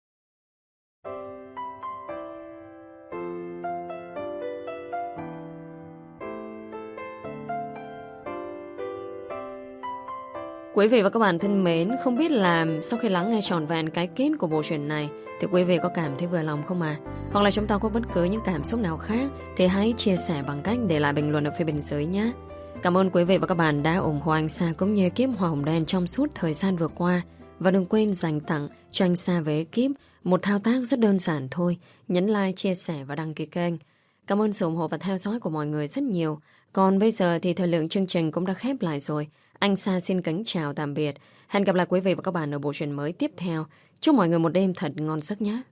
Quý vị và các bạn thân mến, không biết là sau khi lắng nghe trọn vẹn cái kết của bộ truyện này thì quý vị có cảm thấy vừa lòng không à? Hoặc là chúng ta có bất cứ những cảm xúc nào khác thì hãy chia sẻ bằng cách để lại bình luận ở phía bên dưới nhé. Cảm ơn quý vị và các bạn đã ủng hộ anh Sa cũng như ekip Hoa Hồng Đen trong suốt thời gian vừa qua. Và đừng quên dành tặng cho anh Sa với ekip một thao tác rất đơn giản thôi. Nhấn like, chia sẻ và đăng ký kênh. Cảm ơn sự ủng hộ và theo dõi của mọi người rất nhiều. Còn bây giờ thì thời lượng chương trình cũng đã khép lại rồi. Anh Sa xin kính chào tạm biệt. Hẹn gặp lại quý vị và các bạn ở bộ truyện mới tiếp theo. Chúc mọi người một đêm thật ngon giấc nhé.